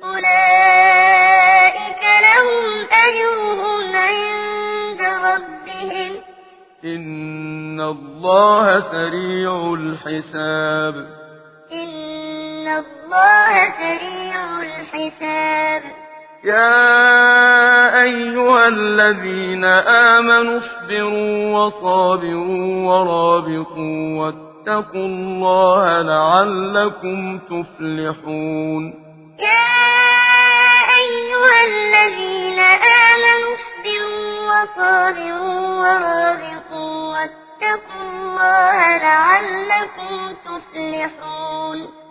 أولئك لهم أجرهم عند ربهم إن الله سريع الحساب إن الله سريع الحساب يا أيها الذين آمنوا اصبروا وصابروا ورابطوا واتقوا الله لعلكم تفلحون يا أيها الذين آمنوا اصبروا وصابروا ورابطوا واتقوا الله لعلكم تفلحون